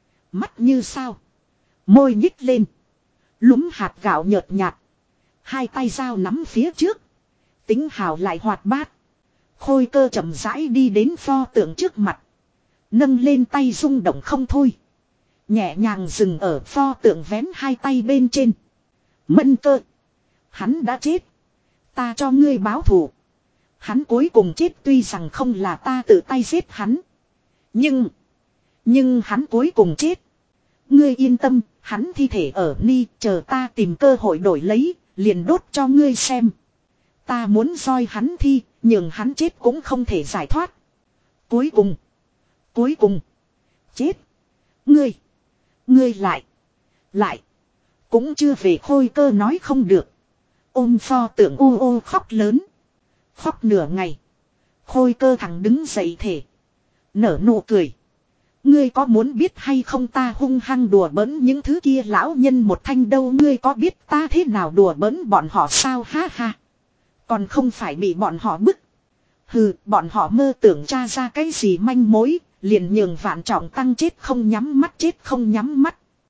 Mắt như sao. Môi nhích lên. Lúm hạt gạo nhợt nhạt. Hai tay dao nắm phía trước. Tính hào lại hoạt bát. Khôi Cơ chậm rãi đi đến pho tượng trước mặt. Nâng lên tay rung động không thôi. Nhẹ nhàng dừng ở pho tượng vén hai tay bên trên. Mân Cơ. Hắn đã chết. Ta cho ngươi báo thù. Hắn cuối cùng chết tuy rằng không là ta tự tay giết hắn. Nhưng hắn cuối cùng chết. Ngươi yên tâm, hắn thi thể ở ni, chờ ta tìm cơ hội đổi lấy, liền đốt cho ngươi xem. Ta muốn roi hắn thi, nhưng hắn chết cũng không thể giải thoát. Cuối cùng, chết. Ngươi lại, cũng chưa về. Khôi Cơ nói không được. Ôm pho tượng u ô khóc lớn. Khóc nửa ngày. Khôi Cơ thẳng đứng dậy thể. Nở nụ cười. Ngươi có muốn biết hay không ta hung hăng đùa bỡn những thứ kia lão nhân một thanh đâu. Ngươi có biết ta thế nào đùa bỡn bọn họ sao, ha ha. Còn không phải bị bọn họ bức. Hừ, bọn họ mơ tưởng tra ra cái gì manh mối. Liền nhường Vạn Trọng Tăng chết không nhắm mắt.